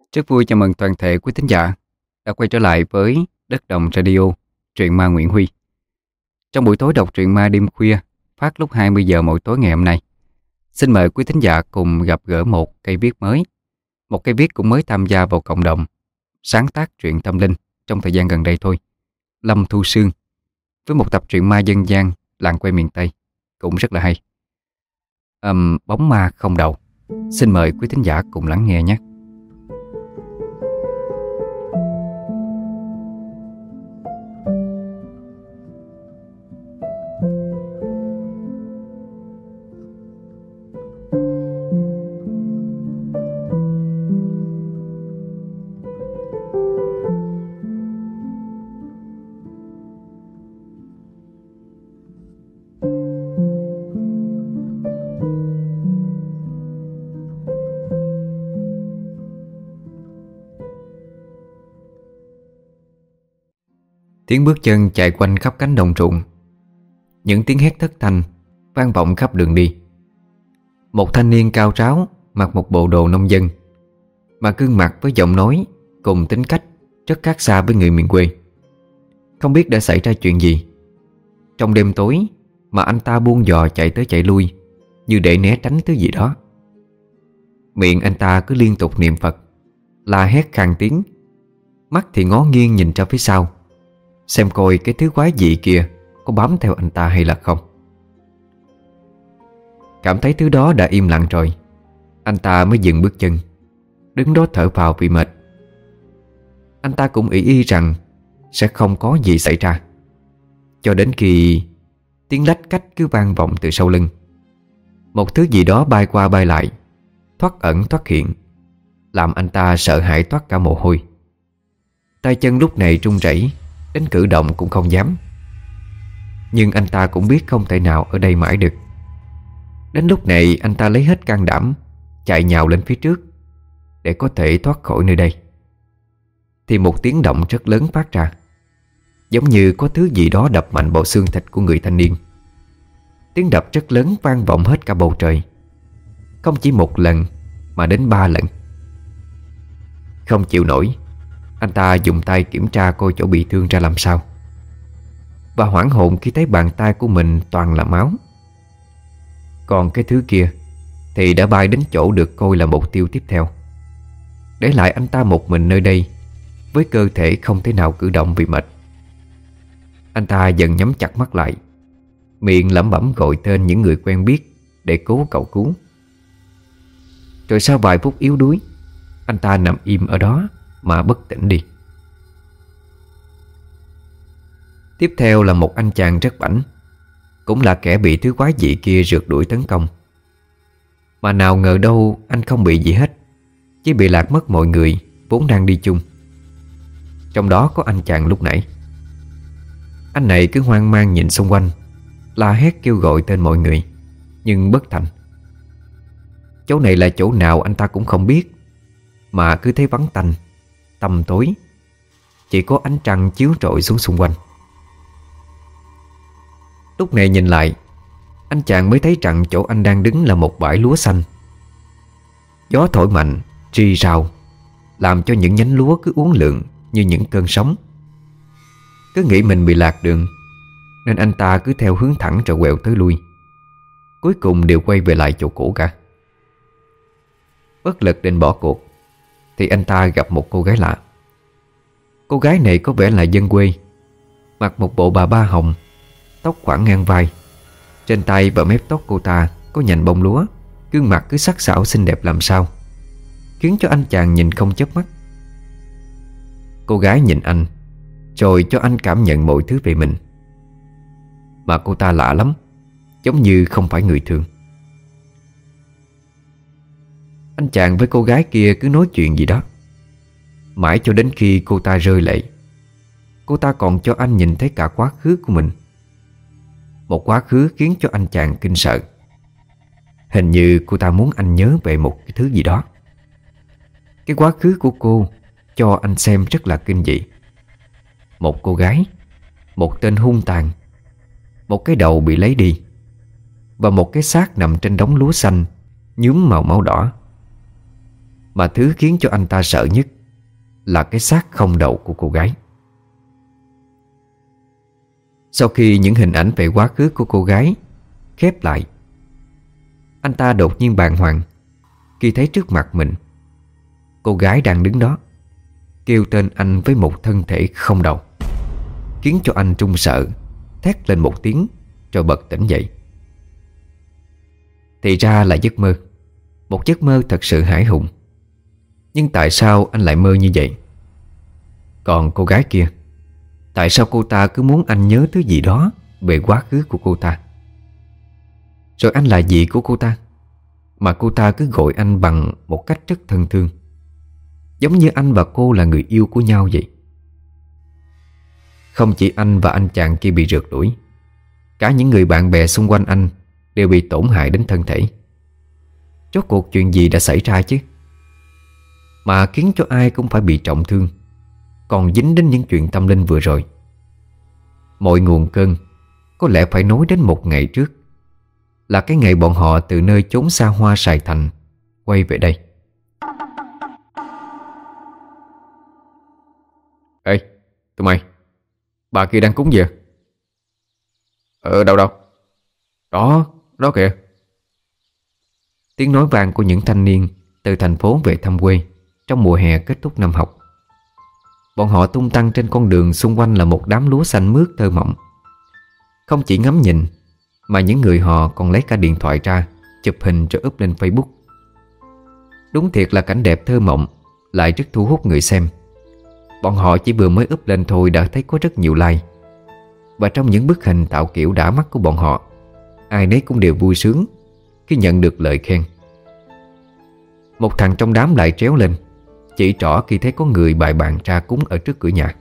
Rất vui chào mừng toàn thể quý thính giả đã quay trở lại với Đất Đồng Radio, truyện ma Nguyễn Huy. Trong buổi tối đọc truyện ma đêm khuya, phát lúc 20 giờ mỗi tối ngày hôm nay, xin mời quý thính giả cùng gặp gỡ một cây viết mới. Một cây viết cũng mới tham gia vào cộng đồng sáng tác truyện tâm linh trong thời gian gần đây thôi, Lâm Thu Sương, với một tập truyện ma dân gian làng quê miền Tây cũng rất là hay. Bóng ma không đầu. Xin mời quý thính giả cùng lắng nghe nhé. Tiếng bước chân chạy quanh khắp cánh đồng ruộng. Những tiếng hét thất thanh vang vọng khắp đường đi. Một thanh niên cao ráo mặc một bộ đồ nông dân, mà gương mặt với giọng nói cùng tính cách rất khác xa với người miền quê. Không biết đã xảy ra chuyện gì. Trong đêm tối mà anh ta buông dò chạy tới chạy lui, như để né tránh thứ gì đó. Miệng anh ta cứ liên tục niệm Phật, la hét khàn tiếng, mắt thì ngó nghiêng nhìn ra phía sau, xem coi cái thứ quái dị kia có bám theo anh ta hay là không. Cảm thấy thứ đó đã im lặng rồi, anh ta mới dừng bước chân, đứng đó thở phào vì mệt. Anh ta cũng y rằng sẽ không có gì xảy ra, cho đến khi tiếng lách cách cứ vang vọng từ sau lưng. Một thứ gì đó bay qua bay lại, thoát ẩn thoát hiện, làm anh ta sợ hãi toát cả mồ hôi. Tay chân lúc này run rẩy, đến cử động cũng không dám. Nhưng anh ta cũng biết không thể nào ở đây mãi được. Đến lúc này anh ta lấy hết can đảm chạy nhào lên phía trước để có thể thoát khỏi nơi đây. Thì một tiếng động rất lớn phát ra, giống như có thứ gì đó đập mạnh vào xương thịt của người thanh niên. Tiếng đập rất lớn vang vọng hết cả bầu trời, không chỉ một lần mà đến 3 lần. Không chịu nổi, anh ta dùng tay kiểm tra coi chỗ bị thương ra làm sao, và hoảng hồn khi thấy bàn tay của mình toàn là máu. Còn cái thứ kia thì đã bay đến chỗ được coi là mục tiêu tiếp theo, để lại anh ta một mình nơi đây với cơ thể không thể nào cử động vì mệt. Anh ta dần nhắm chặt mắt lại, miệng lẩm bẩm gọi tên những người quen biết để cố cầu cứu. Rồi sau vài phút yếu đuối, anh ta nằm im ở đó mà bất tỉnh đi. Tiếp theo là một anh chàng rất bảnh, cũng là kẻ bị thứ quái dị kia rượt đuổi tấn công. Mà nào ngờ đâu anh không bị gì hết, chỉ bị lạc mất mọi người vốn đang đi chung. Trong đó có anh chàng lúc nãy. Anh này cứ hoang mang nhìn xung quanh, la hét kêu gọi tên mọi người, nhưng bất thành. Chỗ này là chỗ nào anh ta cũng không biết, mà cứ thấy vắng tanh, tăm tối, chỉ có ánh trăng chiếu rọi xuống xung quanh. Lúc này nhìn lại, anh chàng mới thấy rằng chỗ anh đang đứng là một bãi lúa xanh. Gió thổi mạnh, rì rào, làm cho những nhánh lúa cứ uốn lượn như những cơn sóng. Cứ nghĩ mình bị lạc đường, nên anh ta cứ theo hướng thẳng rồi quẹo tới lui. Cuối cùng đều quay về lại chỗ cũ cả. Bất lực định bỏ cuộc, thì anh ta gặp một cô gái lạ. Cô gái này có vẻ là dân quê, mặc một bộ bà ba hồng, tóc khoảng ngang vai. Trên tay và mép tóc cô ta có nhành bông lúa, gương mặt cứ sắc sảo xinh đẹp làm sao, khiến cho anh chàng nhìn không chớp mắt. Cô gái nhìn anh, rồi cho anh cảm nhận mọi thứ về mình. Mà cô ta lạ lắm, giống như không phải người thường. Anh chàng với cô gái kia cứ nói chuyện gì đó, mãi cho đến khi cô ta rơi lệ. Cô ta còn cho anh nhìn thấy cả quá khứ của mình. Một quá khứ khiến cho anh chàng kinh sợ. Hình như cô ta muốn anh nhớ về một cái thứ gì đó. Cái quá khứ của cô cho anh xem rất là kinh dị. Một cô gái, một tên hung tàn, một cái đầu bị lấy đi, và một cái xác nằm trên đống lúa xanh nhuốm màu máu đỏ. Mà thứ khiến cho anh ta sợ nhất là cái xác không đầu của cô gái. Sau khi những hình ảnh về quá khứ của cô gái khép lại, anh ta đột nhiên bàng hoàng khi thấy trước mặt mình cô gái đang đứng đó, kêu tên anh với một thân thể không đầu, khiến cho anh run sợ, thét lên một tiếng rồi bật tỉnh dậy. Thì ra là giấc mơ, một giấc mơ thật sự hãi hùng. Nhưng tại sao anh lại mơ như vậy? Còn cô gái kia, tại sao cô ta cứ muốn anh nhớ thứ gì đó về quá khứ của cô ta? Rồi anh là gì của cô ta mà cô ta cứ gọi anh bằng một cách rất thân thương, giống như anh và cô là người yêu của nhau vậy. Không chỉ anh và anh chàng kia bị rượt đuổi, cả những người bạn bè xung quanh anh đều bị tổn hại đến thân thể. Rốt cuộc chuyện gì đã xảy ra chứ, mà khiến cho ai cũng phải bị trọng thương, còn dính đến những chuyện tâm linh vừa rồi? Mọi nguồn cơn có lẽ phải nối đến một ngày trước, là cái ngày bọn họ từ nơi chốn xa hoa Sài Thành quay về đây. Ê, tụi mày, bà kia đang cúng gì à? Đâu đâu? Đó, đó kìa. Tiếng nói vang của những thanh niên từ thành phố về thăm quê trong mùa hè kết thúc năm học. Bọn họ tung tăng trên con đường, xung quanh là một đám lúa xanh mướt thơ mộng. Không chỉ ngắm nhìn, mà những người họ còn lấy cả điện thoại ra chụp hình rồi up lên Facebook. Đúng thiệt là cảnh đẹp thơ mộng, lại rất thu hút người xem. Bọn họ chỉ vừa mới up lên thôi đã thấy có rất nhiều like. Và trong những bức hình tạo kiểu đã mắt của bọn họ, ai nấy cũng đều vui sướng khi nhận được lời khen. Một thằng trong đám lại tréo lên, chỉ trỏ khi thấy có người bày bàn ra cúng ở trước cửa nhà.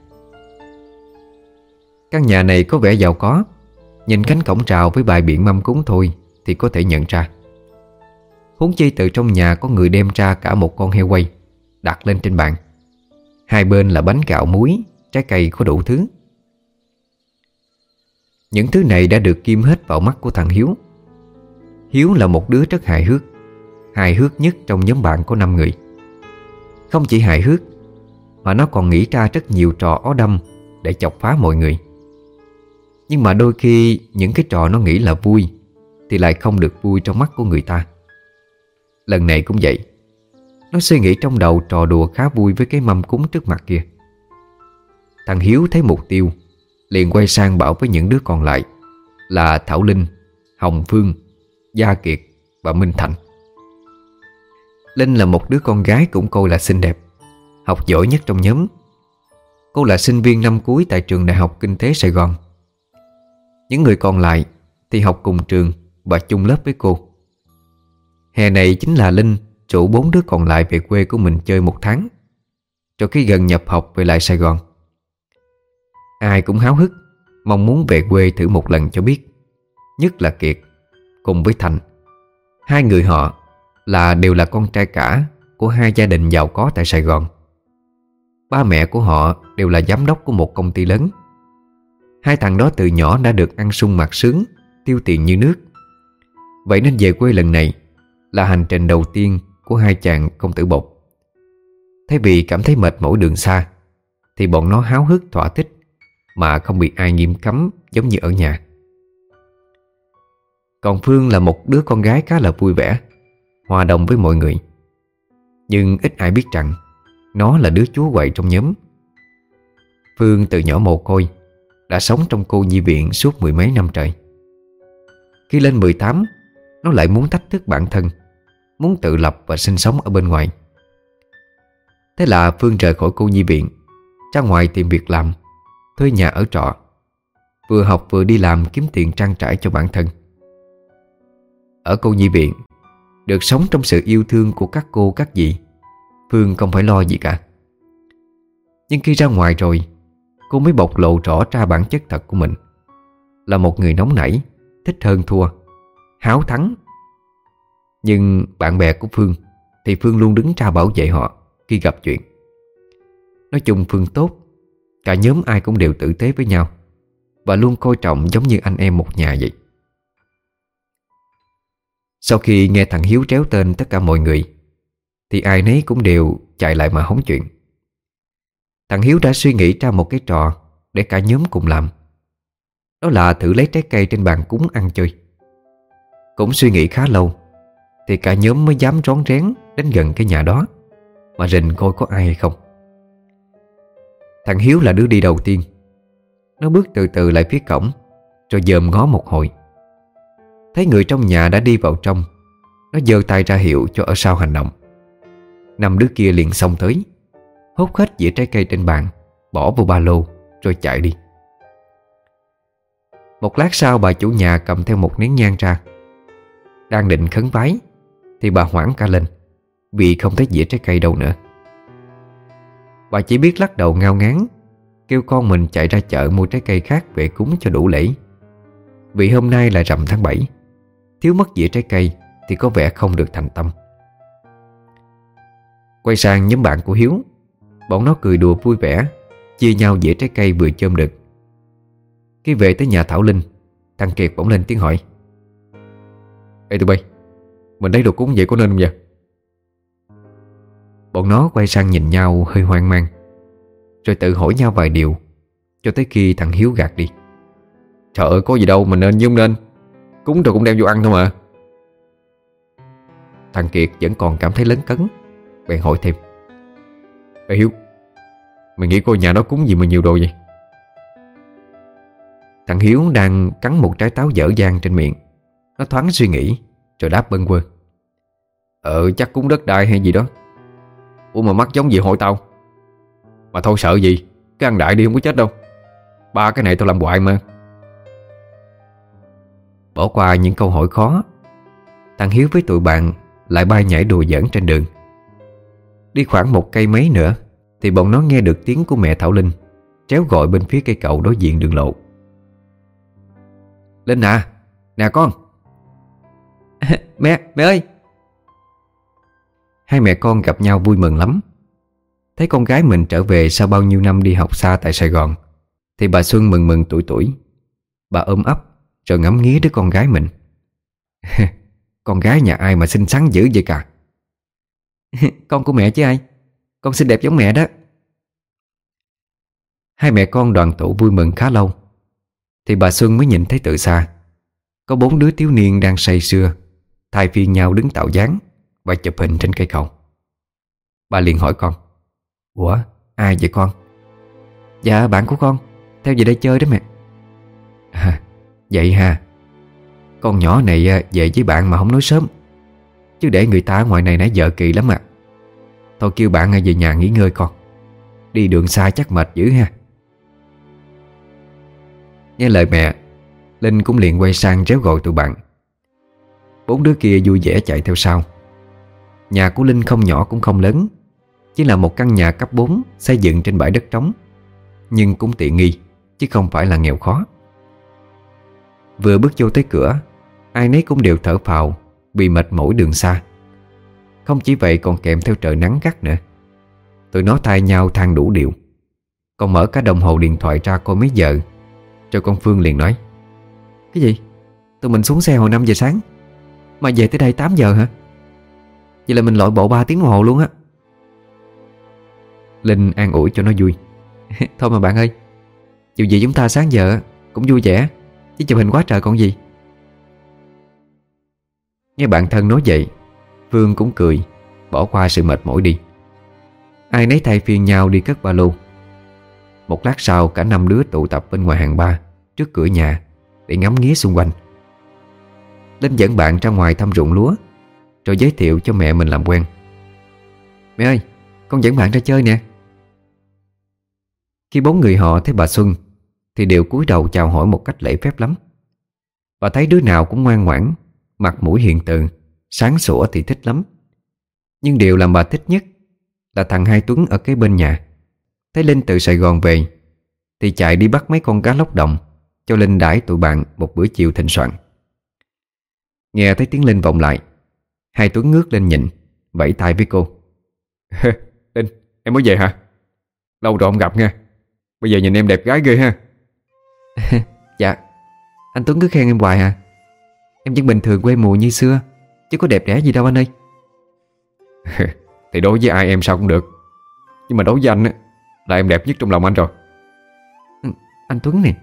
Căn nhà này có vẻ giàu có, nhìn cánh cổng rào với bài biện mâm cúng thôi thì có thể nhận ra. Huống chi từ trong nhà có người đem ra cả một con heo quay đặt lên trên bàn. Hai bên là bánh gạo muối, trái cây có đủ thứ. Những thứ này đã được ghim hết vào mắt của thằng Hiếu. Hiếu là một đứa rất hài hước nhất trong nhóm bạn có 5 người. Không chỉ hài hước, mà nó còn nghĩ ra rất nhiều trò ó đâm để chọc phá mọi người. Nhưng mà đôi khi những cái trò nó nghĩ là vui thì lại không được vui trong mắt của người ta. Lần này cũng vậy. Nó suy nghĩ trong đầu trò đùa khá vui với cái mâm cúng trước mặt kia. Thằng Hiếu thấy mục tiêu, liền quay sang bảo với những đứa còn lại là Thảo Linh, Hồng Phương, Gia Kiệt và Minh Thành. Linh là một đứa con gái cũng coi là xinh đẹp, học giỏi nhất trong nhóm. Cô là sinh viên năm cuối tại trường Đại học Kinh tế Sài Gòn. Những người còn lại thì học cùng trường và chung lớp với cô. Hè này chính là Linh rủ 4 đứa còn lại về quê của mình chơi 1 tháng, rồi khi gần nhập học về lại Sài Gòn. Ai cũng háo hức, mong muốn về quê thử một lần cho biết. Nhất là Kiệt cùng với Thành. Hai người họ đều là con trai cả của hai gia đình giàu có tại Sài Gòn. Ba mẹ của họ đều là giám đốc của một công ty lớn. Hai thằng đó từ nhỏ đã được ăn sung mặc sướng, tiêu tiền như nước. Vậy nên về quê lần này là hành trình đầu tiên của hai chàng công tử bột. Thay vì cảm thấy mệt mỏi đường xa, thì bọn nó háo hức thỏa thích mà không bị ai nghiêm cấm giống như ở nhà. Còn Phương là một đứa con gái khá là vui vẻ, hòa đồng với mọi người. Nhưng ít ai biết rằng nó là đứa chúa quậy trong nhóm. Phương từ nhỏ mồ côi, đã sống trong cô nhi viện suốt 10 mấy năm trời. Khi lên 18, nó lại muốn thách thức bản thân, muốn tự lập và sinh sống ở bên ngoài. Thế là Phương rời khỏi cô nhi viện, ra ngoài tìm việc làm, thuê nhà ở trọ, vừa học vừa đi làm kiếm tiền trang trải cho bản thân. Ở cô nhi viện, được sống trong sự yêu thương của các cô các dì, Phương không phải lo gì cả. Nhưng khi ra ngoài rồi, cô mới bộc lộ rõ ra bản chất thật của mình, là một người nóng nảy, thích hơn thua, háo thắng. Nhưng bạn bè của Phương thì Phương luôn đứng ra bảo vệ họ khi gặp chuyện. Nói chung Phương tốt, cả nhóm ai cũng đều tử tế với nhau và luôn coi trọng giống như anh em một nhà vậy. Sau khi nghe thằng Hiếu tréo tên tất cả mọi người, thì ai nấy cũng đều chạy lại mà hóng chuyện. Thằng Hiếu đã suy nghĩ ra một cái trò để cả nhóm cùng làm. Đó là thử lấy trái cây trên bàn cúng ăn chơi. Cũng suy nghĩ khá lâu thì cả nhóm mới dám rón rén đến gần cái nhà đó mà rình coi có ai hay không. Thằng Hiếu là đứa đi đầu tiên. Nó bước từ từ lại phía cổng, rồi dòm ngó một hồi. Thấy người trong nhà đã đi vào trong, nó giơ tay ra hiệu cho ở sau hành động. 5 đứa kia liền xông tới, hốt hết dĩa trái cây trên bàn, bỏ vào ba lô rồi chạy đi. Một lát sau, bà chủ nhà cầm theo một nén nhang ra. Đang định khấn vái thì bà hoảng cả lên vì không thấy dĩa trái cây đâu nữa. Bà chỉ biết lắc đầu ngao ngán, kêu con mình chạy ra chợ mua trái cây khác về cúng cho đủ lễ. Vì hôm nay là rằm tháng 7, thiếu mất dĩa trái cây thì có vẻ không được thành tâm. Quay sang nhóm bạn của Hiếu, bọn nó cười đùa vui vẻ, chia nhau dĩa trái cây vừa chôm được. Khi về tới nhà Thảo Linh, thằng Kiệt bỗng lên tiếng hỏi: "Ê tụi bay, mình lấy đồ cúng vậy có nên không vậy?" Bọn nó quay sang nhìn nhau hơi hoang mang, rồi tự hỏi nhau vài điều, cho tới khi thằng Hiếu gạt đi: "Trời ơi, có gì đâu mà nên chứ không nên. Cúng rồi cũng đem vô ăn thôi mà." Thằng Kiệt vẫn còn cảm thấy lấn cấn, bèn hỏi thêm: "Ê Hiếu, mày nghĩ coi nhà đó cúng gì mà nhiều đồ vậy?" Thằng Hiếu đang cắn một trái táo dở dang trên miệng. Nó thoáng suy nghĩ rồi đáp bâng quơ: Chắc cúng đất đai hay gì đó. Ủa mà mắc giống gì hội tao. Mà thôi sợ gì, cái ăn đại đi không có chết đâu. Ba cái này tao làm hoài mà." Bỏ qua những câu hỏi khó, thằng Hiếu với tụi bạn lại bay nhảy đùa giỡn trên đường. Đi khoảng 1 cây mấy nữa thì bọn nó nghe được tiếng của mẹ Thảo Linh tréo gọi bên phía cây cậu đối diện đường lộ: "Linh à, nè con." Mẹ ơi." Hai mẹ con gặp nhau vui mừng lắm. Thấy con gái mình trở về sau bao nhiêu năm đi học xa tại Sài Gòn thì bà Xuân mừng mừng tuổi tuổi. Bà ôm ấp rồi ngắm nghía đứa con gái mình. "Con gái nhà ai mà xinh xắn dữ vậy cả?" "Con của mẹ chứ ai. Con xinh đẹp giống mẹ đó." Hai mẹ con đoàn tụ vui mừng khá lâu thì bà Xuân mới nhìn thấy từ xa có 4 đứa thiếu niên đang say sưa thay phiên nhau đứng tạo dáng và chụp hình trên cây cầu. Bà liền hỏi con: "Ủa, ai vậy con?" "Dạ bạn của con, theo về đây chơi đó mẹ." Vậy ha. Con nhỏ này về với bạn mà không nói sớm, chứ để người ta ở ngoài này nãy giờ kỳ lắm à. Thôi kêu bạn về nhà nghỉ ngơi con. Đi đường xa chắc mệt dữ ha." Nghe lời mẹ, Linh cũng liền quay sang réo gọi tụi bạn. 4 đứa kia vui vẻ chạy theo sau. Nhà của Linh không nhỏ cũng không lớn, chỉ là một căn nhà cấp 4 xây dựng trên bãi đất trống, nhưng cũng tiện nghi chứ không phải là nghèo khó. Vừa bước vô tới cửa, ai nấy cũng đều thở phào vì mệt mỏi đường xa. Không chỉ vậy còn kèm theo trời nắng gắt nữa. Tụi nó thay nhau than đủ điệu. Còn mở cả đồng hồ điện thoại ra coi mấy giờ. Rồi con Phương liền nói: "Cái gì? Tụi mình xuống xe hồi 5 giờ sáng mà về tới đây 8 giờ hả? Vậy là mình lội bộ 3 tiếng đồng hồ luôn á." Linh an ủi cho nó vui: "Thôi mà bạn ơi, dù gì chúng ta sáng giờ cũng vui vẻ, chứ chụp hình quá trời còn gì." Nghe bạn thân nói vậy, Phương cũng cười, bỏ qua sự mệt mỏi đi. Ai nấy thay phiên nhau đi cất ba lô. Một lát sau cả 5 đứa tụ tập bên ngoài hàng ba trước cửa nhà để ngắm nghía xung quanh. Linh dẫn bạn ra ngoài thăm ruộng lúa, rồi giới thiệu cho mẹ mình làm quen: "Mẹ ơi, con dẫn bạn ra chơi nè." Khi 4 người họ thấy bà Xuân thì đều cúi đầu chào hỏi một cách lễ phép lắm. Bà thấy đứa nào cũng ngoan ngoãn, mặt mũi hiền từ, sáng sủa thì thích lắm. Nhưng điều làm bà thích nhất là thằng Hai Tuấn ở kế bên nhà. Thấy Linh từ Sài Gòn về thì chạy đi bắt mấy con cá lóc đồng cho Linh đãi tụi bạn một bữa chiều thịnh soạn. Nghe thấy tiếng Linh vọng lại, Hai Tuấn ngước lên nhìn, vẫy tay với cô: "Linh, em mới về hả? Lâu rồi không gặp nha. Bây giờ nhìn em đẹp gái ghê ha." "Dạ, anh Tuấn cứ khen em hoài à. Em vẫn bình thường quê mùa như xưa, chứ có đẹp đẽ gì đâu anh ơi." thì đối với ai em sao cũng được, nhưng mà đối với anh á, là em đẹp nhất trong lòng anh rồi. Anh Tuấn nè.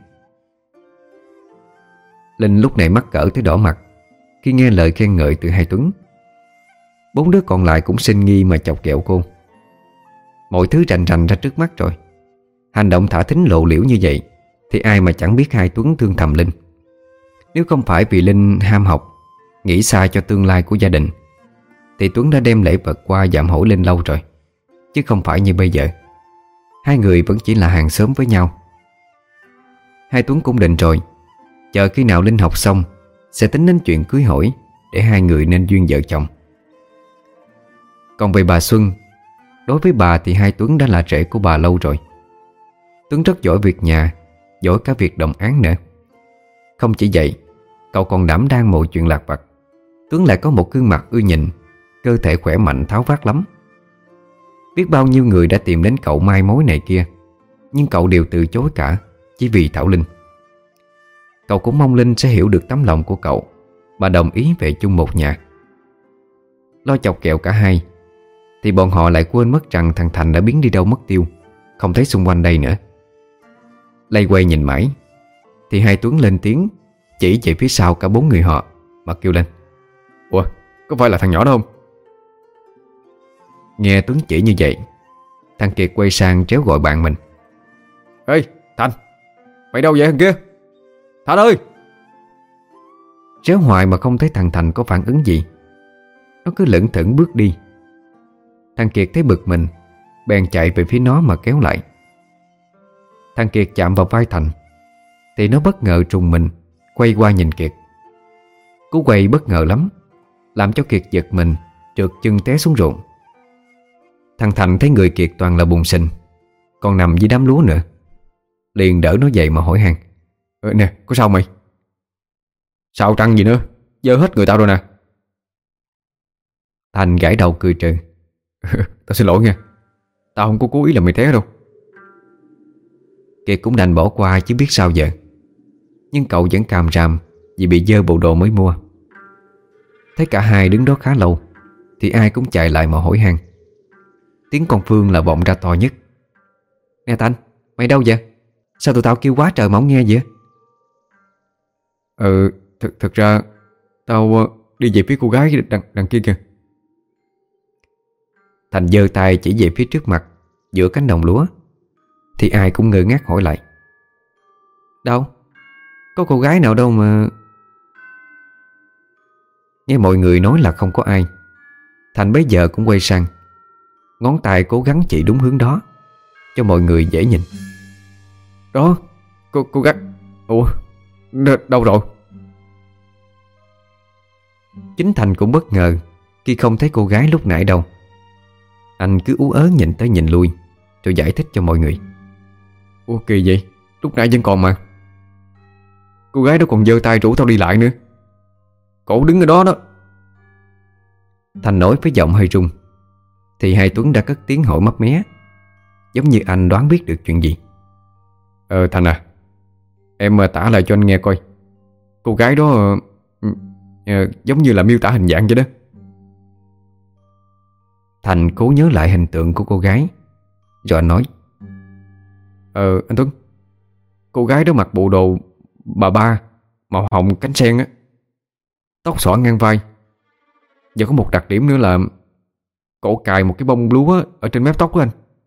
Linh lúc này mắc cỡ tới đỏ mặt khi nghe lời khen ngợi từ hai Tuấn. Bốn đứa còn lại cũng sinh nghi mà chọc ghẹo cô. Mọi thứ rành rành ra trước mắt rồi. Hành động thả thính lộ liễu như vậy thì ai mà chẳng biết hai Tuấn thương thầm Linh. Nếu không phải vì Linh ham học, nghĩ xa cho tương lai của gia đình, thì Tuấn đã đem lễ vật qua dạm hỏi Linh lâu rồi. Chứ không phải như bây giờ. Hai người vẫn chỉ là hàng xóm với nhau. Hai Tuấn cũng định rồi, chờ khi nào Linh học xong sẽ tính đến chuyện cưới hỏi, để hai người nên duyên vợ chồng. Còn về bà Xuân, đối với bà thì hai Tuấn đã là rể của bà lâu rồi. Tuấn rất giỏi việc nhà, giỏi cả việc đồng áng nữa. Không chỉ vậy, cậu còn đảm đang mọi chuyện lặt vặt. Tuấn lại có một gương mặt ưa nhìn, cơ thể khỏe mạnh tháo vát lắm. Biết bao nhiêu người đã tìm đến cậu mai mối này kia, nhưng cậu đều từ chối cả, chỉ vì Thảo Linh. Cậu cũng mong Linh sẽ hiểu được tấm lòng của cậu mà đồng ý về chung một nhà. Lo chọc kẹo cả hai thì bọn họ lại quên mất rằng thằng Thành đã biến đi đâu mất tiêu, không thấy xung quanh đây nữa. Lây quay nhìn mãi thì hai Tuấn lên tiếng, chỉ về phía sau cả bốn người họ mà kêu lên: Ủa, có phải là thằng nhỏ đó không? Nghe Tuấn chỉ như vậy, thằng Kiệt quay sang tréo gọi bạn mình: Ê Thành, mày đâu vậy thằng kia? Thành ơi! Tréo hoài mà không thấy thằng Thành có phản ứng gì. Nó cứ lững thững bước đi. Thằng Kiệt thấy bực mình, bèn chạy về phía nó mà kéo lại. Thằng Kiệt chạm vào vai Thành thì nó bất ngờ trùng mình, quay qua nhìn Kiệt. Cú quay bất ngờ lắm, làm cho Kiệt giật mình, trượt chân té xuống ruộng. Thằng Thành thấy người Kiệt toàn là bùn sình, còn nằm dưới đám lúa nữa, liền đỡ nó dậy mà hỏi han: Nè, có sao mày? Sao trăng gì nữa, dơ hết người tao rồi nè. Thành gãi đầu cười trừ: Tao xin lỗi nha, tao không có cố ý làm mày té đâu. Kiệt cũng đành bỏ qua chứ biết sao giờ. Nhưng cậu vẫn càm ràm vì bị dơ bộ đồ mới mua. Thấy cả hai đứng đó khá lâu thì ai cũng chạy lại mà hỏi han. Tiếng con Phương là vọng ra to nhất: Nè Thành, mày đâu vậy? Sao tụi tao kêu quá trời mà không nghe vậy? Thực ra tao đi về phía cô gái đằng kia kìa. Thành giơ tay chỉ về phía trước mặt, giữa cánh đồng lúa. Thì ai cũng ngơ ngác hỏi lại: Đâu? Có cô gái nào đâu mà... Nghe mọi người nói là không có ai, Thành bấy giờ cũng quay sang, ngón tay cố gắng chỉ đúng hướng đó cho mọi người dễ nhìn. Đó, cô gái... Ủa, đâu rồi? Chính Thành cũng bất ngờ khi không thấy cô gái lúc nãy đâu. Anh cứ ú ớ nhìn tới nhìn lui, rồi giải thích cho mọi người: Ủa kỳ vậy, lúc nãy vẫn còn mà. Cô gái đó còn giơ tay rủ tao đi lại nữa. Cổ đứng ở đó đó. Thành nói với giọng hơi run. Thì hai Tuấn đã cất tiếng hỏi mấp mé, giống như anh đoán biết được chuyện gì. Thành à, em tả lại cho anh nghe coi. Cô gái đó giống như là miêu tả hình dạng vậy đó. Thành cố nhớ lại hình tượng của cô gái, rồi anh nói: Anh Tuấn, cô gái đó mặc bộ đồ bà ba màu hồng cánh sen á, tóc xõa ngang vai. Và có một đặc điểm nữa là cổ cài một cái bông lúa ở trên mép tóc của anh.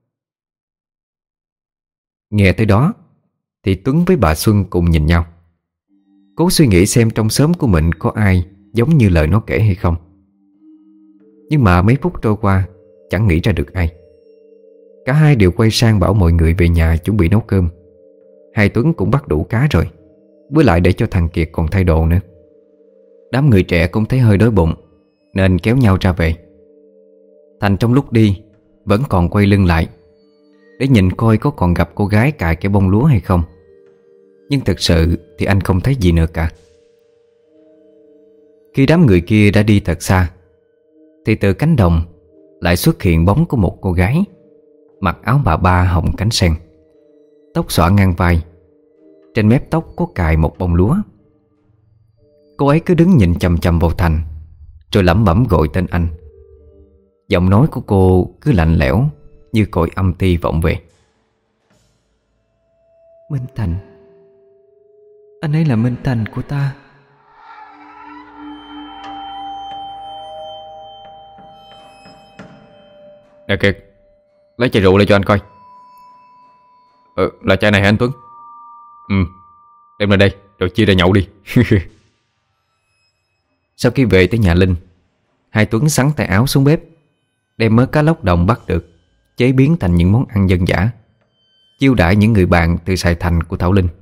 Nghe tới đó thì Tuấn với bà Xuân cùng nhìn nhau, cố suy nghĩ xem trong xóm của mình có ai giống như lời nó kể hay không. Nhưng mà mấy phút trôi qua chẳng nghĩ ra được ai. Cả hai đều quay sang bảo mọi người về nhà chuẩn bị nấu cơm. Hai Tuấn cũng bắt đủ cá rồi, với lại để cho thằng Kiệt còn thay đồ nữa. Đám người trẻ cũng thấy hơi đói bụng nên kéo nhau ra về. Thành trong lúc đi vẫn còn quay lưng lại để nhìn coi có còn gặp cô gái cài cái bông lúa hay không. Nhưng thực sự thì anh không thấy gì nữa cả. Khi đám người kia đã đi thật xa thì từ cánh đồng lại xuất hiện bóng của một cô gái mặc áo bà ba hồng cánh sen, tóc xõa ngang vai, trên mép tóc có cài một bông lúa. Cô ấy cứ đứng nhìn chằm chằm vào Thành, rồi lẩm bẩm gọi tên anh. Giọng nói của cô cứ lạnh lẽo như còi âm ti vọng về. Minh Thành, anh ấy là Minh Thành của ta. Nè Kiệt, lấy chai rượu lên cho anh coi. Là chai này hả anh Tuấn? Đem lên đây rồi chia ra nhậu đi. Sau khi về tới nhà Linh, hai Tuấn xắn tay áo xuống bếp, đem mớ cá lóc đồng bắt được chế biến thành những món ăn dân dã, chiêu đãi những người bạn từ Sài Thành của Thảo Linh.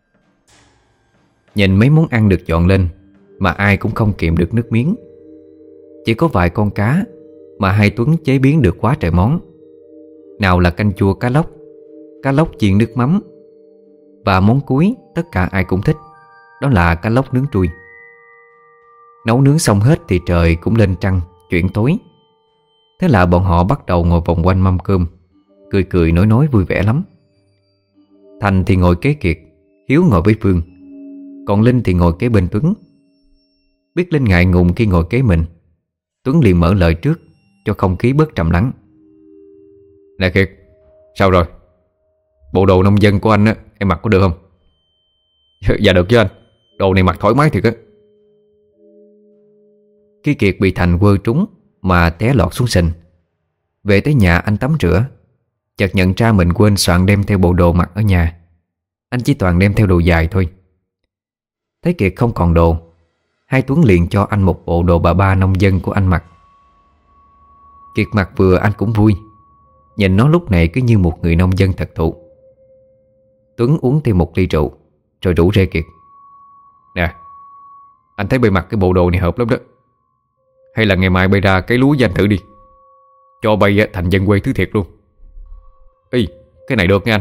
Nhìn mấy món ăn được dọn lên mà ai cũng không kiệm được nước miếng. Chỉ có vài con cá mà hai Tuấn chế biến được quá trời món. Nào là canh chua cá lóc chiên nước mắm, và món cuối tất cả ai cũng thích, đó là cá lóc nướng trui. Nấu nướng xong hết thì trời cũng lên trăng, chuyển tối. Thế là bọn họ bắt đầu ngồi vòng quanh mâm cơm, cười cười nói vui vẻ lắm. Thành thì ngồi kế Kiệt, Hiếu ngồi với Phương, còn Linh thì ngồi kế bên Tuấn. Biết Linh ngại ngùng khi ngồi kế mình, Tuấn liền mở lời trước cho không khí bớt trầm lắng. Nè Kiệt, sao rồi? Bộ đồ nông dân của anh á, em mặc có được không? Dạ được chứ anh, đồ này mặc thoải mái thiệt á. Khi Kiệt bị Thành quơ trúng mà té lọt xuống sình. Về tới nhà anh tắm rửa, chợt nhận ra mình quên soạn đem theo bộ đồ mặc ở nhà. Anh chỉ toàn đem theo đồ dài thôi. Thấy Kiệt không còn đồ, hai Tuấn liền cho anh một bộ đồ bà ba nông dân của anh mặc. Kiệt mặc vừa anh cũng vui, nhìn nó lúc này cứ như một người nông dân thật thụ. Tuấn uống thêm một ly rượu rồi rủ rê Kiệt. Nè, anh thấy bay mặc cái bộ đồ này hợp lắm đó. Hay là ngày mai bay ra cái lúa với anh thử đi, cho bay thành dân quê thứ thiệt luôn. Ê, cái này được nha anh.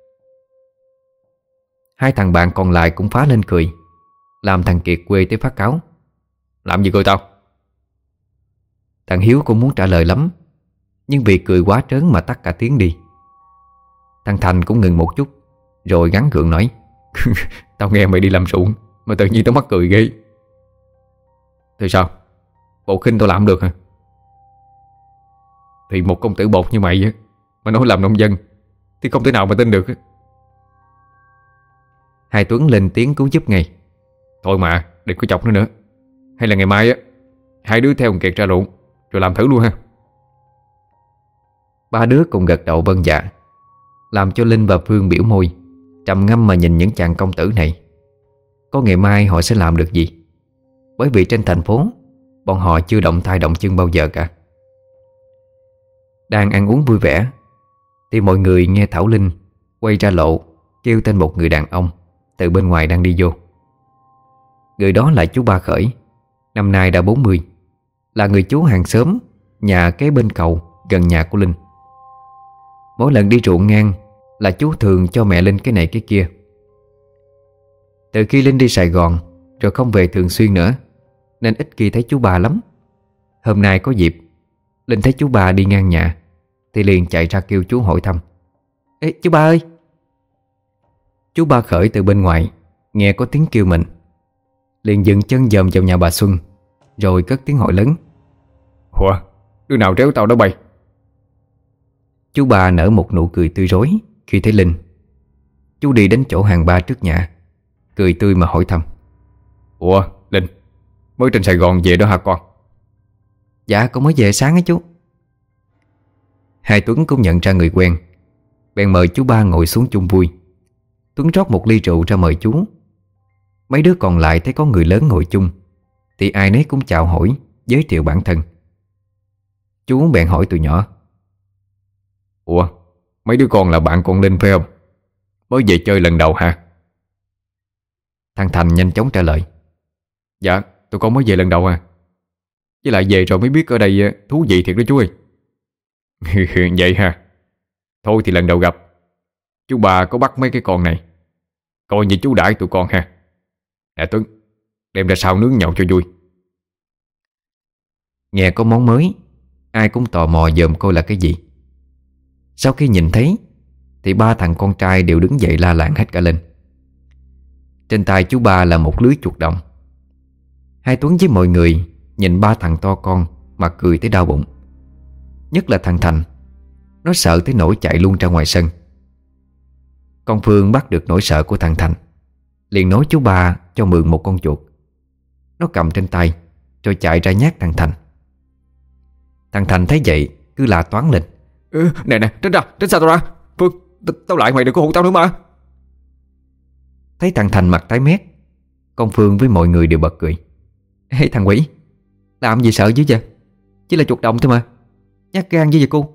Hai thằng bạn còn lại cũng phá lên cười, làm thằng Kiệt quê tới phát cáu. Làm gì cười tao? Thằng Hiếu cũng muốn trả lời lắm, nhưng vì cười quá trớn mà tắt cả tiếng đi. Thằng Thành cũng ngừng một chút, rồi gắng gượng nói: Tao nghe mày đi làm ruộng mà tự nhiên tao mắc cười ghê. Thì sao? Bộ khinh tao làm được hả? Thì một công tử bột như mày á mà nói làm nông dân thì không thể nào mà tin được. Hai Tuấn lên tiếng cứu giúp ngay: Thôi mà, đừng có chọc nữa nữa. Hay là ngày mai á, hai đứa theo Kiệt ra ruộng rồi làm thử luôn ha. Ba đứa cùng gật đầu vâng dạ, làm cho Linh và Phương biểu môi, trầm ngâm mà nhìn những chàng công tử này. Có ngày mai họ sẽ làm được gì? Bởi vì trên thành phố bọn họ chưa động tay động chân bao giờ cả. Đang ăn uống vui vẻ thì mọi người nghe Thảo Linh quay ra lộ kêu tên một người đàn ông từ bên ngoài đang đi vô. Người đó là chú Ba Khởi, năm nay đã 40, là người chú hàng xóm nhà kế bên cầu gần nhà của Linh. Mỗi lần đi ruộng ngang là chú thường cho mẹ Linh cái này cái kia. Từ khi Linh đi Sài Gòn rồi không về thường xuyên nữa, nên ít khi thấy chú Ba lắm. Hôm nay có dịp, Linh thấy chú Ba đi ngang nhà thì liền chạy ra kêu chú hỏi thăm. Ê chú Ba ơi! Chú Ba Khởi từ bên ngoài nghe có tiếng kêu mình, liền dừng chân dòm vào nhà bà Xuân, rồi cất tiếng hỏi lớn: Ủa, đứa nào réo tao đó bay? Chú Ba nở một nụ cười tươi rói khi thấy Linh. Chú đi đến chỗ hàng ba trước nhà, cười tươi mà hỏi thăm: Ủa Linh, mới trên Sài Gòn về đó hả con? Dạ con mới về sáng á chú. Hai Tuấn cũng nhận ra người quen, bèn mời chú Ba ngồi xuống chung vui. Tuấn rót một ly rượu ra mời chú. Mấy đứa còn lại thấy có người lớn ngồi chung thì ai nấy cũng chào hỏi, giới thiệu bản thân. Chú bèn hỏi tụi nhỏ: Ủa, mấy đứa con là bạn con Linh phải không? Mới về chơi lần đầu hả? Thằng Thành nhanh chóng trả lời: Dạ, tụi con mới về lần đầu à. Với lại về rồi mới biết ở đây thú vị thiệt đó chú ơi. Vậy ha. Thôi thì lần đầu gặp, chú Ba có bắt mấy cái con này, coi như chú đãi tụi con ha. Nè Tuấn, đem ra sao nướng nhậu cho vui. Nghe có món mới, ai cũng tò mò dòm coi là cái gì. Sau khi nhìn thấy thì ba thằng con trai đều đứng dậy la làng hết cả lên. Trên tay chú Ba là một lưới chuột đồng. Hai Tuấn với mọi người nhìn ba thằng to con mà cười tới đau bụng. Nhất là thằng Thành, nó sợ tới nỗi chạy luôn ra ngoài sân. Con Phương bắt được nỗi sợ của thằng Thành, liền nói chú ba cho mượn một con chuột. Nó cầm trên tay rồi chạy ra nhát thằng Thành. Thằng Thành thấy vậy cứ la toáng lên: Nè nè, tránh ra, tránh xa tao ra. Phương, tao lại mày, đừng có hụt tao nữa mà. Thấy thằng Thành mặt tái mét, con Phương với mọi người đều bật cười: Ê thằng quỷ, làm gì sợ dữ vậy? Chỉ là chuột đồng thôi mà, nhát gan dữ vậy cô.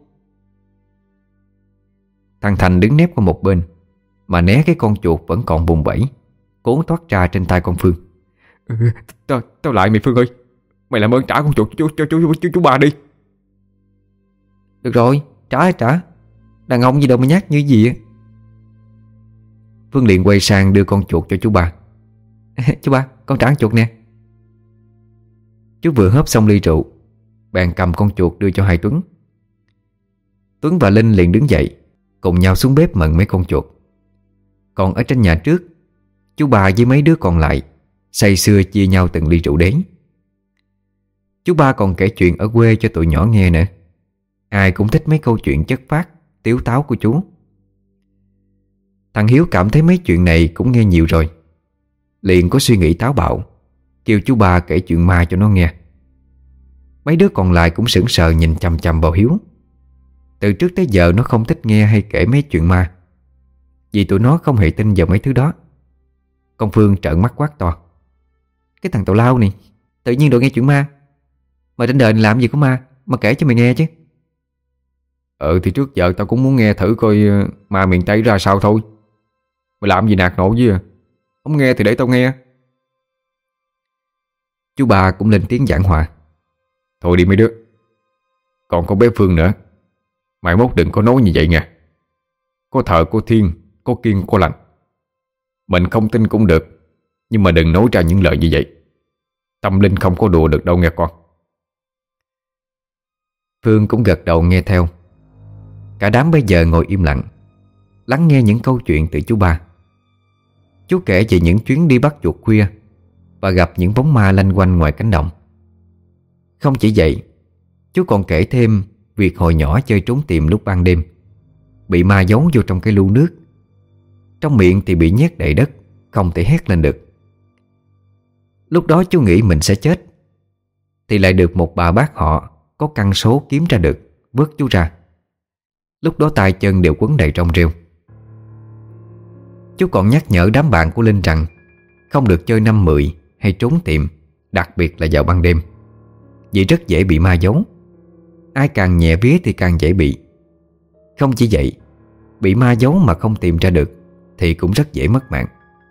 Thằng Thành đứng nép qua một bên mà né cái con chuột vẫn còn vùng vẫy, cố thoát ra trên tay con Phương. Tao lại mày Phương ơi. Mày làm ơn trả con chuột cho chú ba đi. Được rồi, trả. Đàn ông gì đâu mà nhát như gì á. Phương liền quay sang đưa con chuột cho chú ba. Chú ba, con trả con chuột nè. Chú vừa hớp xong ly rượu, bèn cầm con chuột đưa cho hai Tuấn. Tuấn và Linh liền đứng dậy, cùng nhau xuống bếp mận mấy con chuột. Còn ở trên nhà trước, chú ba với mấy đứa còn lại say sưa chia nhau từng ly rượu đến. Chú ba còn kể chuyện ở quê cho tụi nhỏ nghe nữa. Ai cũng thích mấy câu chuyện chất phác, tiếu táo của chú. Thằng Hiếu cảm thấy mấy chuyện này cũng nghe nhiều rồi, liền có suy nghĩ táo bạo, kêu chú ba kể chuyện ma cho nó nghe. Mấy đứa còn lại cũng sững sờ nhìn chằm chằm vào Hiếu. Từ trước tới giờ nó không thích nghe hay kể mấy chuyện ma, vì tụi nó không hề tin vào mấy thứ đó. Con Phương trợn mắt quát to: Cái thằng tào lao này, tự nhiên đòi nghe chuyện ma. Mà trên đời này làm gì có ma mà kể cho mày nghe chứ. Thì trước giờ tao cũng muốn nghe thử coi ma miền Tây ra sao thôi. Mày làm gì nạt nộ với à? Không nghe thì để tao nghe. Chú ba cũng lên tiếng giảng hòa: Thôi đi mấy đứa. Còn con bé Phương nữa, mày mốt đừng có nói như vậy nha. Có thờ có thiên, có kiêng có lành. Mình không tin cũng được, nhưng mà đừng nói ra những lời như vậy. Tâm linh không có đùa được đâu nghe con. Phương cũng gật đầu nghe theo. Cả đám bây giờ ngồi im lặng, lắng nghe những câu chuyện từ chú ba. Chú kể về những chuyến đi bắt chuột khuya và gặp những bóng ma lanh quanh ngoài cánh đồng. Không chỉ vậy, chú còn kể thêm việc hồi nhỏ chơi trốn tìm lúc ban đêm, bị ma giấu vô trong cái lu nước. Trong miệng thì bị nhét đầy đất, không thể hét lên được. Lúc đó chú nghĩ mình sẽ chết, thì lại được một bà bác họ có căn số kiếm ra được, vớt chú ra. Lúc đó tay chân đều quấn đầy trong rêu. Chú còn nhắc nhở đám bạn của Linh rằng không được chơi 5-10 hay trốn tìm, đặc biệt là vào ban đêm, vì rất dễ bị ma giấu. Ai càng nhẹ vía thì càng dễ bị. Không chỉ vậy, bị ma giấu mà không tìm ra được thì cũng rất dễ mất mạng.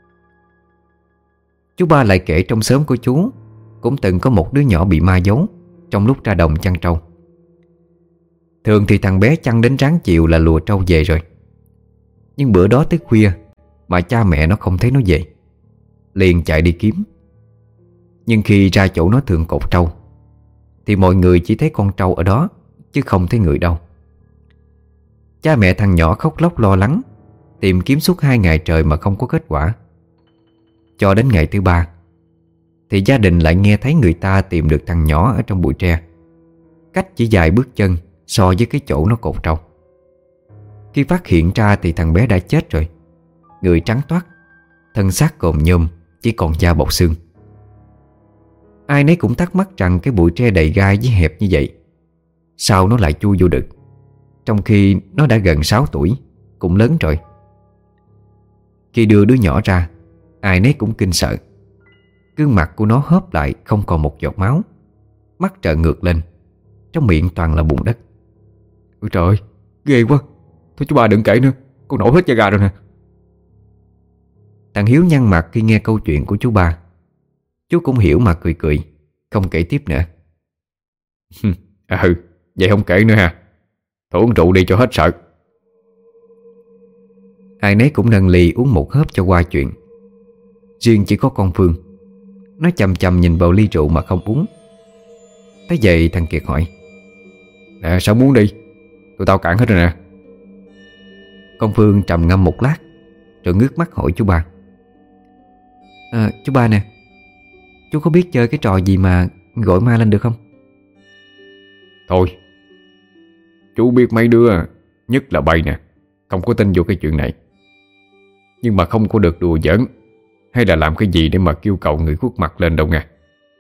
Chú ba lại kể trong xóm của chú cũng từng có một đứa nhỏ bị ma giấu trong lúc ra đồng chăn trâu. Thường thì thằng bé chăn đến ráng chiều là lùa trâu về rồi. Nhưng bữa đó tới khuya mà cha mẹ nó không thấy nó về, liền chạy đi kiếm. Nhưng khi ra chỗ nó thường cột trâu thì mọi người chỉ thấy con trâu ở đó, chứ không thấy người đâu. Cha mẹ thằng nhỏ khóc lóc lo lắng, tìm kiếm suốt 2 ngày trời mà không có kết quả. Cho đến ngày thứ 3 thì gia đình lại nghe thấy người ta tìm được thằng nhỏ ở trong bụi tre, cách chỉ vài bước chân so với cái chỗ nó cột trâu. Khi phát hiện ra thì thằng bé đã chết rồi, người trắng toát, thân xác cồn nhôm, chỉ còn da bọc xương. Ai nấy cũng thắc mắc rằng cái bụi tre đầy gai với hẹp như vậy, sao nó lại chui vô được, trong khi nó đã gần 6 tuổi, cũng lớn rồi. Khi đưa đứa nhỏ ra, ai nấy cũng kinh sợ. Gương mặt của nó hớp lại không còn một giọt máu, mắt trợn ngược lên, trong miệng toàn là bùn đất. Ôi trời ơi, ghê quá. Thôi chú ba đừng kể nữa, con nổi hết da gà rồi nè. Thằng Hiếu nhăn mặt khi nghe câu chuyện của chú ba. Chú cũng hiểu mà cười cười, không kể tiếp nữa. Vậy không kể nữa ha. Thôi uống rượu đi cho hết sợ. Ai nấy cũng nâng ly uống một hớp cho qua chuyện. Riêng chỉ có con Phương, nó chằm chằm nhìn vào ly rượu mà không uống. Thế vậy thằng Kiệt hỏi: Nè sao muốn đi? Tụi tao cạn hết rồi nè. Con Phương trầm ngâm một lát rồi ngước mắt hỏi chú ba: Chú ba nè, chú có biết chơi cái trò gì mà gọi ma lên được không? Thôi, Chú biết mấy đứa, nhất là bay nè, không có tin vô cái chuyện này. Nhưng mà không có được đùa giỡn hay là làm cái gì để mà kêu cậu người khuất mặt lên đâu nha.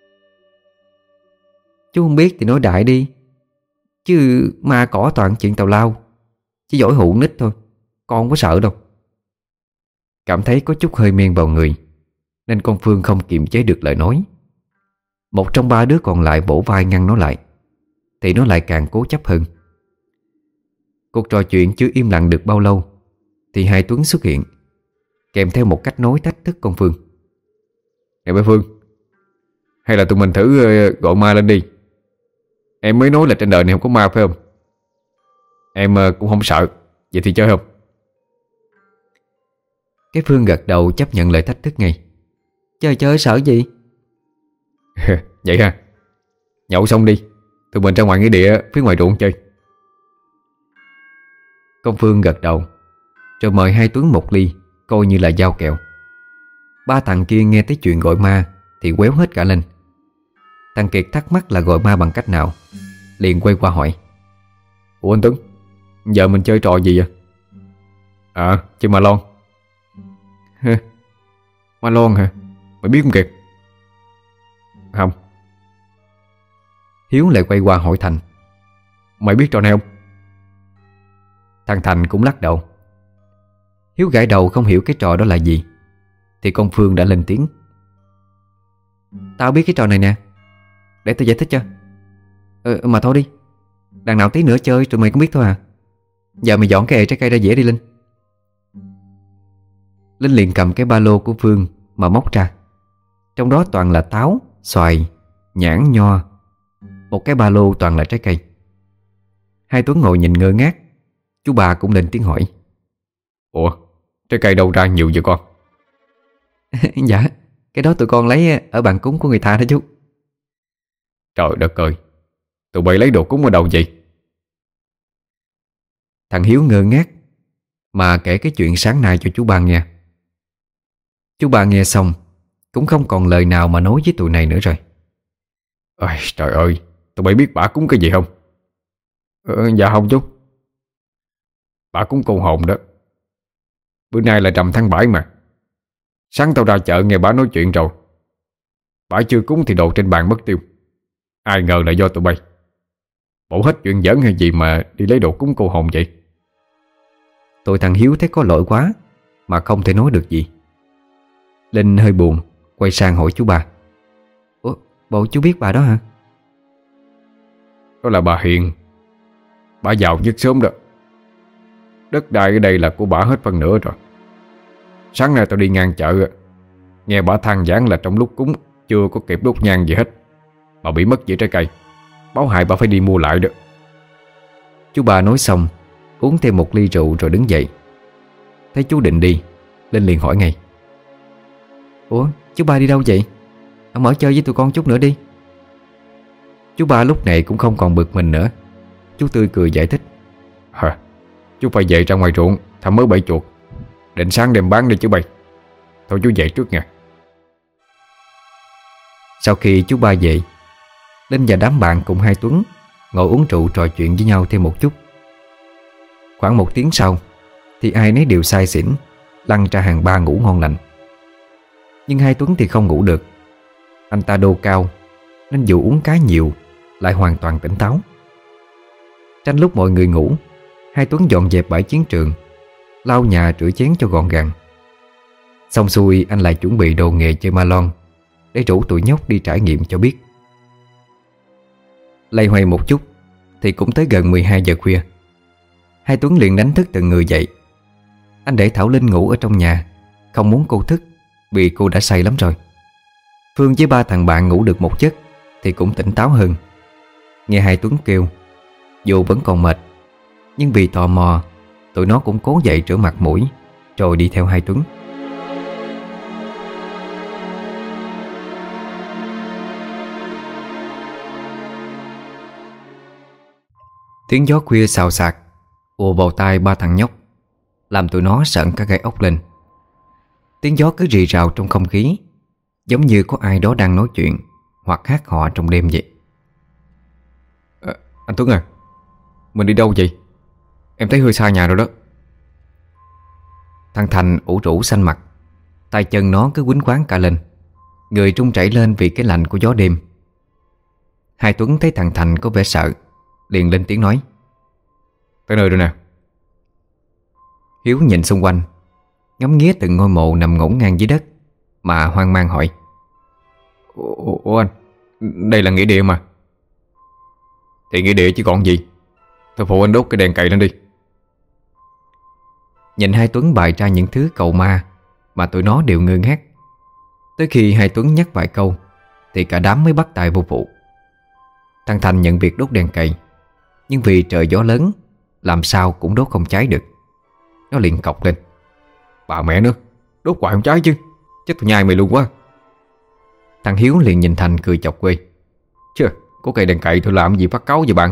Chú không biết thì nói đại đi. Chứ ma cỏ toàn chuyện tào lao, chỉ giỏi hụ nít thôi. Con không có sợ đâu. Cảm thấy có chút hơi men vào người, nên con Phương không kiềm chế được lời nói. Một trong ba đứa còn lại bổ vai ngăn nó lại, thì nó lại càng cố chấp hơn. Cuộc trò chuyện chưa im lặng được bao lâu thì hai Tuấn xuất hiện, kèm theo một cách nói thách thức con Phương. Nè bé Phương, hay là tụi mình thử gọi ma lên đi. Em mới nói là trên đời này không có ma phải không? Em cũng không sợ. Vậy thì chơi không? Cái Phương gật đầu chấp nhận lời thách thức ngay. Chơi sợ gì? Vậy ha. Nhậu xong đi, tụi mình ra ngoài nghĩa địa phía ngoài ruộng chơi. Con Phương gật đầu, rồi mời hai Tuấn một ly, coi như là giao kèo. Ba thằng kia nghe tới chuyện gọi ma thì quéo hết cả lên. Thằng Kiệt thắc mắc là gọi ma bằng cách nào, liền quay qua hỏi: Ủa anh Tuấn, giờ mình chơi trò gì vậy? Chơi ma lon. Ma lon hả? Mày biết không Kiệt? Không. Hiếu lại quay qua hỏi Thành: Mày biết trò này không? Thằng Thành cũng lắc đầu. Hiếu gãi đầu không hiểu cái trò đó là gì, thì con Phương đã lên tiếng: Tao biết cái trò này nè, để tao giải thích cho. Mà thôi đi, đằng nào tí nữa chơi tụi mày cũng biết thôi à. Giờ mày dọn cái ệ trái cây ra dễ đi Linh. Linh liền cầm cái ba lô của Phương mà móc ra. Trong đó toàn là táo, xoài, nhãn, nho. Một cái ba lô toàn là trái cây. Hai Tuấn ngồi nhìn ngơ ngác. Chú bà cũng lên tiếng hỏi: Ủa, trái cây đâu ra nhiều vậy con? Dạ, cái đó tụi con lấy ở bàn cúng của người ta đó chú. Trời đất ơi, tụi bay lấy đồ cúng ở đâu vậy? Thằng Hiếu ngơ ngác mà kể cái chuyện sáng nay cho chú ba nghe. Chú ba nghe xong cũng không còn lời nào mà nói với tụi này nữa rồi. Ôi, trời ơi, tụi bay biết bả cúng cái gì không? Dạ không chú. Bả cúng cô hồn đó. Bữa nay là rằm tháng 7 mà. Sáng tao ra chợ nghe bả nói chuyện rồi. Bả chưa cúng thì đồ trên bàn mất tiêu. Ai ngờ là do tụi bay. Bộ hết chuyện giỡn hay gì mà đi lấy đồ cúng cô hồn vậy? Tụi thằng Hiếu thấy có lỗi quá mà không thể nói được gì. Linh hơi buồn, quay sang hỏi chú ba: Ủa, bộ chú biết bà đó hả? Đó là bà Hiền. Bả giàu nhất sớm đó. Đất đai ở đây là của bả hết phân nửa rồi. Sáng nay tao đi ngang chợ, nghe bả than vãn là trong lúc cúng chưa có kịp đốt nhang gì hết mà bị mất dĩa trái cây. Báo hại bà phải đi mua lại đó. Chú ba nói xong, uống thêm một ly rượu rồi đứng dậy. Thấy chú định đi, Linh liền hỏi ngay: Ủa, chú ba đi đâu vậy? Ông ở chơi với tụi con chút nữa đi. Chú ba lúc này cũng không còn bực mình nữa. Chú tươi cười giải thích: Chú phải về ra ngoài ruộng thăm mớ bẫy chuột, định sáng đem bán đi chứ bay. Thôi chú về trước nha. Sau khi chú ba về, Linh và đám bạn cùng hai Tuấn ngồi uống rượu trò chuyện với nhau thêm một chút. Khoảng 1 tiếng sau thì ai nấy đều say xỉn, lăn ra hàng ba ngủ ngon lành. Nhưng hai Tuấn thì không ngủ được. Anh ta đô cao nên dù uống cá nhiều lại hoàn toàn tỉnh táo. Tranh lúc mọi người ngủ, hai Tuấn dọn dẹp bãi chiến trường, lau nhà rửa chén cho gọn gàng. Xong xuôi anh lại chuẩn bị đồ nghề chơi ma lon để rủ tụi nhóc đi trải nghiệm cho biết. Lay hoay một chút thì cũng tới gần 12 giờ khuya. Hai Tuấn liền đánh thức từng người dậy. Anh để Thảo Linh ngủ ở trong nhà, không muốn cô thức vì cô đã say lắm rồi. Phương với ba thằng bạn ngủ được một giấc thì cũng tỉnh táo hơn. Nghe hai Tuấn kêu, dù vẫn còn mệt, nhưng vì tò mò, tụi nó cũng cố dậy rửa mặt mũi rồi đi theo hai Tuấn. Tiếng gió khuya xào xạc ùa vào tai ba thằng nhóc, làm tụi nó sợn cả gai ốc lên. Tiếng gió cứ rì rào trong không khí, giống như có ai đó đang nói chuyện hoặc hát hò trong đêm vậy. Anh Tuấn à, Mình đi đâu vậy? Em thấy hơi xa nhà rồi đó. Thằng Thành ủ rũ xanh mặt, tay chân nó cứ quýnh quáng cả lên, người trung chảy lên vì cái lạnh của gió đêm. Hai Tuấn thấy thằng Thành có vẻ sợ, liền lên tiếng nói: Tới nơi rồi nè. Hiếu nhìn xung quanh, ngắm nghía từng ngôi mộ nằm ngổn ngang dưới đất, mà hoang mang hỏi: Ủa anh, đây là nghĩa địa mà. Thì nghĩa địa chứ còn gì. Thôi phụ anh đốt cái đèn cậy lên đi. Nhìn hai Tuấn bày ra những thứ cầu ma mà tụi nó đều ngơ ngác. Tới khi hai Tuấn nhắc vài câu thì cả đám mới bắt tay vô vụ. Thằng Thành nhận việc đốt đèn cày, nhưng vì trời gió lớn, làm sao cũng đốt không cháy được. Nó liền cọc lên: Bà mẹ nữa, đốt hoài không cháy chứ. Chết tôi nhai mày luôn quá. Thằng Hiếu liền nhìn Thành cười chọc quê: Chứ, có cây đèn cậy thôi làm gì phát cáu vậy bạn.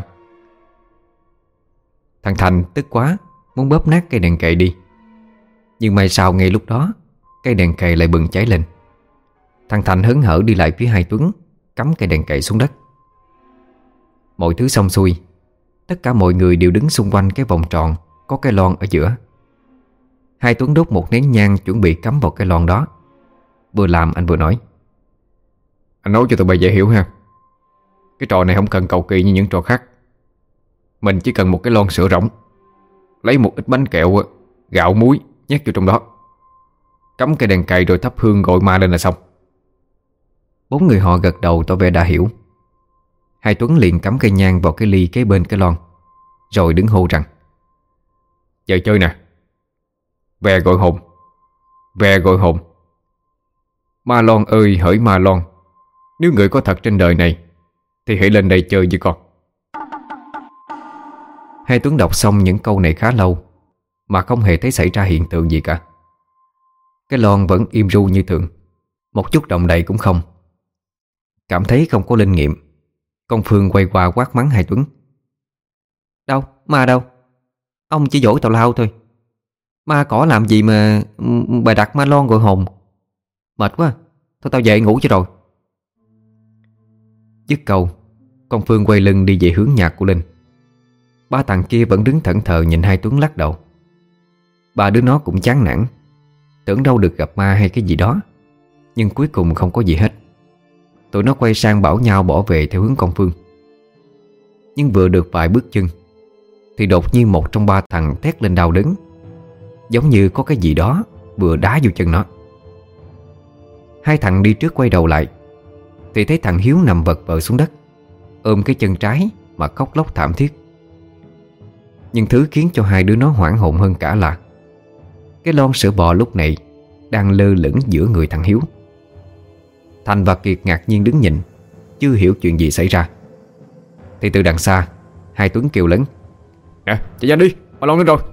Thằng Thành tức quá, muốn bóp nát cây đèn cày đi. Nhưng may sao ngay lúc đó, cây đèn cày lại bừng cháy lên. Thằng Thành hớn hở đi lại phía hai Tuấn, cắm cây đèn cày xuống đất. Mọi thứ xong xuôi, tất cả mọi người đều đứng xung quanh cái vòng tròn có cái lon ở giữa. Hai Tuấn đốt một nén nhang chuẩn bị cắm vào cái lon đó. Vừa làm anh vừa nói: Anh nói cho tụi bay dễ hiểu ha. Cái trò này không cần cầu kỳ như những trò khác. Mình chỉ cần một cái lon sữa rỗng, lấy một ít bánh kẹo, gạo, muối nhét vô trong đó, cắm cây đèn cày rồi thắp hương gọi ma lên là xong. Bốn người họ gật đầu tỏ vẻ đã hiểu. Hai Tuấn liền cắm cây nhang vào cái ly kế bên cái lon, rồi đứng hô rằng: Giờ chơi nè. Về gọi hồn, về gọi hồn. Ma lon ơi hỡi ma lon, nếu người có thật trên đời này thì hãy lên đây chơi với con. Hai Tuấn đọc xong những câu này khá lâu mà không hề thấy xảy ra hiện tượng gì cả. Cái lon vẫn im ru như thường, một chút động đậy cũng không. Cảm thấy không có linh nghiệm, con Phương quay qua quát mắng hai Tuấn: Đâu, ma đâu? Ông chỉ dỗi tào lao thôi. Ma cỏ làm gì mà bày đặt ma lon gọi hồn. Mệt quá, thôi tao về ngủ cho rồi. Dứt câu, con Phương quay lưng đi về hướng nhà của Linh. Ba thằng kia vẫn đứng thẫn thờ nhìn hai Tuấn lắc đầu. Ba đứa nó cũng chán nản, tưởng đâu được gặp ma hay cái gì đó, nhưng cuối cùng không có gì hết. Tụi nó quay sang bảo nhau bỏ về theo hướng con Phương. Nhưng vừa được vài bước chân thì đột nhiên một trong ba thằng thét lên đau đớn, giống như có cái gì đó vừa đá vô chân nó. Hai thằng đi trước quay đầu lại thì thấy thằng Hiếu nằm vật vờ xuống đất, ôm cái chân trái mà khóc lóc thảm thiết. Nhưng thứ khiến cho hai đứa nó hoảng hồn hơn cả là cái lon sữa bò lúc này đang lơ lửng giữa người thằng Hiếu. Thành và Kiệt ngạc nhiên đứng nhìn, chưa hiểu chuyện gì xảy ra. Thì từ đằng xa, hai Tuấn kêu lớn: Nè, chạy nhanh đi, ma lon đến rồi.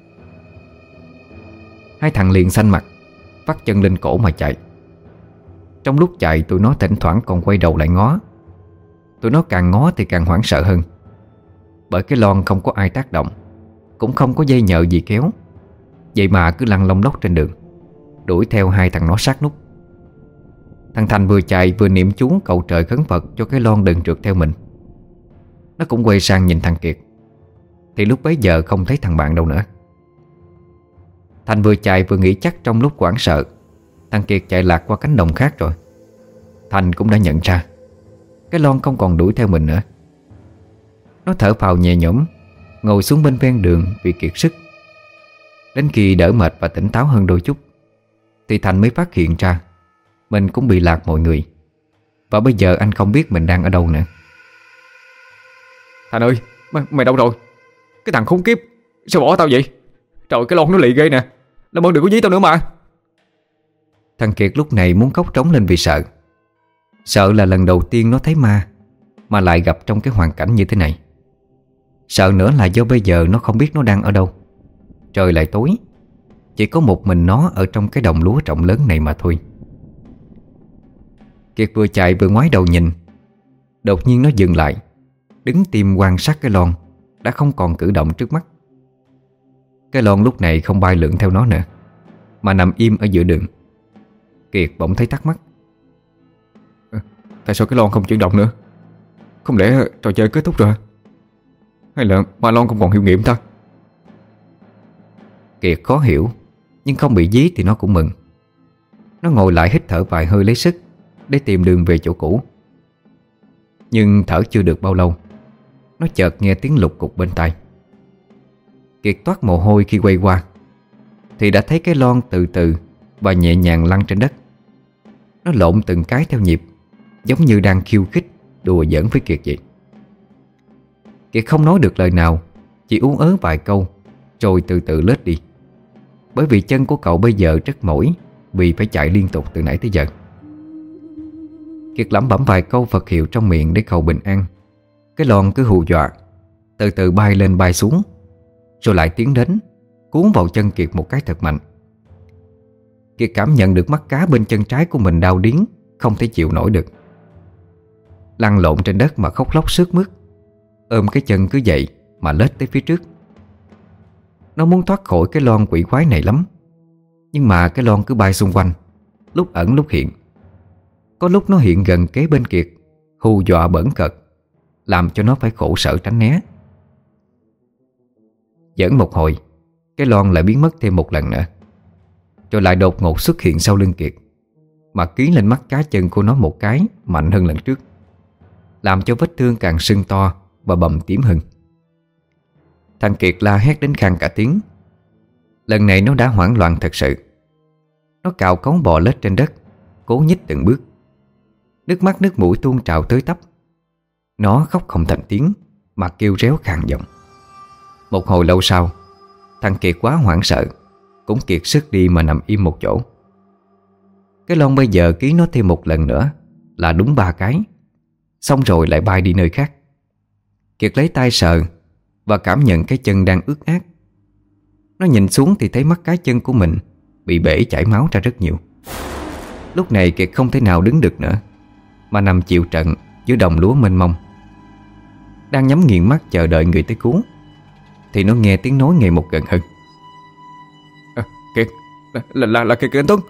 Hai thằng liền xanh mặt, vắt chân lên cổ mà chạy. Trong lúc chạy, tụi nó thỉnh thoảng còn quay đầu lại ngó. Tụi nó càng ngó thì càng hoảng sợ hơn, bởi cái lon không có ai tác động, cũng không có dây nhợ gì kéo. Vậy mà cứ lăn lông lốc trên đường, đuổi theo hai thằng nó sát nút. Thằng Thành vừa chạy vừa niệm chú cầu trời khấn Phật cho cái lon đừng trượt theo mình. Nó cũng quay sang nhìn thằng Kiệt, thì lúc bấy giờ không thấy thằng bạn đâu nữa. Thành vừa chạy vừa nghĩ chắc trong lúc hoảng sợ thằng Kiệt chạy lạc qua cánh đồng khác rồi. Thành cũng đã nhận ra cái lon không còn đuổi theo mình nữa. Nó thở phào nhẹ nhõm, ngồi xuống bên ven đường vì kiệt sức. Đến khi đỡ mệt và tỉnh táo hơn đôi chút thì Thành mới phát hiện ra mình cũng bị lạc mọi người, và bây giờ anh không biết mình đang ở đâu nữa. Thành ơi, mày đâu rồi? Cái thằng khốn kiếp, sao bỏ tao vậy? Trời, cái lon nó lì ghê nè, làm ơn đừng có dí tao nữa mà. Thằng Kiệt lúc này muốn khóc trống lên vì sợ. Sợ là lần đầu tiên nó thấy ma, mà lại gặp trong cái hoàn cảnh như thế này. Sợ nữa là do bây giờ nó không biết nó đang ở đâu. Trời lại tối, chỉ có một mình nó ở trong cái đồng lúa rộng lớn này mà thôi. Kiệt vừa chạy vừa ngoái đầu nhìn. Đột nhiên nó dừng lại, đứng tim quan sát cái lon đã không còn cử động trước mắt. Cái lon lúc này không bay lượn theo nó nữa, mà nằm im ở giữa đường. Kiệt bỗng thấy thắc mắc: Tại sao cái lon không chuyển động nữa? Không lẽ trò chơi kết thúc rồi? Hay là Ma Lon không còn hiệu nghiệm ta? Kiệt khó hiểu, nhưng không bị dí thì nó cũng mừng. Nó ngồi lại hít thở vài hơi lấy sức để tìm đường về chỗ cũ. Nhưng thở chưa được bao lâu, nó chợt nghe tiếng lục cục bên tai. Kiệt toát mồ hôi khi quay qua thì đã thấy cái lon từ từ và nhẹ nhàng lăn trên đất. Nó lộn từng cái theo nhịp, giống như đang khiêu khích, đùa giỡn với Kiệt vậy. Kiệt không nói được lời nào, chỉ ú ớ vài câu rồi từ từ lết đi. Bởi vì chân của cậu bây giờ rất mỏi vì phải chạy liên tục từ nãy tới giờ. Kiệt lẩm bẩm vài câu Phật hiệu trong miệng để cầu bình an. Cái lon cứ hù dọa, từ từ bay lên bay xuống, rồi lại tiến đến, cuốn vào chân Kiệt một cái thật mạnh. Kiệt cảm nhận được mắt cá bên chân trái của mình đau điếng, không thể chịu nổi được. Lăn lộn trên đất mà khóc lóc sướt mướt, ôm cái chân cứ vậy mà lết tới phía trước. Nó muốn thoát khỏi cái lon quỷ quái này lắm, nhưng mà cái lon cứ bay xung quanh, lúc ẩn lúc hiện. Có lúc nó hiện gần kế bên Kiệt, hù dọa bỡn cợt, làm cho nó phải khổ sở tránh né. Giỡn một hồi, cái lon lại biến mất thêm một lần nữa, rồi lại đột ngột xuất hiện sau lưng Kiệt, mà ký lên mắt cá chân của nó một cái mạnh hơn lần trước, làm cho vết thương càng sưng to và bầm tím hơn. Thằng Kiệt la hét đến khang cả tiếng. Lần này nó đã hoảng loạn thật sự. Nó cào cấu bò lết trên đất, cố nhích từng bước. Nước mắt nước mũi tuôn trào tới tấp. Nó khóc không thành tiếng mà kêu réo khàn giọng. Một hồi lâu sau, thằng Kiệt quá hoảng sợ, cũng kiệt sức đi mà nằm im một chỗ. Cái lon bây giờ ký nó thêm một lần nữa là đúng 3 cái, xong rồi lại bay đi nơi khác. Kiệt lấy tay sờ và cảm nhận cái chân đang ướt át. Nó nhìn xuống thì thấy mắt cá chân của mình bị bể chảy máu ra rất nhiều. Lúc này Kiệt không thể nào đứng được nữa, mà nằm chịu trận giữa đồng lúa mênh mông. Đang nhắm nghiền mắt chờ đợi người tới cứu thì nó nghe tiếng nói ngày một gần hơn. Kiệt, là Kiệt anh Tuấn.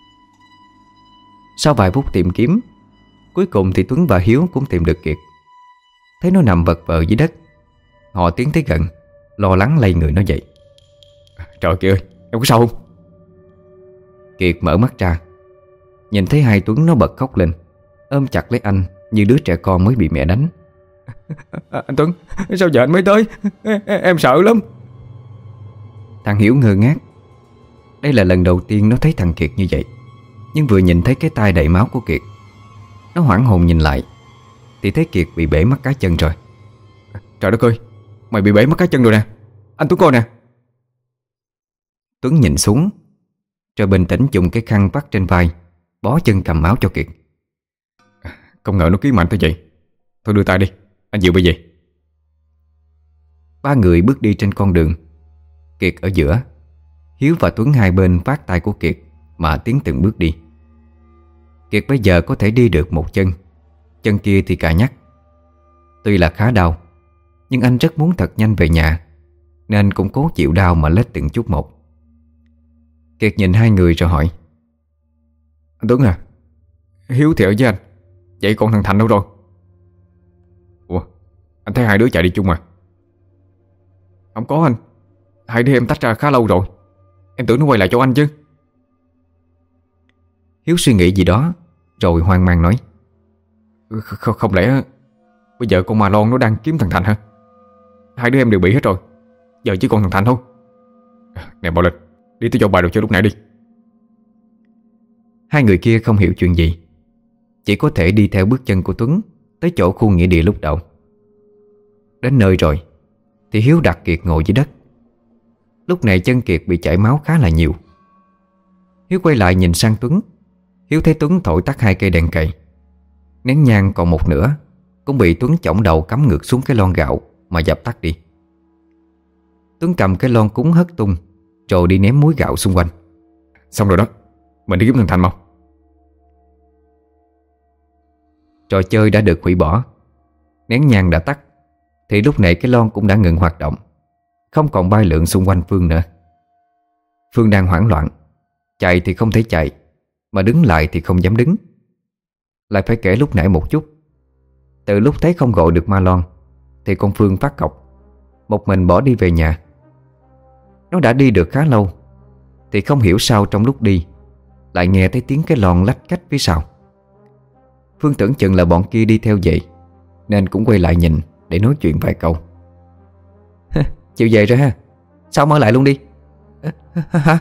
Sau vài phút tìm kiếm, cuối cùng thì Tuấn và Hiếu cũng tìm được Kiệt. Thấy nó nằm vật vờ dưới đất, họ tiến tới gần, lo lắng lay người nó dậy. Trời Kiệt ơi, em có sao không? Kiệt mở mắt ra, nhìn thấy hai Tuấn nó bật khóc lên, ôm chặt lấy anh như đứa trẻ con mới bị mẹ đánh. Anh Tuấn, sao giờ anh mới tới? Em sợ lắm. Thằng Hiếu ngơ ngác. Đây là lần đầu tiên nó thấy thằng Kiệt như vậy. Nhưng vừa nhìn thấy cái tay đầy máu của Kiệt, nó hoảng hồn nhìn lại thì thấy Kiệt bị bể mắt cá chân rồi. Trời đất ơi, mày bị bể mắt cá chân rồi nè. Anh Tuấn coi nè. Tuấn nhìn xuống, rồi bình tĩnh dùng cái khăn vắt trên vai, bó chân cầm máu cho Kiệt. Không ngờ nó ký mạnh tới vậy. Thôi đưa tay đi, anh dịu bây giờ. Ba người bước đi trên con đường, Kiệt ở giữa, Hiếu và Tuấn hai bên vác tay của Kiệt mà tiến từng bước đi. Kiệt bây giờ có thể đi được một chân, chân kia thì cà nhắc. Tuy là khá đau, nhưng anh rất muốn thật nhanh về nhà, nên cũng cố chịu đau mà lết từng chút một. Kiệt nhìn hai người rồi hỏi. Anh Tuấn à, Hiếu thì ở với anh, vậy còn thằng Thành đâu rồi? Ủa, anh thấy hai đứa chạy đi chung à? Không có anh, hai đứa em tách ra khá lâu rồi. Em tưởng nó quay lại chỗ anh chứ. Hiếu suy nghĩ gì đó rồi hoang mang nói. Không lẽ bây giờ con Ma Lon nó đang kiếm thằng Thành hả? Hai đứa em đều bị hết rồi, giờ chỉ còn thằng Thành thôi. Nè Bảo Linh, đi tới chỗ bài đồ chơi lúc nãy đi. Hai người kia không hiểu chuyện gì, chỉ có thể đi theo bước chân của Tuấn tới chỗ khu nghĩa địa lúc đầu. Đến nơi rồi thì Hiếu đặt Kiệt ngồi dưới đất. Lúc này chân Kiệt bị chảy máu khá là nhiều. Hiếu quay lại nhìn sang Tuấn. Hiếu thấy Tuấn thổi tắt hai cây đèn cầy. Nén nhang còn một nửa cũng bị Tuấn chổng đầu cắm ngược xuống cái lon gạo mà dập tắt đi. Tuấn cầm cái lon cúng hất tung, rồi đi ném muối gạo xung quanh. Xong rồi đó, mình đi kiếm thằng Thành mau. Trò chơi đã được hủy bỏ, nén nhang đã tắt, thì lúc này cái lon cũng đã ngừng hoạt động, không còn bay lượn xung quanh Phương nữa. Phương đang hoảng loạn, chạy thì không thể chạy, mà đứng lại thì không dám đứng. Lại phải kể lúc nãy một chút. Từ lúc thấy không gọi được Ma Lon thì con Phương phát cọc, một mình bỏ đi về nhà. Nó đã đi được khá lâu thì không hiểu sao trong lúc đi lại nghe thấy tiếng cái lon lách cách phía sau. Phương tưởng chừng là bọn kia đi theo vậy, nên cũng quay lại nhìn để nói chuyện vài câu. Chịu về rồi ha, sao mở lại luôn đi. Hả?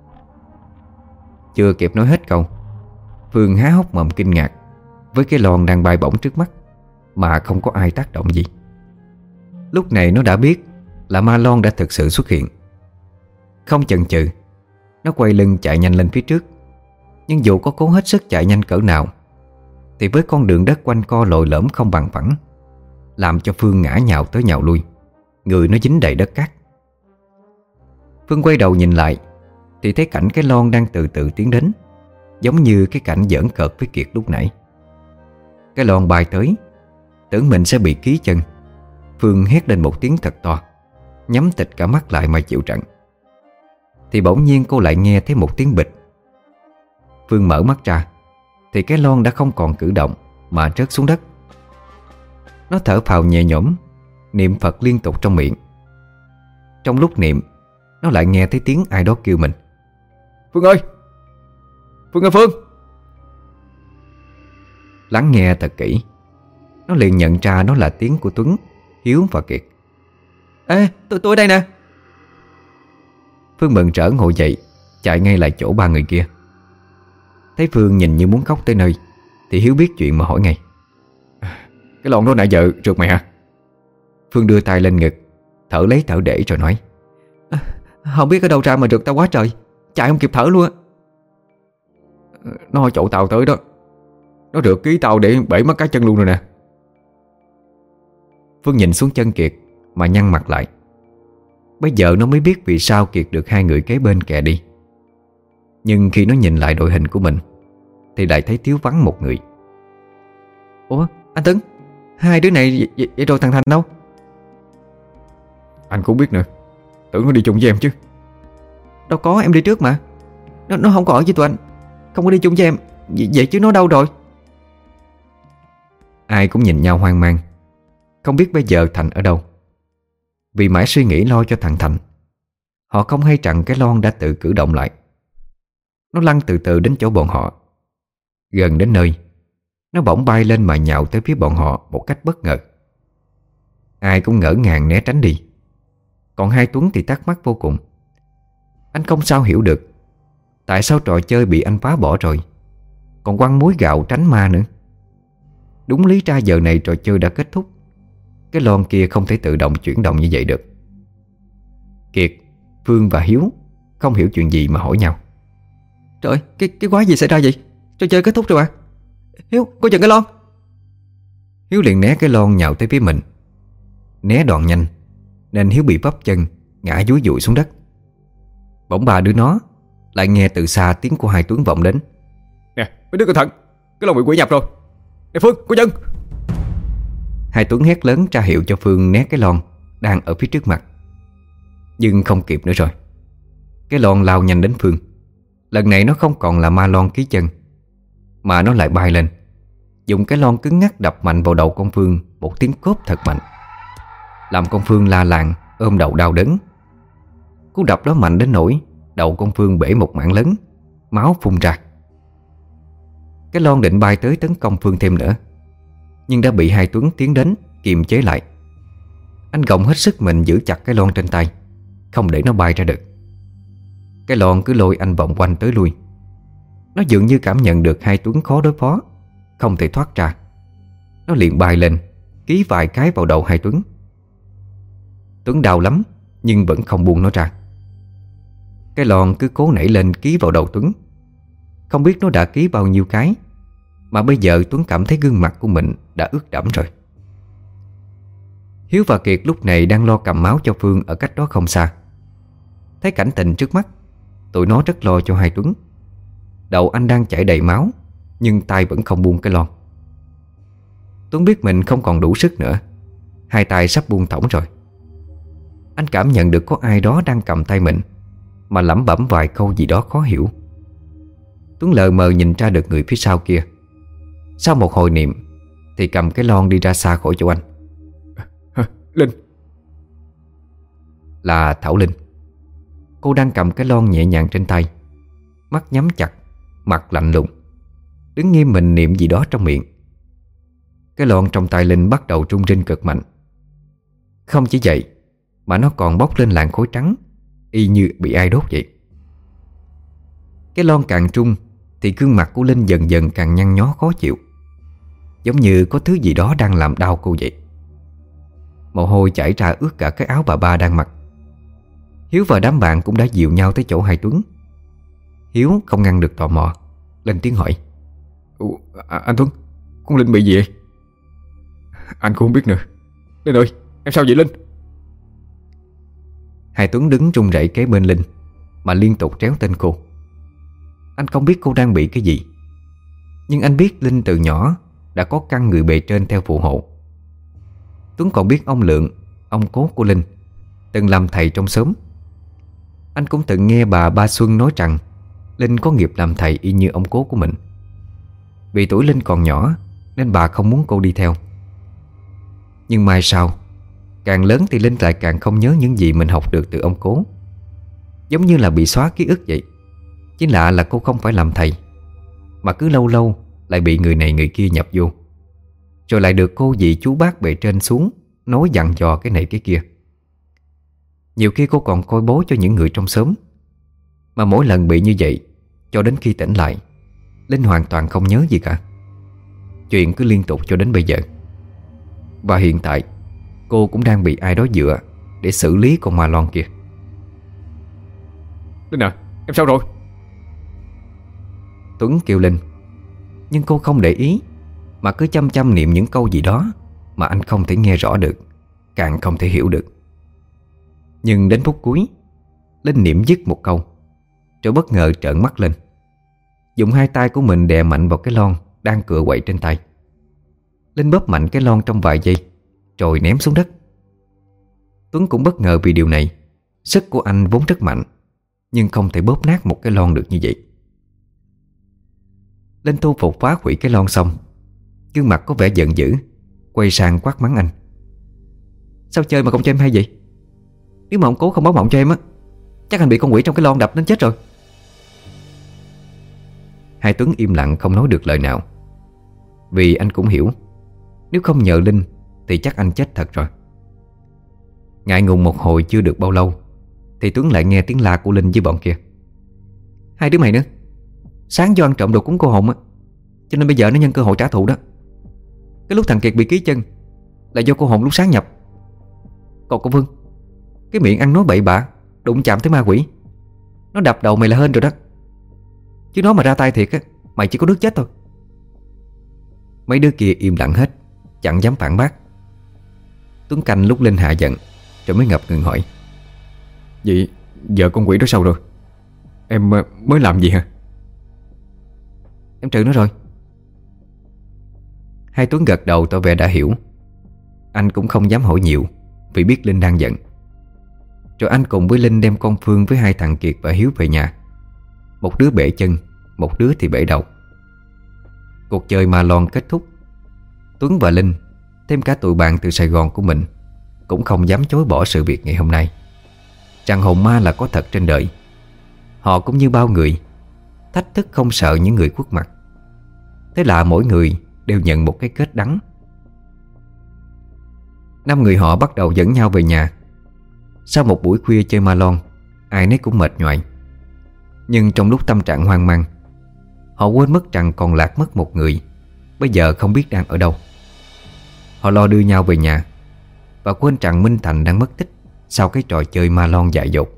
Chưa kịp nói hết câu, Phương há hốc mồm kinh ngạc với cái lon đang bay bổng trước mắt mà không có ai tác động gì. Lúc này nó đã biết là ma lon đã thực sự xuất hiện. Không chần chừ, nó quay lưng chạy nhanh lên phía trước. Nhưng dù có cố hết sức chạy nhanh cỡ nào thì với con đường đất quanh co lồi lõm không bằng phẳng, làm cho Phương ngã nhào tới nhào lui, người nó dính đầy đất cát. Phương quay đầu nhìn lại thì thấy cảnh cái lon đang từ từ tiến đến, giống như cái cảnh giỡn cợt với Kiệt lúc nãy. Cái lon bay tới, tưởng mình sẽ bị ký chân. Phương hét lên một tiếng thật to, nhắm tịt cả mắt lại mà chịu trận. Thì bỗng nhiên cô lại nghe thấy một tiếng bịch. Phương mở mắt ra thì cái lon đã không còn cử động mà rớt xuống đất. Nó thở phào nhẹ nhõm, niệm Phật liên tục trong miệng. Trong lúc niệm, nó lại nghe thấy tiếng ai đó kêu mình. Phương ơi! Phương ơi Phương! Lắng nghe thật kỹ, nó liền nhận ra đó là tiếng của Tuấn, Hiếu và Kiệt. Ê, tôi ở đây nè! Phương mừng rỡ ngồi dậy, chạy ngay lại chỗ ba người kia. Thấy Phương nhìn như muốn khóc tới nơi thì Hiếu biết chuyện mà hỏi ngay. Cái lon đó nãy giờ trượt mày hả? Phương đưa tay lên ngực, thở lấy thở để rồi nói. Không biết ở đâu ra mà trượt tao quá trời, chạy không kịp thở luôn á. Nó chỗ tao tới đó, nó rượt ký tao để bể mất cái chân luôn rồi nè. Phương nhìn xuống chân Kiệt mà nhăn mặt lại. Bây giờ nó mới biết vì sao Kiệt được hai người kế bên kè đi. Nhưng khi nó nhìn lại đội hình của mình thì lại thấy thiếu vắng một người. Ủa anh Tuấn, hai đứa này vậy rồi thằng Thành đâu? Anh cũng biết nữa, tưởng nó đi chung với em chứ. Đâu có, em đi trước mà. Nó không có ở với tụi anh, không có đi chung với em. Vậy chứ nó đâu rồi? Ai cũng nhìn nhau hoang mang, không biết bây giờ Thành ở đâu. Vì mãi suy nghĩ lo cho thằng Thành, họ không hay rằng cái lon đã tự cử động lại. Nó lăn từ từ đến chỗ bọn họ. Gần đến nơi, nó bỗng bay lên mà nhào tới phía bọn họ một cách bất ngờ. Ai cũng ngỡ ngàng né tránh đi. Còn hai Tuấn thì thắc mắc vô cùng. Anh không sao hiểu được tại sao trò chơi bị anh phá bỏ rồi còn quăng muối gạo tránh ma nữa. Đúng lý ra giờ này trò chơi đã kết thúc, cái lon kia không thể tự động chuyển động như vậy được. Kiệt, Phương và Hiếu không hiểu chuyện gì mà hỏi nhau. Trời, cái quái gì xảy ra vậy? Trò chơi kết thúc rồi mà. Hiếu, coi chừng cái lon. Hiếu liền né cái lon nhào tới phía mình. Né đoạn nhanh nên Hiếu bị vấp chân, ngã dúi dụi xuống đất. Bỗng ba đứa nó lại nghe từ xa tiếng của hai Tuấn vọng đến. Nè, mấy đứa cẩn thận, cái lon bị quỷ nhập rồi. Nè Phương, coi chân. Hai Tuấn hét lớn ra hiệu cho Phương né cái lon đang ở phía trước mặt. Nhưng không kịp nữa rồi. Cái lon lao nhanh đến Phương. Lần này nó không còn là ma lon ký chân, mà nó lại bay lên, dùng cái lon cứng ngắc đập mạnh vào đầu con Phương một tiếng cốp thật mạnh, làm con Phương la làng ôm đầu đau đớn. Cú đập đó mạnh đến nỗi đầu con Phương bể một mảng lớn, máu phun ra. Cái lon định bay tới tấn công Phương thêm nữa, nhưng đã bị hai Tuấn tiến đến kiềm chế lại. Anh gồng hết sức mình giữ chặt cái lon trên tay, không để nó bay ra được. Cái lon cứ lôi anh vòng quanh tới lui. Nó dường như cảm nhận được hai Tuấn khó đối phó, không thể thoát ra. Nó liền bay lên, ký vài cái vào đầu hai Tuấn. Tuấn đau lắm nhưng vẫn không buông nó ra. Cái lon cứ cố nảy lên ký vào đầu Tuấn. Không biết nó đã ký bao nhiêu cái, mà bây giờ Tuấn cảm thấy gương mặt của mình đã ướt đẫm rồi. Hiếu và Kiệt lúc này đang lo cầm máu cho Phương ở cách đó không xa. Thấy cảnh tình trước mắt, tụi nó rất lo cho hai Tuấn. Đầu anh đang chảy đầy máu, nhưng tay vẫn không buông cái lon. Tuấn biết mình không còn đủ sức nữa, hai tay sắp buông thõng rồi. Anh cảm nhận được có ai đó đang cầm tay mình, mà lẩm bẩm vài câu gì đó khó hiểu. Tuấn lờ mờ nhìn ra được người phía sau kia. Sau một hồi niệm thì cầm cái lon đi ra xa khỏi chỗ anh. Linh. là Thảo Linh. Cô đang cầm cái lon nhẹ nhàng trên tay, mắt nhắm chặt, mặt lạnh lùng, đứng nghiêm mình niệm gì đó trong miệng. Cái lon trong tay Linh bắt đầu rung rinh cực mạnh. Không chỉ vậy mà nó còn bốc lên làn khói trắng, y như bị ai đốt vậy. Cái lon càng rung thì gương mặt của Linh dần dần càng nhăn nhó khó chịu, giống như có thứ gì đó đang làm đau cô vậy. Mồ hôi chảy ra ướt cả cái áo bà ba đang mặc. Hiếu và đám bạn cũng đã dìu nhau tới chỗ hai Tuấn. Hiếu không ngăn được tò mò, lên tiếng hỏi: Anh Tuấn, con Linh bị gì vậy? Anh cũng không biết nữa. Linh ơi, em sao vậy Linh? Hai Tuấn đứng run rẩy kế bên Linh mà liên tục tréo tên cô. Anh không biết cô đang bị cái gì, nhưng anh biết Linh từ nhỏ đã có căn người bề trên theo phù hộ. Tuấn còn biết ông Lượng, ông cố của Linh, từng làm thầy trong xóm. Anh cũng từng nghe bà Ba Xuân nói rằng Linh có nghiệp làm thầy y như ông cố của mình. Vì tuổi Linh còn nhỏ nên bà không muốn cô đi theo. Nhưng mai sau, càng lớn thì Linh lại càng không nhớ những gì mình học được từ ông cố, giống như là bị xóa ký ức vậy. Chỉ lạ là cô không phải làm thầy, mà cứ lâu lâu lại bị người này người kia nhập vô, rồi lại được cô dì chú bác bề trên xuống nói dặn dò cái này cái kia. Nhiều khi cô còn coi bố cho những người trong xóm. Mà mỗi lần bị như vậy, cho đến khi tỉnh lại, Linh hoàn toàn không nhớ gì cả. Chuyện cứ liên tục cho đến bây giờ. Và hiện tại cô cũng đang bị ai đó dựa để xử lý con ma lon kia. Linh à, em sao rồi? Tuấn kêu Linh, nhưng cô không để ý, mà cứ chăm chăm niệm những câu gì đó mà anh không thể nghe rõ được, càng không thể hiểu được. Nhưng đến phút cuối, Linh niệm dứt một câu, rồi bất ngờ trợn mắt lên, dùng hai tay của mình đè mạnh vào cái lon đang cựa quậy trên tay. Linh bóp mạnh cái lon trong vài giây rồi ném xuống đất. Tuấn cũng bất ngờ vì điều này. Sức của anh vốn rất mạnh, nhưng không thể bóp nát một cái lon được như vậy. Linh thu phục phá hủy cái lon xong, gương mặt có vẻ giận dữ, quay sang quát mắng anh: "Sao chơi mà không cho em hay vậy? Nếu mà ông cố không báo mộng cho em á, chắc anh bị con quỷ trong cái lon đập đến chết rồi." Hai Tuấn im lặng không nói được lời nào, vì anh cũng hiểu nếu không nhờ Linh thì chắc anh chết thật rồi. Ngại ngùng một hồi chưa được bao lâu thì Tuấn lại nghe tiếng la của Linh với bọn kia: "Hai đứa mày nữa, sáng do ăn trộm đồ cúng cô hồn á, cho nên bây giờ nó nhân cơ hội trả thù đó. Cái lúc thằng Kiệt bị ký chân là do cô hồn lúc sáng nhập. Còn cô Vương, cái miệng ăn nói bậy bạ, đụng chạm tới ma quỷ, nó đập đầu mày là hên rồi đó. Chứ nó mà ra tay thiệt á, mày chỉ có nước chết thôi." Mấy đứa kia im lặng hết, chẳng dám phản bác. Tuấn canh lúc Linh hạ giận rồi mới ngập ngừng hỏi: "Vậy giờ con quỷ đó sao rồi? Em mới làm gì hả?" "Em trừ nó rồi." Hai Tuấn gật đầu tỏ vẻ đã hiểu. Anh cũng không dám hỏi nhiều vì biết Linh đang giận. Rồi anh cùng với Linh đem con Phương với hai thằng Kiệt và Hiếu về nhà. Một đứa bể chân, một đứa thì bể đầu. Cuộc chơi ma lon kết thúc. Tuấn và Linh, thêm cả tụi bạn từ Sài Gòn của mình, cũng không dám chối bỏ sự việc ngày hôm nay, rằng hồn ma là có thật trên đời. Họ cũng như bao người, thách thức không sợ những người khuất mặt. Thế là mỗi người đều nhận một cái kết đắng. 5 người họ bắt đầu dẫn nhau về nhà. Sau một buổi khuya chơi ma lon, ai nấy cũng mệt nhoài. Nhưng trong lúc tâm trạng hoang mang, họ quên mất rằng còn lạc mất một người, bây giờ không biết đang ở đâu. Họ lo đưa nhau về nhà và quên rằng Minh Thành đang mất tích sau cái trò chơi ma lon dại dột.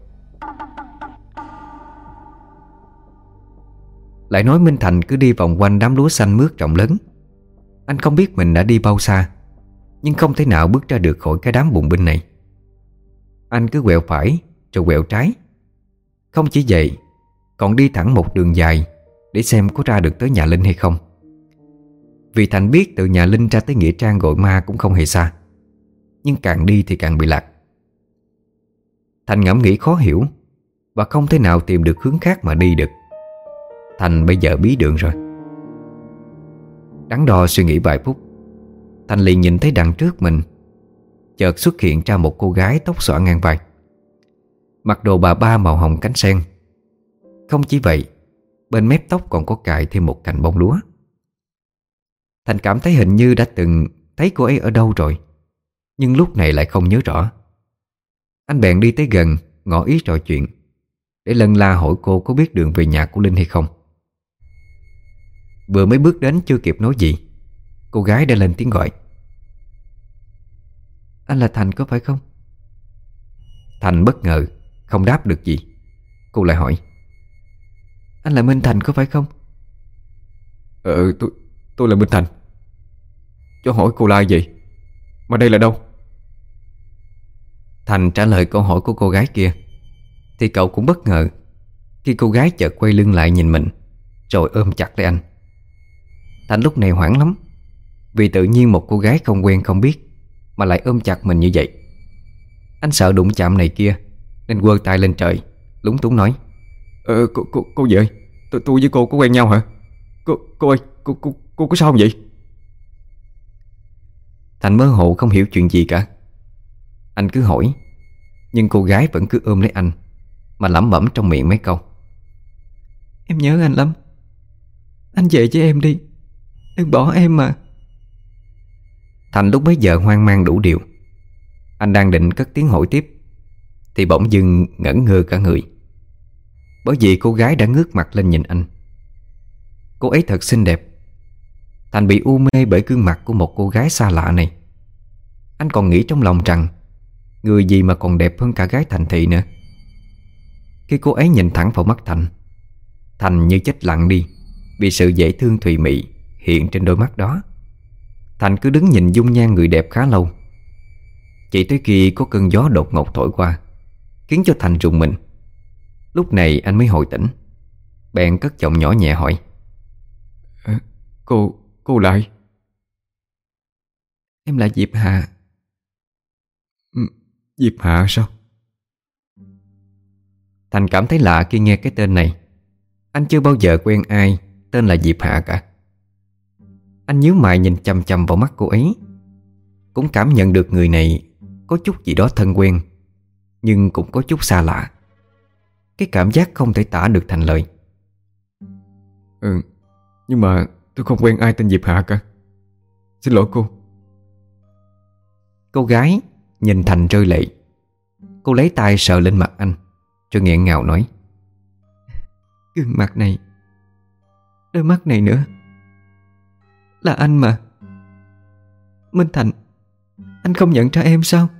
Lại nói Minh Thành cứ đi vòng quanh đám lúa xanh mướt rộng lớn. Anh không biết mình đã đi bao xa, nhưng không thể nào bước ra được khỏi cái đám bùng binh này. Anh cứ quẹo phải rồi quẹo trái. Không chỉ vậy, còn đi thẳng một đường dài để xem có ra được tới nhà Linh hay không. Vì Thành biết từ nhà Linh ra tới nghĩa trang gọi ma cũng không hề xa, nhưng càng đi thì càng bị lạc. Thành ngẫm nghĩ khó hiểu và không thể nào tìm được hướng khác mà đi được. Thành bây giờ bí đường rồi. Đắn đo suy nghĩ vài phút, Thành liền nhìn thấy đằng trước mình chợt xuất hiện ra một cô gái tóc xõa ngang vai. mặc đồ bà ba màu hồng cánh sen. Không chỉ vậy, bên mép tóc còn có cài thêm một cành bông lúa. Thành cảm thấy hình như đã từng thấy cô ấy ở đâu rồi, nhưng lúc này lại không nhớ rõ. Anh bèn đi tới gần, ngỏ ý trò chuyện, để lân la hỏi cô có biết đường về nhà của Linh hay không. Vừa mới bước đến chưa kịp nói gì, cô gái đã lên tiếng gọi. Anh là Thành có phải không? Thành bất ngờ, không đáp được gì. Cô lại hỏi. Anh là Minh Thành có phải không? Tôi là Minh Thành. Cho hỏi cô là ai vậy? Mà đây là đâu? Thành trả lời câu hỏi của cô gái kia, thì cậu cũng bất ngờ khi cô gái chợt quay lưng lại nhìn mình, rồi ôm chặt lấy anh. Thành lúc này hoảng lắm, vì tự nhiên một cô gái không quen không biết mà lại ôm chặt mình như vậy. Anh sợ đụng chạm này kia, nên quơ tay lên trời, lúng túng nói. Cô gì ơi, tôi với cô có quen nhau hả? Cô ơi, cô có sao không vậy? Thành mơ hồ không hiểu chuyện gì cả. Anh cứ hỏi, nhưng cô gái vẫn cứ ôm lấy anh mà lẩm bẩm trong miệng mấy câu. Em nhớ anh lắm. Anh về với em đi, đừng bỏ em mà. Thành lúc bấy giờ hoang mang đủ điều. Anh đang định cất tiếng hỏi tiếp, thì bỗng dưng ngẩn ngơ cả người, bởi vì cô gái đã ngước mặt lên nhìn anh. Cô ấy thật xinh đẹp. Thành bị u mê bởi gương mặt của một cô gái xa lạ này. Anh còn nghĩ trong lòng rằng người gì mà còn đẹp hơn cả gái thành thị nữa. Khi cô ấy nhìn thẳng vào mắt Thành như chết lặng đi, vì sự dễ thương thùy mị hiện trên đôi mắt đó. Thành cứ đứng nhìn dung nhan người đẹp khá lâu, chỉ tới khi có cơn gió đột ngột thổi qua, khiến cho Thành rùng mình. Lúc này anh mới hồi tỉnh, bèn cất giọng nhỏ nhẹ hỏi. Cô là ai? Em là Diệp Hạ. Diệp Hạ sao? Thành cảm thấy lạ khi nghe cái tên này. Anh chưa bao giờ quen ai tên là Diệp Hạ cả. Anh nhíu mày nhìn chằm chằm vào mắt cô ấy, cũng cảm nhận được người này có chút gì đó thân quen, nhưng cũng có chút xa lạ. Cái cảm giác không thể tả được thành lời. Nhưng mà tôi không quen ai tên Diệp Hạ cả. Xin lỗi cô. Cô gái nhìn Thành rơi lệ. Cô lấy tay sờ lên mặt anh, rồi nghẹn ngào nói. Gương mặt này, đôi mắt này nữa, là anh mà. Minh Thành, anh không nhận ra em sao?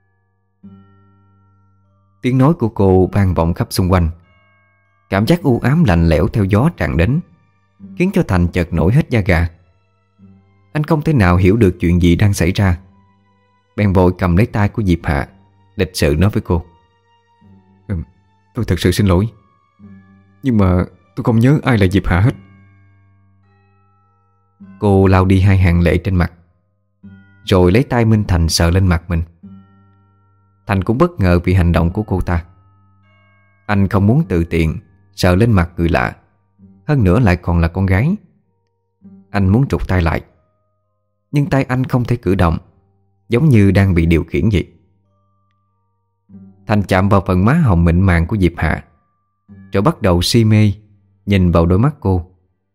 Tiếng nói của cô vang vọng khắp xung quanh. Cảm giác u ám lạnh lẽo theo gió tràn đến, khiến cho Thành chợt nổi hết da gà. Anh không thể nào hiểu được chuyện gì đang xảy ra, bèn vội cầm lấy tay của Diệp Hạ, lịch sự nói với cô. Tôi thật sự xin lỗi, nhưng mà tôi không nhớ ai là Diệp Hạ hết. Cô lau đi hai hàng lệ trên mặt, rồi lấy tay Minh Thành sờ lên mặt mình. Thành cũng bất ngờ vì hành động của cô ta. Anh không muốn tự tiện sờ lên mặt người lạ, hơn nữa lại còn là con gái. Anh muốn trục tay lại, nhưng tay anh không thể cử động, giống như đang bị điều khiển vậy. Thành chạm vào phần má hồng mịn màng của Diệp Hạ, rồi bắt đầu si mê nhìn vào đôi mắt cô.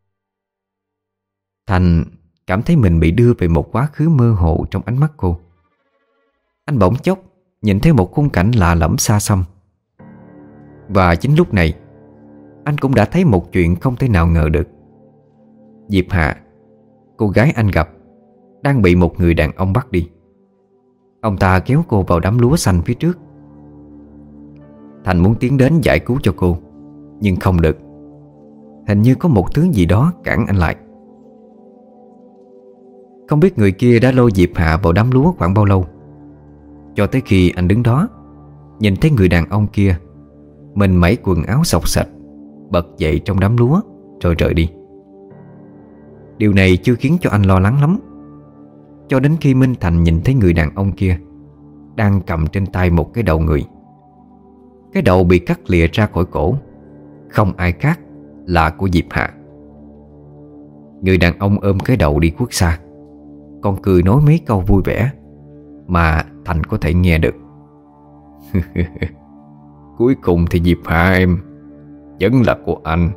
Thành cảm thấy mình bị đưa về một quá khứ mơ hồ trong ánh mắt cô. Anh bỗng chốc nhìn thấy một khung cảnh lạ lẫm xa xăm. Và chính lúc này, anh cũng đã thấy một chuyện không thể nào ngờ được. Diệp Hạ, cô gái anh gặp, đang bị một người đàn ông bắt đi. Ông ta kéo cô vào đám lúa xanh phía trước. Thành muốn tiến đến giải cứu cho cô, nhưng không được. Hình như có một thứ gì đó cản anh lại. Không biết người kia đã lôi Diệp Hạ vào đám lúa khoảng bao lâu, cho tới khi anh đứng đó, nhìn thấy người đàn ông kia mình mẩy quần áo xộc xệch, bật dậy trong đám lúa rồi rời đi. Điều này chưa khiến cho anh lo lắng lắm, cho đến khi Minh Thành nhìn thấy người đàn ông kia đang cầm trên tay một cái đầu người. Cái đầu bị cắt lìa ra khỏi cổ, không ai khác là của Diệp Hạ. Người đàn ông ôm cái đầu đi khuất xa, còn cười nói mấy câu vui vẻ mà Thành có thể nghe được. Cuối cùng thì Diệp Hạ em vẫn là của anh.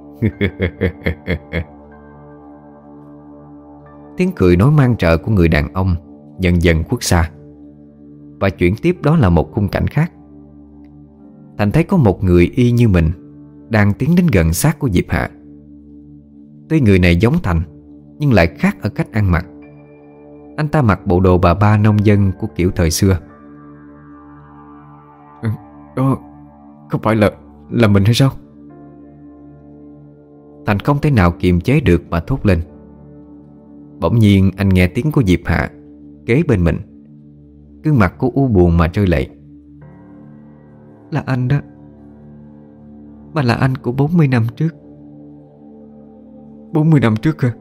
Tiếng cười nói mang trợ của người đàn ông dần dần khuất xa, và chuyển tiếp đó là một khung cảnh khác. Thành thấy có một người y như mình đang tiến đến gần xác của Diệp Hạ. Tuy người này giống Thành, nhưng lại khác ở cách ăn mặc. Anh ta mặc bộ đồ bà ba nông dân của kiểu thời xưa. Đó không phải là mình hay sao? Thành không thể nào kiềm chế được mà thốt lên. Bỗng nhiên anh nghe tiếng của Diệp Hạ kế bên mình. Gương mặt cô u buồn mà rơi lệ. Là anh đó. Mà là anh của 40 năm trước. 40 năm trước hả?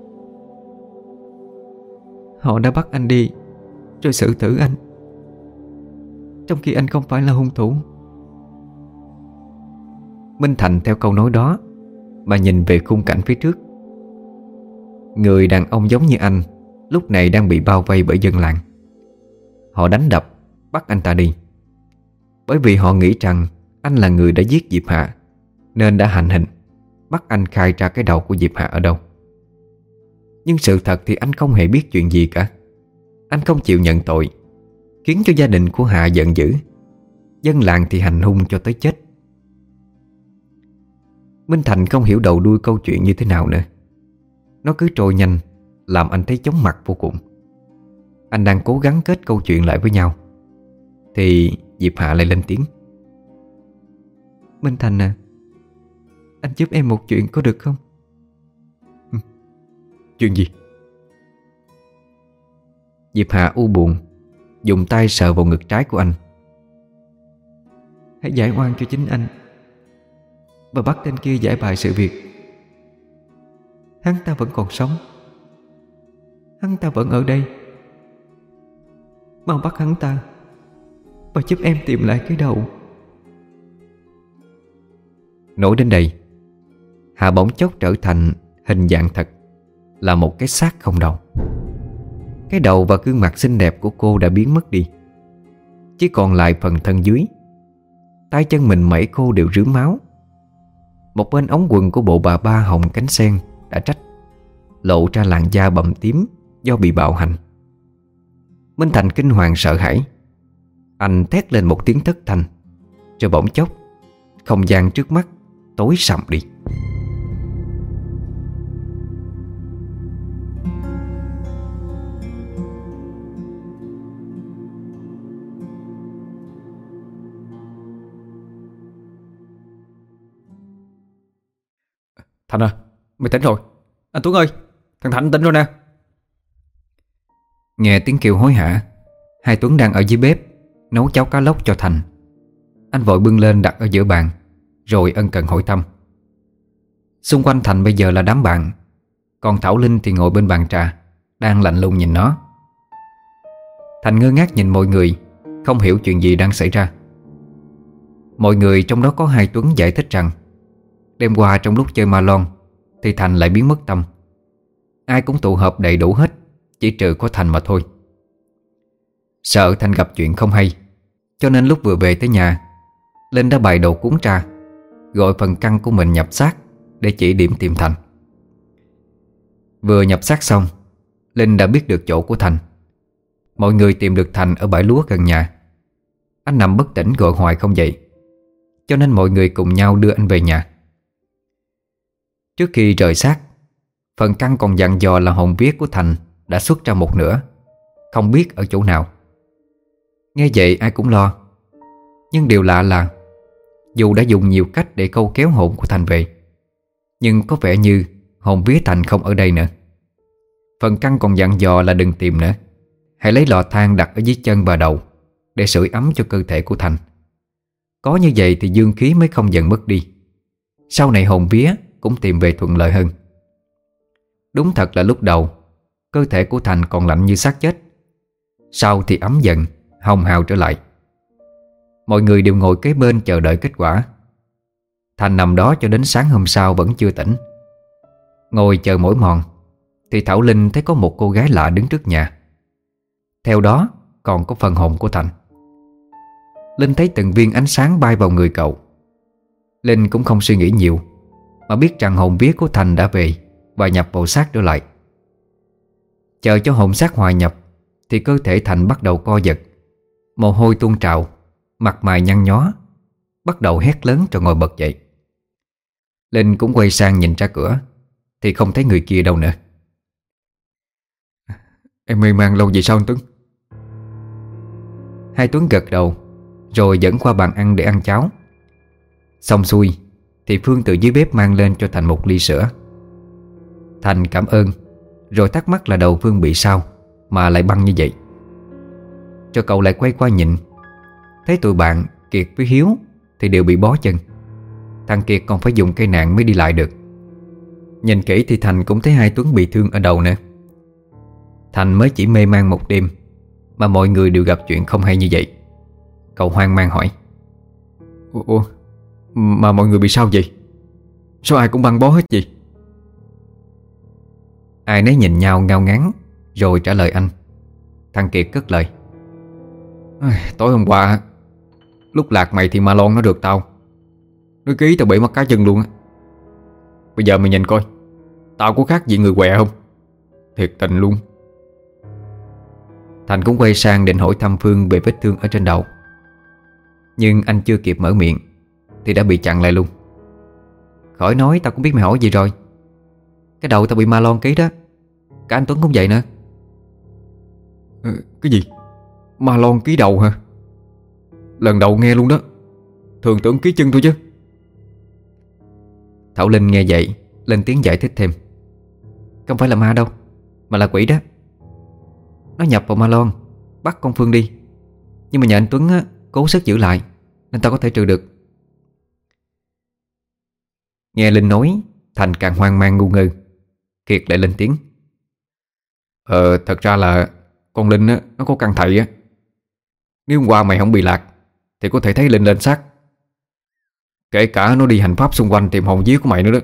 Họ đã bắt anh đi rồi xử tử anh, trong khi anh không phải là hung thủ. Minh Thành theo câu nói đó mà nhìn về khung cảnh phía trước. Người đàn ông giống như anh lúc này đang bị bao vây bởi dân làng. Họ đánh đập, bắt anh ta đi, bởi vì họ nghĩ rằng anh là người đã giết Diệp Hạ, nên đã hành hình, bắt anh khai ra cái đầu của Diệp Hạ ở đâu. Nhưng sự thật thì anh không hề biết chuyện gì cả. Anh không chịu nhận tội, khiến cho gia đình của Hạ giận dữ. Dân làng thì hành hung cho tới chết. Minh Thành không hiểu đầu đuôi câu chuyện như thế nào nữa. Nó cứ trôi nhanh, làm anh thấy chóng mặt vô cùng. Anh đang cố gắng kết câu chuyện lại với nhau, thì Diệp Hạ lại lên tiếng. Minh Thành à, anh giúp em một chuyện có được không? Chuyện gì? Diệp Hạ u buồn, dùng tay sờ vào ngực trái của anh. Hãy giải oan cho chính anh, và bắt tên kia giải bày sự việc. Hắn ta vẫn còn sống. Hắn ta vẫn ở đây. Mau bắt hắn ta, và giúp em tìm lại cái đầu. Nói đến đây, Hạ bỗng chốc trở thành hình dạng thật, là một cái xác không đầu. Cái đầu và gương mặt xinh đẹp của cô đã biến mất đi, chỉ còn lại phần thân dưới. Tay chân mình mẩy cô đều rướm máu. Một bên ống quần của bộ bà ba hồng cánh sen đã rách, lộ ra làn da bầm tím do bị bạo hành. Minh Thành kinh hoàng sợ hãi. Anh thét lên một tiếng thất thanh, rồi bỗng chốc không gian trước mắt tối sầm đi. Thành à, mày tỉnh rồi. Anh Tuấn ơi, thằng Thành tỉnh rồi nè. Nghe tiếng kêu hối hả, hai Tuấn đang ở dưới bếp nấu cháo cá lóc cho Thành. Anh vội bưng lên đặt ở giữa bàn, rồi ân cần hỏi thăm. Xung quanh Thành bây giờ là đám bạn, còn Thảo Linh thì ngồi bên bàn trà, đang lạnh lùng nhìn nó. Thành ngơ ngác nhìn mọi người, không hiểu chuyện gì đang xảy ra. Mọi người trong đó có hai Tuấn giải thích rằng đêm qua trong lúc chơi ma lon thì Thành lại biến mất tâm. Ai cũng tụ họp đầy đủ hết, chỉ trừ có Thành mà thôi. Sợ Thành gặp chuyện không hay, cho nên lúc vừa về tới nhà, Linh đã bày đồ cuốn trà, gọi phần căn của mình nhập xác để chỉ điểm tìm Thành. Vừa nhập xác xong, Linh đã biết được chỗ của Thành. Mọi người tìm được Thành ở bãi lúa gần nhà. Anh nằm bất tỉnh gọi hoài không dậy, cho nên mọi người cùng nhau đưa anh về nhà. Trước khi rời xác, phần căn còn dặn dò là hồn vía của Thành đã xuất ra một nửa, không biết ở chỗ nào. Nghe vậy ai cũng lo. Nhưng điều lạ là dù đã dùng nhiều cách để câu kéo hồn của Thành về, nhưng có vẻ như hồn vía Thành không ở đây nữa. Phần căn còn dặn dò là đừng tìm nữa, hãy lấy lò than đặt ở dưới chân và đầu để sưởi ấm cho cơ thể của Thành. Có như vậy thì dương khí mới không dần mất đi. Sau này hồn vía cũng tìm về thuận lợi hơn. Đúng thật là lúc đầu cơ thể của Thành còn lạnh như xác chết, sau thì ấm dần, hồng hào trở lại. Mọi người đều ngồi kế bên chờ đợi kết quả. Thành nằm đó cho đến sáng hôm sau vẫn chưa tỉnh. Ngồi chờ mỏi mòn thì Thảo Linh thấy có một cô gái lạ đứng trước nhà. Theo đó còn có phần hồn của Thành. Linh thấy từng viên ánh sáng bay vào người cậu. Linh cũng không suy nghĩ nhiều, mà biết rằng hồn vía của Thành đã về và nhập vào xác trở lại. Chờ cho hồn xác hòa nhập thì cơ thể Thành bắt đầu co giật, mồ hôi tuôn trào, mặt mày nhăn nhó, bắt đầu hét lớn rồi ngồi bật dậy. Linh cũng quay sang nhìn ra cửa thì không thấy người kia đâu nữa. Em mê man lâu vậy sao anh Tuấn? Hai Tuấn gật đầu rồi dẫn qua bàn ăn để ăn cháo. Xong xuôi thì Phương từ dưới bếp mang lên cho Thành một ly sữa. Thành cảm ơn, rồi thắc mắc là đầu Phương bị sao mà lại băng như vậy. Cho cậu lại quay qua nhìn, thấy tụi bạn Kiệt với Hiếu thì đều bị bó chân. Thằng Kiệt còn phải dùng cây nạn mới đi lại được. Nhìn kỹ thì Thành cũng thấy hai Tuấn bị thương ở đầu nữa. Thành mới chỉ mê man một đêm mà mọi người đều gặp chuyện không hay như vậy. Cậu hoang mang hỏi: Ủa, mà mọi người bị sao vậy? Sao ai cũng băng bó hết vậy? Ai nấy nhìn nhau ngao ngán rồi trả lời anh. Thằng Kiệt cất lời: Tối hôm qua lúc lạc mày thì ma lon nó được tao. Nó ký tao bị mất cá chân luôn á. Bây giờ mày nhìn coi, tao có khác gì người què không? Thiệt tình luôn. Thành cũng quay sang định hỏi thăm Phương về vết thương ở trên đầu, nhưng anh chưa kịp mở miệng thì đã bị chặn lại luôn. Khỏi nói, tao cũng biết mày hỏi gì rồi. Cái đầu tao bị ma lon ký đó. Cả anh Tuấn cũng vậy nữa. Cái gì? Ma lon ký đầu hả? Lần đầu nghe luôn đó. Thường tưởng ký chân thôi chứ. Thảo Linh nghe vậy lên tiếng giải thích thêm: Không phải là ma đâu, mà là quỷ đó. Nó nhập vào ma lon bắt con Phương đi, nhưng mà nhờ anh Tuấn á, cố sức giữ lại nên tao có thể trừ được. Nghe Linh nói, Thành càng hoang mang ngu ngơ. Kiệt lại lên tiếng: Thật ra là con Linh á, nó có căn thầy á. Nếu hôm qua mày không bị lạc thì có thể thấy Linh lên xác. Kể cả nó đi hành pháp xung quanh tìm hồn vía của mày nữa đó.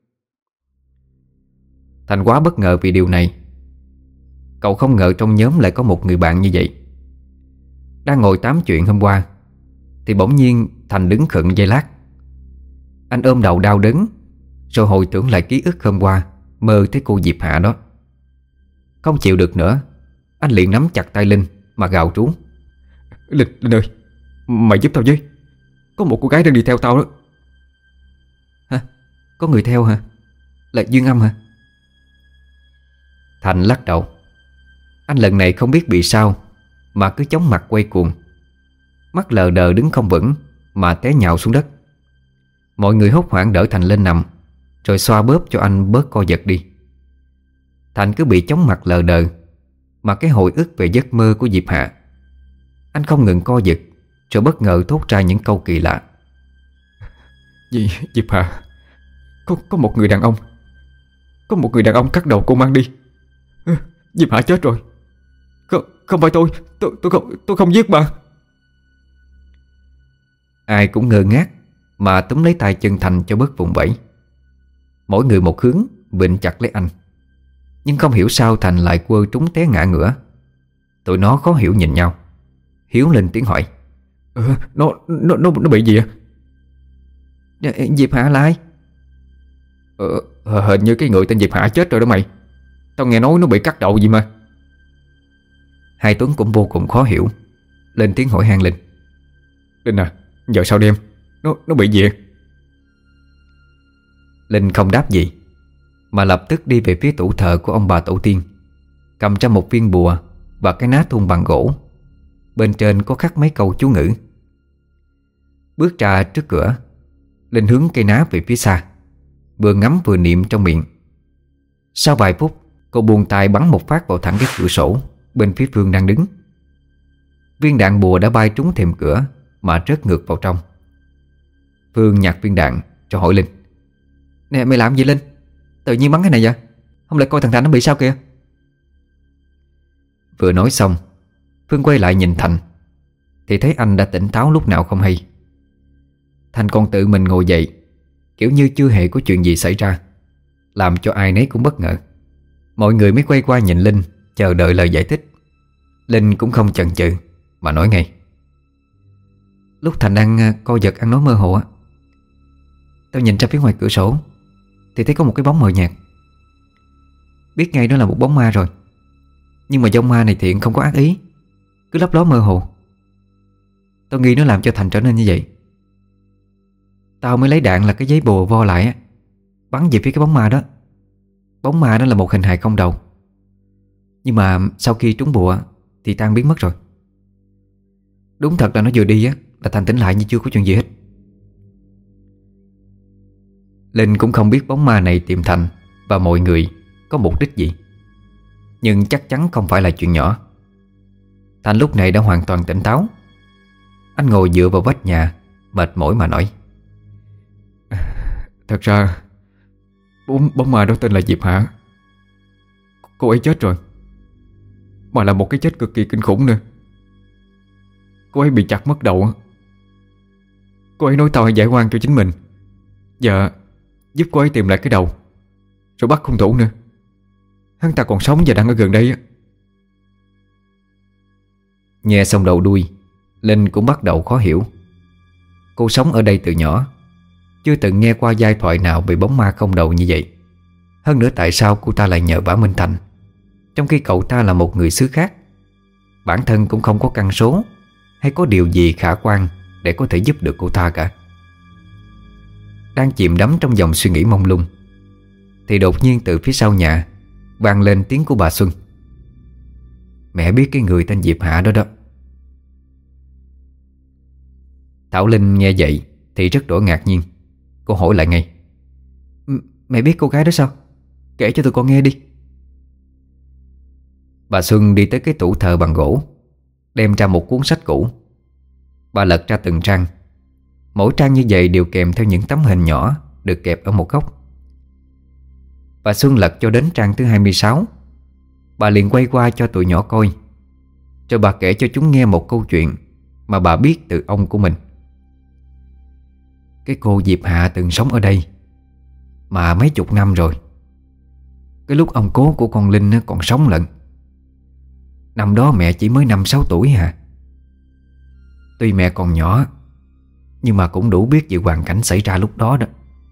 Thành quá bất ngờ vì điều này. Cậu không ngờ trong nhóm lại có một người bạn như vậy. Đang ngồi tám chuyện hôm qua thì bỗng nhiên Thành đứng khựng giây lát. Anh ôm đầu đau đớn, rồi hồi tưởng lại ký ức hôm qua mơ thấy cô Diệp Hạ đó. Không chịu được nữa, anh liền nắm chặt tay Linh mà gào trú: Linh ơi, mày giúp tao với. Có một cô gái đang đi theo tao đó. Hả? Có người theo hả? Là Duyên Âm hả? Thành lắc đầu. Anh lần này không biết bị sao mà cứ chóng mặt quay cuồng, mắt lờ đờ đứng không vững mà té nhào xuống đất. Mọi người hốt hoảng đỡ Thành lên nằm, rồi xoa bóp cho anh bớt co giật đi. Thành cứ bị chóng mặt lờ đờ, mà cái hồi ức về giấc mơ của Diệp Hạ. Anh không ngừng co giật, rồi bất ngờ thốt ra những câu kỳ lạ: Diệp Hạ, có một người đàn ông. Có một người đàn ông cắt đầu cô mang đi. Diệp Hạ chết rồi. Không phải tôi không giết mà. Ai cũng ngơ ngác mà túm lấy tay chân Thành cho bớt vùng vẫy. Mỗi người một hướng vịn chặt lấy anh, nhưng không hiểu sao Thành lại quơ trúng té ngã ngửa. Tụi nó khó hiểu nhìn nhau. Hiếu lên tiếng hỏi: Nó bị gì ạ? Diệp Hạ là ai? Hình như cái người tên Diệp Hạ chết rồi đó mày. Tao nghe nói nó bị cắt đầu gì mà. Hai Tuấn cũng vô cùng khó hiểu, lên tiếng hỏi han Linh: Linh à, giờ sao đêm? Nó bị gì? Linh không đáp gì, mà lập tức đi về phía tủ thờ của ông bà tổ tiên, cầm ra một viên bùa và cái ná thun bằng gỗ. Bên trên có khắc mấy câu chú ngữ. Bước ra trước cửa, Linh hướng cây ná về phía xa, vừa ngắm vừa niệm trong miệng. Sau vài phút, cô buông tay bắn một phát vào thẳng cái cửa sổ bên phía Phương đang đứng. Viên đạn bùa đã bay trúng thềm cửa mà rớt ngược vào trong. Phương nhặt viên đạn rồi hỏi Linh: Nè, mày làm gì Linh? Tự nhiên bắn cái này vậy? Không lẽ coi thằng Thành nó bị sao kìa? Vừa nói xong, Phương quay lại nhìn Thành thì thấy anh đã tỉnh táo lúc nào không hay. Thành còn tự mình ngồi dậy, kiểu như chưa hề có chuyện gì xảy ra, làm cho ai nấy cũng bất ngờ. Mọi người mới quay qua nhìn Linh, chờ đợi lời giải thích. Linh cũng không chần chừ mà nói ngay: Lúc Thành đang co giật ăn nói mơ hồ á, tao nhìn ra phía ngoài cửa sổ thì thấy có một cái bóng mờ nhạt. Biết ngay đó là một bóng ma rồi, nhưng mà dông ma này thiện không có ác ý, cứ lấp ló mơ hồ. Tao nghi nó làm cho Thành trở nên như vậy. Tao mới lấy đạn là cái giấy bùa vo lại á, bắn về phía cái bóng ma đó. Bóng ma đó là một hình hài không đầu, nhưng mà sau khi trúng bùa thì tan biến mất rồi. Đúng thật là nó vừa đi á là Thành tỉnh lại như chưa có chuyện gì hết. Linh cũng không biết bóng ma này tìm Thành và mọi người có mục đích gì, nhưng chắc chắn không phải là chuyện nhỏ. Thành lúc này đã hoàn toàn tỉnh táo. Anh ngồi dựa vào vách nhà, mệt mỏi mà nói: Thật ra bóng ma đó tên là Diệp Hạ. Cô ấy chết rồi, mà là một cái chết cực kỳ kinh khủng nữa. Cô ấy bị chặt mất đầu á. Cô ấy nói tao hãy giải oan cho chính mình và giúp cô ấy tìm lại cái đầu, rồi bắt hung thủ nữa. Hắn ta còn sống và đang ở gần đây á. Nghe xong đầu đuôi, Linh cũng bắt đầu khó hiểu. Cô sống ở đây từ nhỏ, chưa từng nghe qua giai thoại nào về bóng ma không đầu như vậy. Hơn nữa tại sao cô ta lại nhờ vả Minh Thành, trong khi cậu ta là một người xứ khác, bản thân cũng không có căn số hay có điều gì khả quan để có thể giúp được cô ta cả. Đang chìm đắm trong dòng suy nghĩ mông lung thì đột nhiên từ phía sau nhà vang lên tiếng của bà Xuân: "Mẹ biết cái người tên Diệp Hạ đó đó." Thảo Linh nghe vậy thì rất đổi ngạc nhiên. Cô hỏi lại ngay: "Mẹ biết cô gái đó sao? Kể cho tụi con nghe đi." Bà Xuân đi tới cái tủ thờ bằng gỗ, đem ra một cuốn sách cũ. Bà lật ra từng trang. Mỗi trang như vậy đều kèm theo những tấm hình nhỏ được kẹp ở một góc. Bà Xuân lật cho đến trang thứ 26. Bà liền quay qua cho tụi nhỏ coi, rồi bà kể cho chúng nghe một câu chuyện mà bà biết từ ông của mình. Cái cô Diệp Hạ từng sống ở đây mà mấy chục năm rồi. Cái lúc ông cố của con Linh còn sống lận. Năm đó mẹ chỉ mới 5-6 tuổi hả. Tuy mẹ còn nhỏ, nhưng mà cũng đủ biết về hoàn cảnh xảy ra lúc đó đó.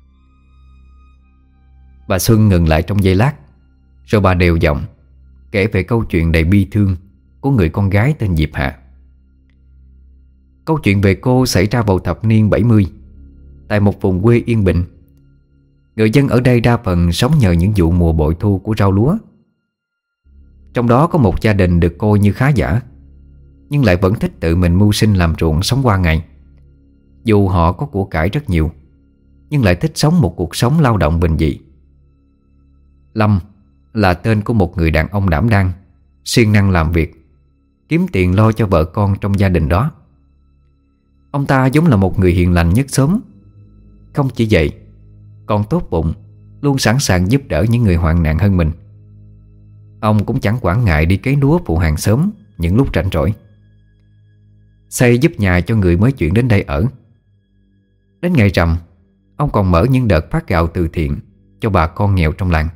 Bà Xuân ngừng lại trong giây lát, rồi bà đều giọng kể về câu chuyện đầy bi thương của người con gái tên Diệp Hạ. Câu chuyện về cô xảy ra vào thập niên 70, tại một vùng quê yên bình. Người dân ở đây đa phần sống nhờ những vụ mùa bội thu của rau lúa. Trong đó có một gia đình được coi như khá giả, nhưng lại vẫn thích tự mình mưu sinh làm ruộng sống qua ngày. Dù họ có của cải rất nhiều, nhưng lại thích sống một cuộc sống lao động bình dị. Lâm là tên của một người đàn ông đảm đang, siêng năng làm việc, kiếm tiền lo cho vợ con trong gia đình đó. Ông ta giống là một người hiền lành nhất xóm. Không chỉ vậy, còn tốt bụng, luôn sẵn sàng giúp đỡ những người hoạn nạn hơn mình. Ông cũng chẳng quản ngại đi cấy lúa phụ hàng xóm những lúc rảnh rỗi, xây giúp nhà cho người mới chuyển đến đây ở. Đến ngày rằm, ông còn mở những đợt phát gạo từ thiện cho bà con nghèo trong làng.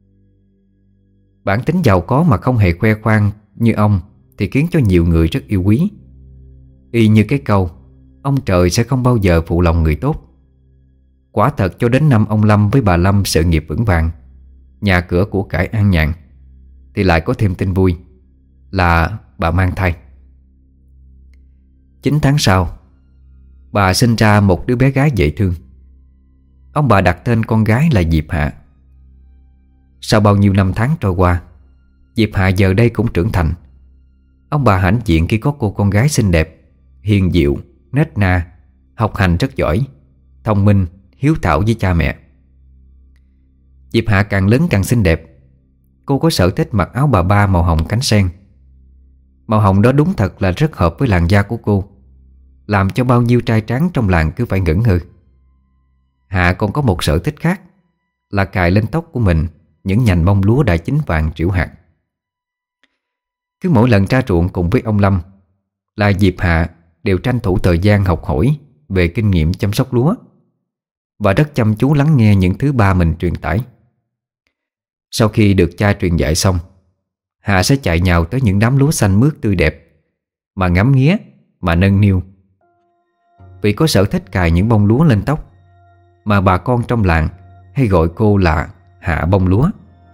Bản tính giàu có mà không hề khoe khoang như ông thì khiến cho nhiều người rất yêu quý. Y như cái câu ông trời sẽ không bao giờ phụ lòng người tốt. Quả thật cho đến năm ông Lâm với bà Lâm sự nghiệp vững vàng, nhà cửa của cải an nhàn, thì lại có thêm tin vui là bà mang thai. 9 tháng sau, bà sinh ra một đứa bé gái dễ thương. Ông bà đặt tên con gái là Diệp Hạ. Sau bao nhiêu năm tháng trôi qua, Diệp Hạ giờ đây cũng trưởng thành. Ông bà hãnh diện khi có cô con gái xinh đẹp, hiền diệu, nết na, học hành rất giỏi, thông minh, hiếu thảo với cha mẹ. Diệp Hạ càng lớn càng xinh đẹp. Cô có sở thích mặc áo bà ba màu hồng cánh sen. Màu hồng đó đúng thật là rất hợp với làn da của cô, làm cho bao nhiêu trai tráng trong làng cứ phải ngẩn ngơ. Hạ còn có một sở thích khác là cài lên tóc của mình những nhành bông lúa đã chín vàng trĩu hạt. Cứ mỗi lần ra ruộng cùng với ông Lâm là Diệp Hạ đều tranh thủ thời gian học hỏi về kinh nghiệm chăm sóc lúa và rất chăm chú lắng nghe những thứ ba mình truyền tải. Sau khi được cha truyền dạy xong, Hạ sẽ chạy nhào tới những đám lúa xanh mướt tươi đẹp mà ngắm nghía, mà nâng niu. vì có sở thích cài những bông lúa lên tóc, mà bà con trong làng hay gọi cô là Hạ Bông Lúa.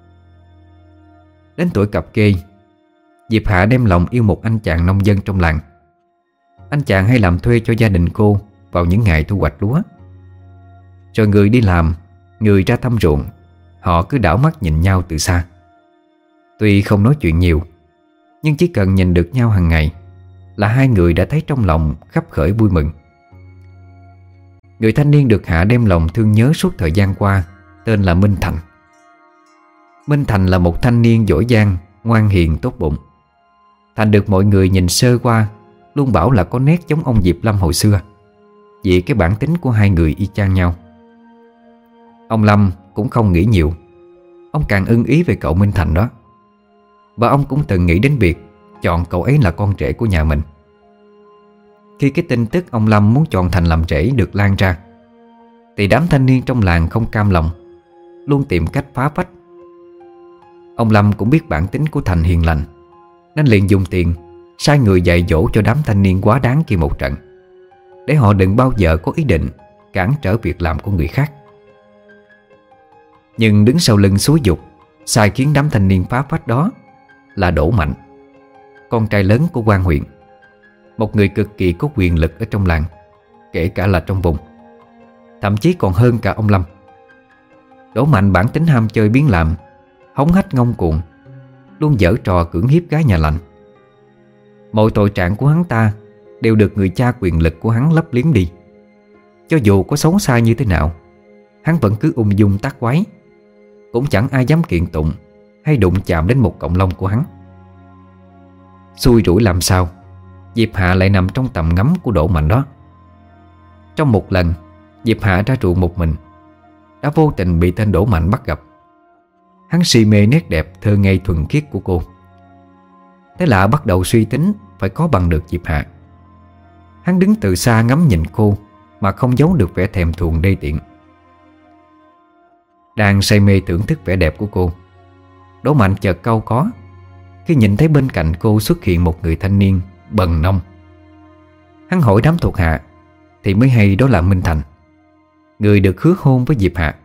Đến tuổi cập kê, Diệp Hạ đem lòng yêu một anh chàng nông dân trong làng. Anh chàng hay làm thuê cho gia đình cô vào những ngày thu hoạch lúa. Rồi người đi làm, người ra thăm ruộng, họ cứ đảo mắt nhìn nhau từ xa. Tuy không nói chuyện nhiều, nhưng chỉ cần nhìn được nhau hàng ngày là hai người đã thấy trong lòng khắp khởi vui mừng. Người thanh niên được Hạ đem lòng thương nhớ suốt thời gian qua tên là Minh Thành. Minh Thành là một thanh niên giỏi giang, ngoan hiền, tốt bụng. Thành được mọi người nhìn sơ qua luôn bảo là có nét giống ông Diệp Lâm hồi xưa, vì cái bản tính của hai người y chang nhau. Ông Lâm cũng không nghĩ nhiều, ông càng ưng ý về cậu Minh Thành đó. Và ông cũng từng nghĩ đến việc chọn cậu ấy là con rể của nhà mình. Khi cái tin tức ông Lâm muốn chọn Thành làm rể được lan ra, thì đám thanh niên trong làng không cam lòng, luôn tìm cách phá phách. Ông Lâm cũng biết bản tính của Thành hiền lành, nên liền dùng tiền sai người dạy dỗ cho đám thanh niên quá đáng kia một trận, để họ đừng bao giờ có ý định cản trở việc làm của người khác. Nhưng đứng sau lưng xúi giục, sai khiến đám thanh niên phá phách đó là Đỗ Mạnh, con trai lớn của quan huyện, một người cực kỳ có quyền lực ở trong làng, kể cả là trong vùng, thậm chí còn hơn cả ông Lâm. Đỗ Mạnh bản tính ham chơi biến làm, hống hách ngông cuồng, luôn giở trò cưỡng hiếp gái nhà lành. Mọi tội trạng của hắn ta đều được người cha quyền lực của hắn lấp liếm đi. Cho dù có xấu xa như thế nào, hắn vẫn cứ ung dung tác quái, cũng chẳng ai dám kiện tụng hay đụng chạm đến một cọng lông của hắn. Xui rủi làm sao, Diệp Hạ lại nằm trong tầm ngắm của Đỗ Mạnh đó. Trong một lần Diệp Hạ ra ruộng một mình, đã vô tình bị tên Đỗ Mạnh bắt gặp. Hắn si mê nét đẹp thơ ngây thuần khiết của cô. Thế là bắt đầu suy tính phải có bằng được Diệp Hạ. Hắn đứng từ xa ngắm nhìn cô mà không giấu được vẻ thèm thuồng đê tiện. Đang say mê thưởng thức vẻ đẹp của cô, Đỗ Mạnh chợt cau có khi nhìn thấy bên cạnh cô xuất hiện một người thanh niên bần nông. Hắn hỏi đám thuộc hạ thì mới hay đó là Minh Thành, người được hứa hôn với Diệp Hạ.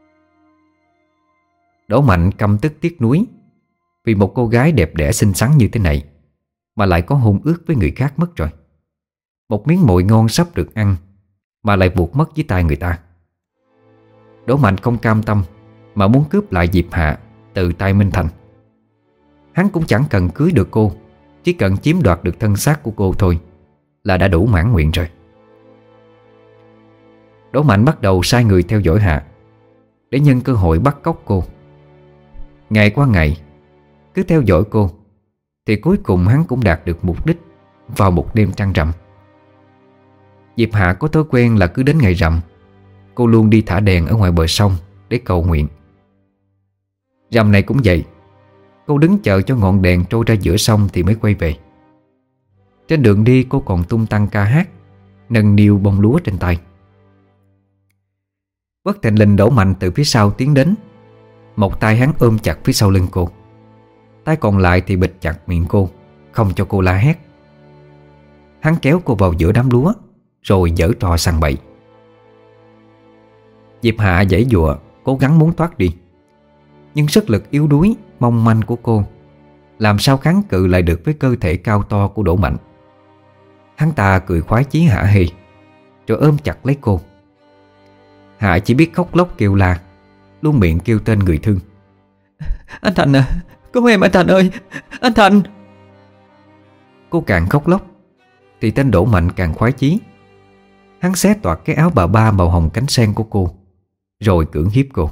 Đỗ Mạnh căm tức tiếc nuối vì một cô gái đẹp đẽ xinh xắn như thế này mà lại có hôn ước với người khác mất rồi. Một miếng mồi ngon sắp được ăn mà lại buộc mất dưới tay người ta. Đỗ Mạnh không cam tâm mà muốn cướp lại Diệp Hạ từ tay Minh Thành. Hắn cũng chẳng cần cưới được cô, chỉ cần chiếm đoạt được thân xác của cô thôi là đã đủ mãn nguyện rồi. Đỗ Mạnh bắt đầu sai người theo dõi Hạ, để nhân cơ hội bắt cóc cô. Ngày qua ngày, cứ theo dõi cô, thì cuối cùng hắn cũng đạt được mục đích vào một đêm trăng rằm. Diệp Hạ có thói quen là cứ đến ngày rằm, cô luôn đi thả đèn ở ngoài bờ sông để cầu nguyện. Rằm này cũng vậy, cô đứng chờ cho ngọn đèn trôi ra giữa sông thì mới quay về. Trên đường đi cô còn tung tăng ca hát, nâng niu bông lúa trên tay. Bất thình lình Đỗ Mạnh từ phía sau tiến đến. Một tay hắn ôm chặt phía sau lưng cô, tay còn lại thì bịt chặt miệng cô, không cho cô la hét. Hắn kéo cô vào giữa đám lúa, rồi giở trò sằng bậy. Diệp Hạ giãy giụa, cố gắng muốn thoát đi, nhưng sức lực yếu đuối, mong manh của cô làm sao kháng cự lại được với cơ thể cao to của Đỗ Mạnh. Hắn ta cười khoái chí hả hê, rồi ôm chặt lấy cô. Hạ chỉ biết khóc lóc kêu la, luôn miệng kêu tên người thương. Anh Thành à, cứu em anh Thành ơi, anh Thành. Cô càng khóc lóc thì tên Đỗ Mạnh càng khoái chí. Hắn xé toạc cái áo bà ba màu hồng cánh sen của cô, rồi cưỡng hiếp cô.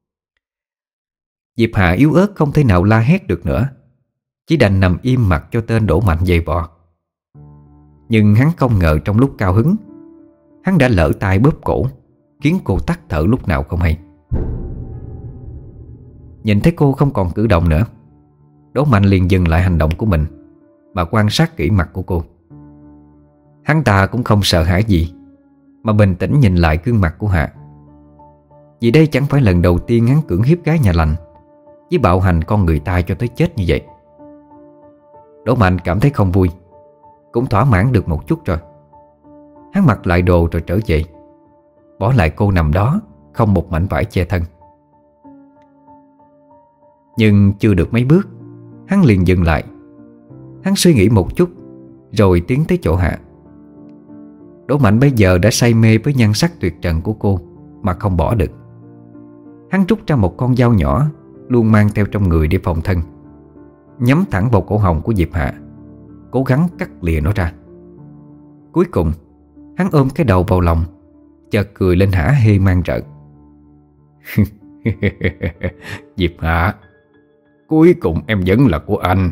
Diệp Hạ yếu ớt không thể nào la hét được nữa, chỉ đành nằm im mặc cho tên Đỗ Mạnh giày vò. Nhưng hắn không ngờ trong lúc cao hứng, hắn đã lỡ tay bóp cổ, khiến cô tắt thở lúc nào không hay. Nhìn thấy cô không còn cử động nữa, Đỗ Mạnh liền dừng lại hành động của mình mà quan sát kỹ mặt của cô. Hắn ta cũng không sợ hãi gì, mà bình tĩnh nhìn lại gương mặt của Hạ. Vì đây chẳng phải lần đầu tiên hắn cưỡng hiếp gái nhà lành với bạo hành con người ta cho tới chết như vậy. Đỗ Mạnh cảm thấy không vui, cũng thỏa mãn được một chút rồi. Hắn mặc lại đồ rồi trở về, bỏ lại cô nằm đó không một mảnh vải che thân. Nhưng chưa được mấy bước, hắn liền dừng lại. Hắn suy nghĩ một chút rồi tiến tới chỗ Hạ. Đỗ Mạnh bây giờ đã say mê với nhan sắc tuyệt trần của cô mà không bỏ được. Hắn rút ra một con dao nhỏ luôn mang theo trong người để phòng thân, nhắm thẳng vào cổ họng của Diệp Hạ, cố gắng cắt lìa nó ra. Cuối cùng hắn ôm cái đầu vào lòng, chợt cười lên hả hê man rợ. Diệp Hạ, cuối cùng em vẫn là của anh.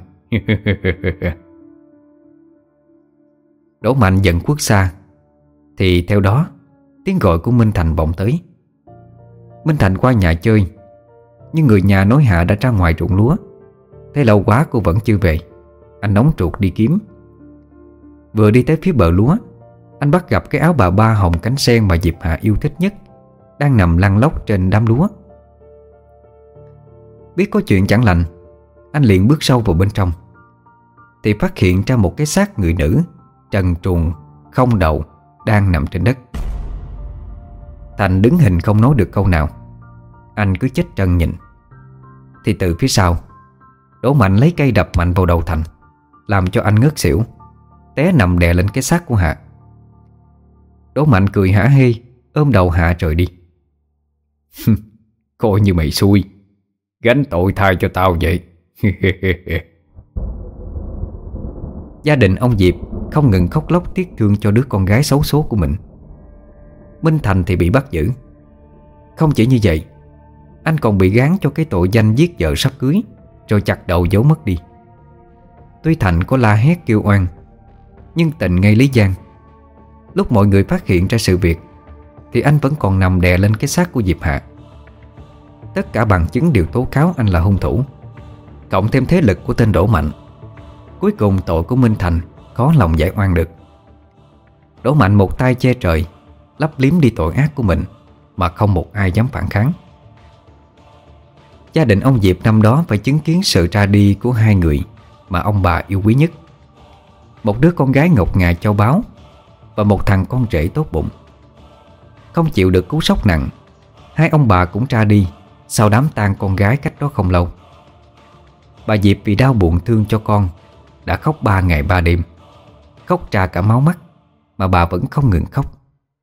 Đỗ Mạnh dần khuất xa, thì theo đó tiếng gọi của Minh Thành vọng tới. Minh Thành qua nhà chơi, nhưng người nhà nói Hạ đã ra ngoài ruộng lúa. Thấy lâu quá cô vẫn chưa về, anh nóng ruột đi kiếm. Vừa đi tới phía bờ lúa, anh bắt gặp cái áo bà ba hồng cánh sen mà Diệp Hạ yêu thích nhất đang nằm lăn lóc trên đám lúa. Biết có chuyện chẳng lành, anh liền bước sâu vào bên trong, thì phát hiện ra một cái xác người nữ trần truồng, không đầu, đang nằm trên đất. Thành đứng hình không nói được câu nào. Anh cứ chết trân nhìn. Thì từ phía sau, Đỗ Mạnh lấy cây đập mạnh vào đầu Thành, làm cho anh ngất xỉu, té nằm đè lên cái xác của Hạ. Đỗ Mạnh cười hả hê, ôm đầu Hạ rời đi. Coi như mày xui, gánh tội thay cho tao vậy. Gia đình ông Diệp không ngừng khóc lóc tiếc thương cho đứa con gái xấu số của mình. Minh Thành thì bị bắt giữ. Không chỉ như vậy, anh còn bị gán cho cái tội danh giết vợ sắp cưới rồi chặt đầu giấu mất đi. Tuy Thành có la hét kêu oan, nhưng tình ngay lý giang. Lúc mọi người phát hiện ra sự việc thì anh vẫn còn nằm đè lên cái xác của Diệp Hạ. Tất cả bằng chứng đều tố cáo anh là hung thủ, cộng thêm thế lực của tên Đỗ Mạnh. Cuối cùng tội của Minh Thành khó lòng giải oan được. Đỗ Mạnh một tay che trời, lấp liếm đi tội ác của mình mà không một ai dám phản kháng. Gia đình ông Diệp năm đó phải chứng kiến sự ra đi của hai người mà ông bà yêu quý nhất. Một đứa con gái ngọc ngà châu báu và một thằng con rể tốt bụng. Không chịu được cú sốc nặng, hai ông bà cũng ra đi sau đám tang con gái cách đó không lâu. Bà Diệp vì đau buồn thương cho con đã khóc 3 ngày 3 đêm, khóc ra cả máu mắt mà bà vẫn không ngừng khóc.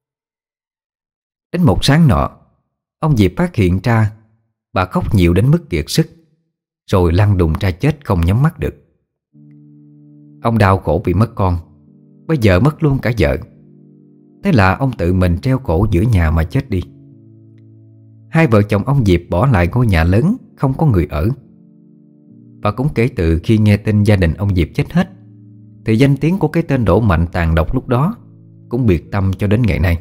Đến một sáng nọ, ông Diệp phát hiện ra bà khóc nhiều đến mức kiệt sức, rồi lăn đùng ra chết không nhắm mắt được. Ông đau khổ vì mất con, bây giờ mất luôn cả vợ. Thế là ông tự mình treo cổ giữa nhà mà chết đi. Hai vợ chồng ông Diệp bỏ lại ngôi nhà lớn không có người ở. Và cũng kể từ khi nghe tin gia đình ông Diệp chết hết, thì danh tiếng của cái tên Đỗ Mạnh tàn độc lúc đó cũng biệt tâm cho đến ngày nay.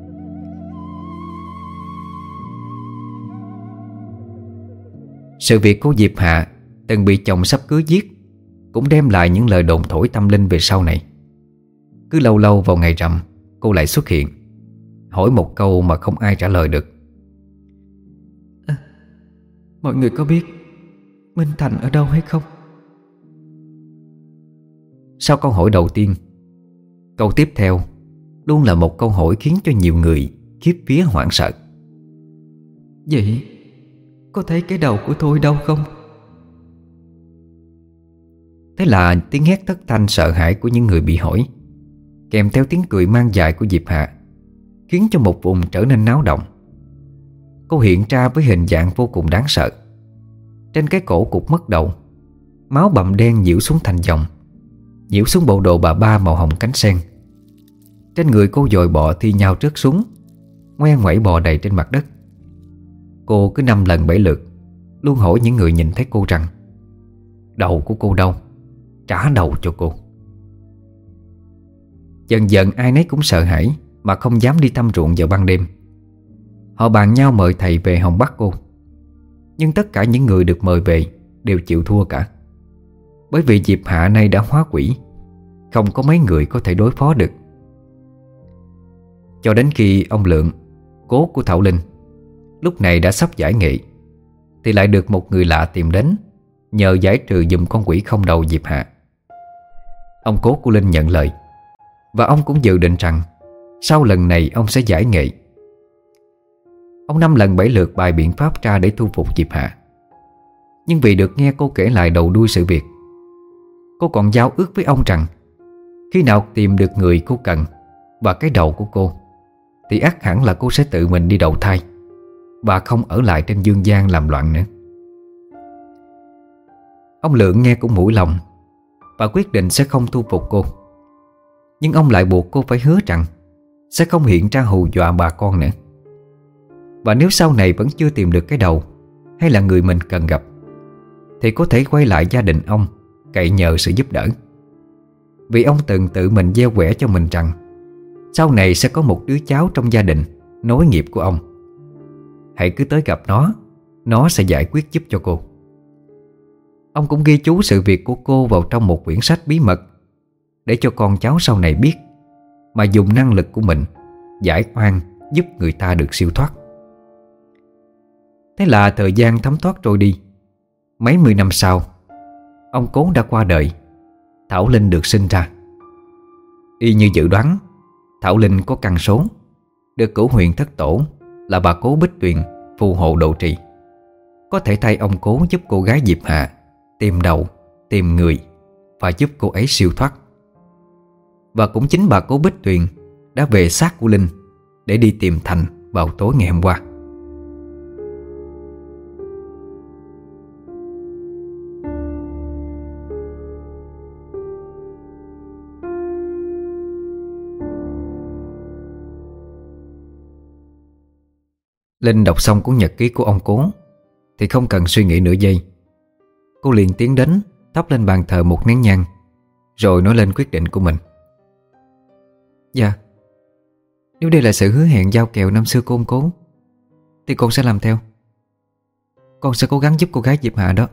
Sự việc của Diệp Hạ từng bị chồng sắp cưới giết cũng đem lại những lời đồn thổi tâm linh về sau này. Cứ lâu lâu vào ngày rằm, cô lại xuất hiện, hỏi một câu mà không ai trả lời được. Mọi người có biết Minh Thành ở đâu hay không? Sau câu hỏi đầu tiên, câu tiếp theo luôn là một câu hỏi khiến cho nhiều người khiếp vía hoảng sợ. Vậy có thấy cái đầu của tôi đâu không? Thế là tiếng hét thất thanh sợ hãi của những người bị hỏi, kèm theo tiếng cười mang dại của Diệp Hạ, khiến cho một vùng trở nên náo động. Cô hiện ra với hình dạng vô cùng đáng sợ. Trên cái cổ cụt mất đầu, máu bầm đen nhiễu xuống thành dòng, nhiễu xuống bộ đồ bà ba màu hồng cánh sen. Trên người cô dồi bọ thi nhau rớt xuống, ngoe ngoẩy bò đầy trên mặt đất. Cô cứ 5 lần 7 lượt luôn hỏi những người nhìn thấy cô rằng: đầu của cô đâu? Trả đầu cho cô. Dần dần ai nấy cũng sợ hãi mà không dám đi thăm ruộng vào ban đêm. Họ bàn nhau mời thầy về hòng bắt cô. Nhưng tất cả những người được mời về đều chịu thua cả. Bởi vì Diệp Hạ nay đã hóa quỷ, không có mấy người có thể đối phó được. Cho đến khi ông Lượng, cố của Thảo Linh, lúc này đã sắp giải nghệ, thì lại được một người lạ tìm đến nhờ giải trừ giùm con quỷ không đầu Diệp Hạ. Ông cố của Linh nhận lời, và ông cũng dự định rằng sau lần này ông sẽ giải nghệ. Ông 5 lần 7 lượt bài biện pháp ra để thu phục Diệp Hạ. Nhưng vì được nghe cô kể lại đầu đuôi sự việc, cô còn giao ước với ông rằng khi nào tìm được người cô cần và cái đầu của cô thì ắt hẳn là cô sẽ tự mình đi đầu thai và không ở lại trên dương gian làm loạn nữa. Ông Lượng nghe cũng mũi lòng và quyết định sẽ không thu phục cô. Nhưng ông lại buộc cô phải hứa rằng sẽ không hiện ra hù dọa bà con nữa. Và nếu sau này vẫn chưa tìm được cái đầu hay là người mình cần gặp thì có thể quay lại gia đình ông cậy nhờ sự giúp đỡ. Vì ông từng tự mình gieo quẻ cho mình rằng sau này sẽ có một đứa cháu trong gia đình nối nghiệp của ông. Hãy cứ tới gặp nó sẽ giải quyết giúp cho cô. Ông cũng ghi chú sự việc của cô vào trong một quyển sách bí mật để cho con cháu sau này biết, mà dùng năng lực của mình giải oan giúp người ta được siêu thoát. Thế là thời gian thấm thoát trôi đi. Mấy mươi năm sau, ông Cố đã qua đời, Thảo Linh được sinh ra. Y như dự đoán, Thảo Linh có căn số, được cửu huyền thất tổ là bà Cố Bích Tuyền phù hộ độ trì, có thể thay ông Cố giúp cô gái Diệp Hạ tìm đầu, tìm người và giúp cô ấy siêu thoát. Và cũng chính bà Cố Bích Tuyền đã về xác của Linh để đi tìm Thành vào tối ngày hôm qua. Linh đọc xong cuốn nhật ký của ông Cố thì không cần suy nghĩ nửa giây. Cô liền tiến đến thắp lên bàn thờ một nén nhang, rồi nói lên quyết định của mình. Dạ, nếu đây là sự hứa hẹn giao kèo năm xưa của ông Cố thì con sẽ làm theo. Con sẽ cố gắng giúp cô gái Diệp Hạ đó.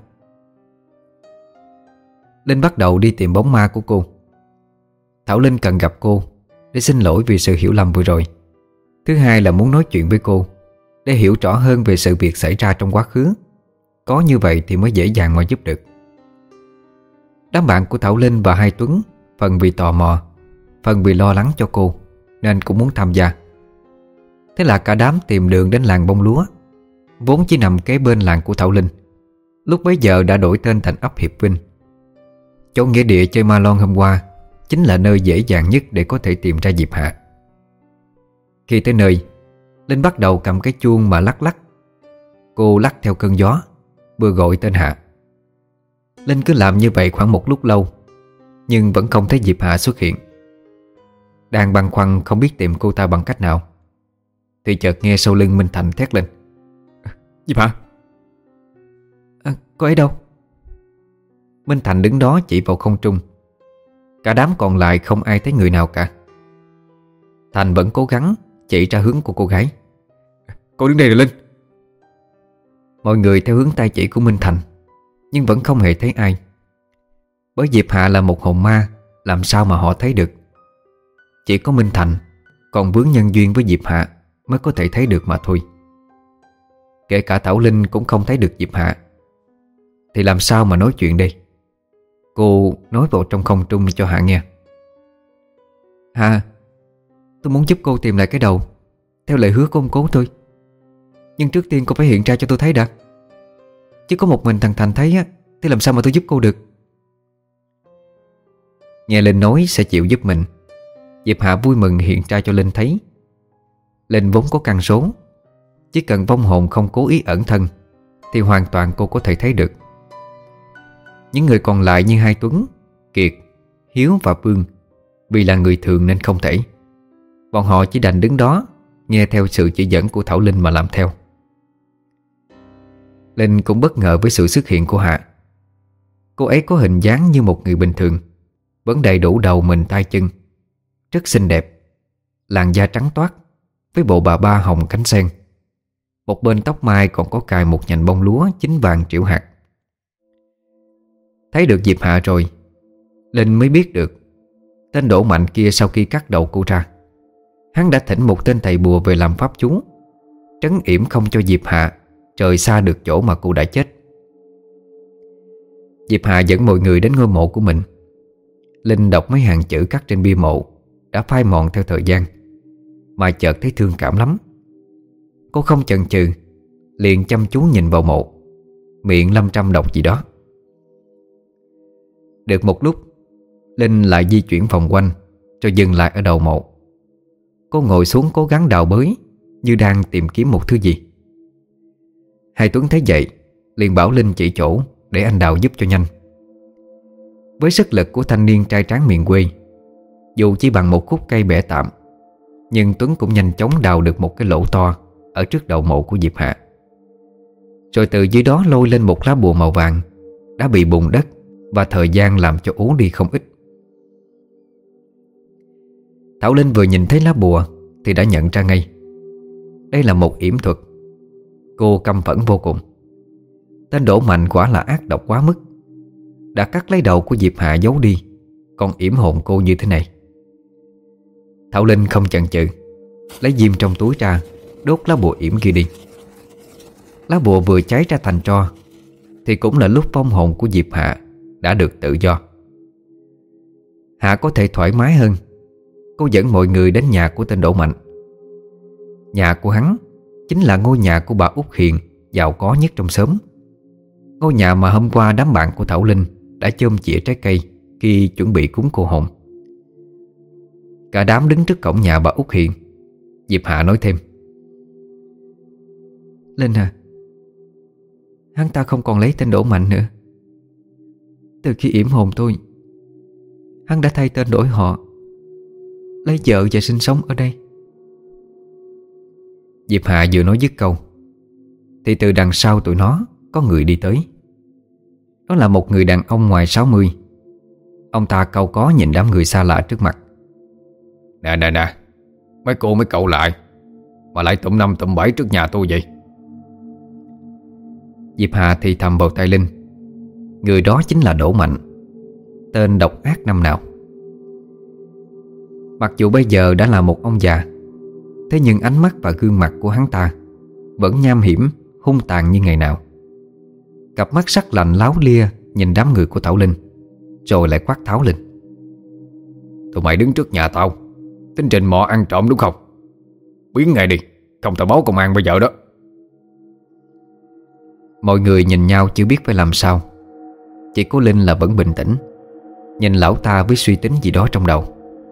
Linh bắt đầu đi tìm bóng ma của cô. Thảo Linh cần gặp cô để xin lỗi vì sự hiểu lầm vừa rồi. Thứ hai là muốn nói chuyện với cô để hiểu rõ hơn về sự việc xảy ra trong quá khứ. Có như vậy thì mới dễ dàng mà giúp được. Đám bạn của Thảo Linh và Hai Tuấn phần vì tò mò, phần vì lo lắng cho cô nên cũng muốn tham gia. Thế là cả đám tìm đường đến làng Bông Lúa, vốn chỉ nằm kế bên làng của Thảo Linh, lúc bấy giờ đã đổi tên thành ấp Hiệp Vinh. Chỗ nghĩa địa chơi ma lon hôm qua chính là nơi dễ dàng nhất để có thể tìm ra Diệp Hạ. Khi tới nơi, Linh bắt đầu cầm cái chuông mà lắc lắc. Cô lắc theo cơn gió, vừa gọi tên Hạ. Linh cứ làm như vậy khoảng một lúc lâu, nhưng vẫn không thấy Diệp Hạ xuất hiện. Đang băn khoăn không biết tìm cô ta bằng cách nào thì chợt nghe sau lưng Minh Thành thét lên: Diệp Hạ! Cô ấy đâu? Minh Thành đứng đó chỉ vào không trung. Cả đám còn lại không ai thấy người nào cả. Thành vẫn cố gắng chỉ ra hướng của cô gái. Cô đứng đây rồi Linh. Mọi người theo hướng tay chỉ của Minh Thành, nhưng vẫn không hề thấy ai. Bởi Diệp Hạ là một hồn ma, làm sao mà họ thấy được. Chỉ có Minh Thành còn vướng nhân duyên với Diệp Hạ mới có thể thấy được mà thôi. Kể cả Thảo Linh cũng không thấy được Diệp Hạ thì làm sao mà nói chuyện đây? Cô nói vào trong không trung cho Hạ nghe. Hạ, tôi muốn giúp cô tìm lại cái đầu theo lời hứa của ông Cố thôi. Nhưng trước tiên cô phải hiện ra cho tôi thấy đã. Chứ có một mình thằng Thành thấy á thì làm sao mà tôi giúp cô được. Nghe Linh nói sẽ chịu giúp mình, Diệp Hạ vui mừng hiện ra cho Linh thấy. Linh vốn có căn số, chỉ cần vong hồn không cố ý ẩn thân thì hoàn toàn cô có thể thấy được. Những người còn lại như Hai Tuấn, Kiệt, Hiếu và Vương vì là người thường nên không thể. Bọn họ chỉ đành đứng đó nghe theo sự chỉ dẫn của Thảo Linh mà làm theo. Linh cũng bất ngờ với sự xuất hiện của Hạ. Cô ấy có hình dáng như một người bình thường, vẫn đầy đủ đầu mình tay chân, rất xinh đẹp, làn da trắng toát với bộ bà ba hồng cánh sen. Một bên tóc mai còn có cài một nhành bông lúa chín vàng triệu hạt. Thấy được Diệp Hạ rồi, Linh mới biết được tên Đỗ Mạnh kia sau khi cắt đầu cô ra, hắn đã thỉnh một tên thầy bùa về làm pháp chú, trấn yểm không cho Diệp Hạ rời xa được chỗ mà cô đã chết. Diệp Hạ dẫn mọi người đến ngôi mộ của mình. Linh đọc mấy hàng chữ khắc trên bia mộ đã phai mòn theo thời gian, mà chợt thấy thương cảm lắm. Cô không chần chừ, liền chăm chú nhìn vào mộ, miệng lăm trăm đọc gì đó. Được một lúc, Linh lại di chuyển vòng quanh rồi dừng lại ở đầu mộ. Cô ngồi xuống cố gắng đào bới, như đang tìm kiếm một thứ gì. Hai Tuấn thấy vậy liền bảo Linh chỉ chỗ để anh đào giúp cho nhanh. Với sức lực của thanh niên trai tráng miền quê, dù chỉ bằng một khúc cây bẻ tạm, nhưng Tuấn cũng nhanh chóng đào được một cái lỗ to ở trước đầu mộ của Diệp Hạ. Rồi từ dưới đó lôi lên một lá bùa màu vàng đã bị bùn đất và thời gian làm cho ố đi không ít. Thảo Linh vừa nhìn thấy lá bùa thì đã nhận ra ngay, đây là một yểm thuật. Cô căm phẫn vô cùng. Tên Đỗ Mạnh quả là ác độc quá mức, đã cắt lấy đầu của Diệp Hạ giấu đi, còn yểm hồn cô như thế này. Thảo Linh không chần chừ, lấy diêm trong túi ra, đốt lá bùa yểm kia đi. Lá bùa vừa cháy ra thành tro thì cũng là lúc vong hồn của Diệp Hạ đã được tự do. Hạ có thể thoải mái hơn. Cô dẫn mọi người đến nhà của tên Đỗ Mạnh. Nhà của hắn chính là ngôi nhà của bà Út Hiền, giàu có nhất trong xóm. Ngôi nhà mà hôm qua đám bạn của Thảo Linh đã chôm chĩa trái cây khi chuẩn bị cúng cô hồn. Cả đám đứng trước cổng nhà bà Út Hiền. Diệp Hạ nói thêm: Linh à, hắn ta không còn lấy tên Đỗ Mạnh nữa. Từ khi yểm hồn tôi, hắn đã thay tên đổi họ, lấy vợ và sinh sống ở đây. Diệp Hạ vừa nói dứt câu thì từ đằng sau tụi nó có người đi tới. Đó là một người đàn ông ngoài 60. Ông ta cau có nhìn đám người xa lạ trước mặt. Nè, mấy cô mấy cậu lại mà lại tụm năm tụm bảy trước nhà tôi vậy? Diệp Hà thì thầm vào tai Linh, người đó chính là Đỗ Mạnh, tên độc ác năm nào. Mặc dù bây giờ đã là một ông già, thế nhưng ánh mắt và gương mặt của hắn ta vẫn nham hiểm, hung tàn như ngày nào. Cặp mắt sắc lạnh láo lia nhìn đám người của Thảo Linh, rồi lại quát tháo Linh: Tụi mày đứng trước nhà tao tính trình mò ăn trộm đúng không? Biến ngay đi, không tao báo công an bây giờ đó. Mọi người nhìn nhau chưa biết phải làm sao. Chỉ có Linh là vẫn bình tĩnh, nhìn lão ta với suy tính gì đó trong đầu.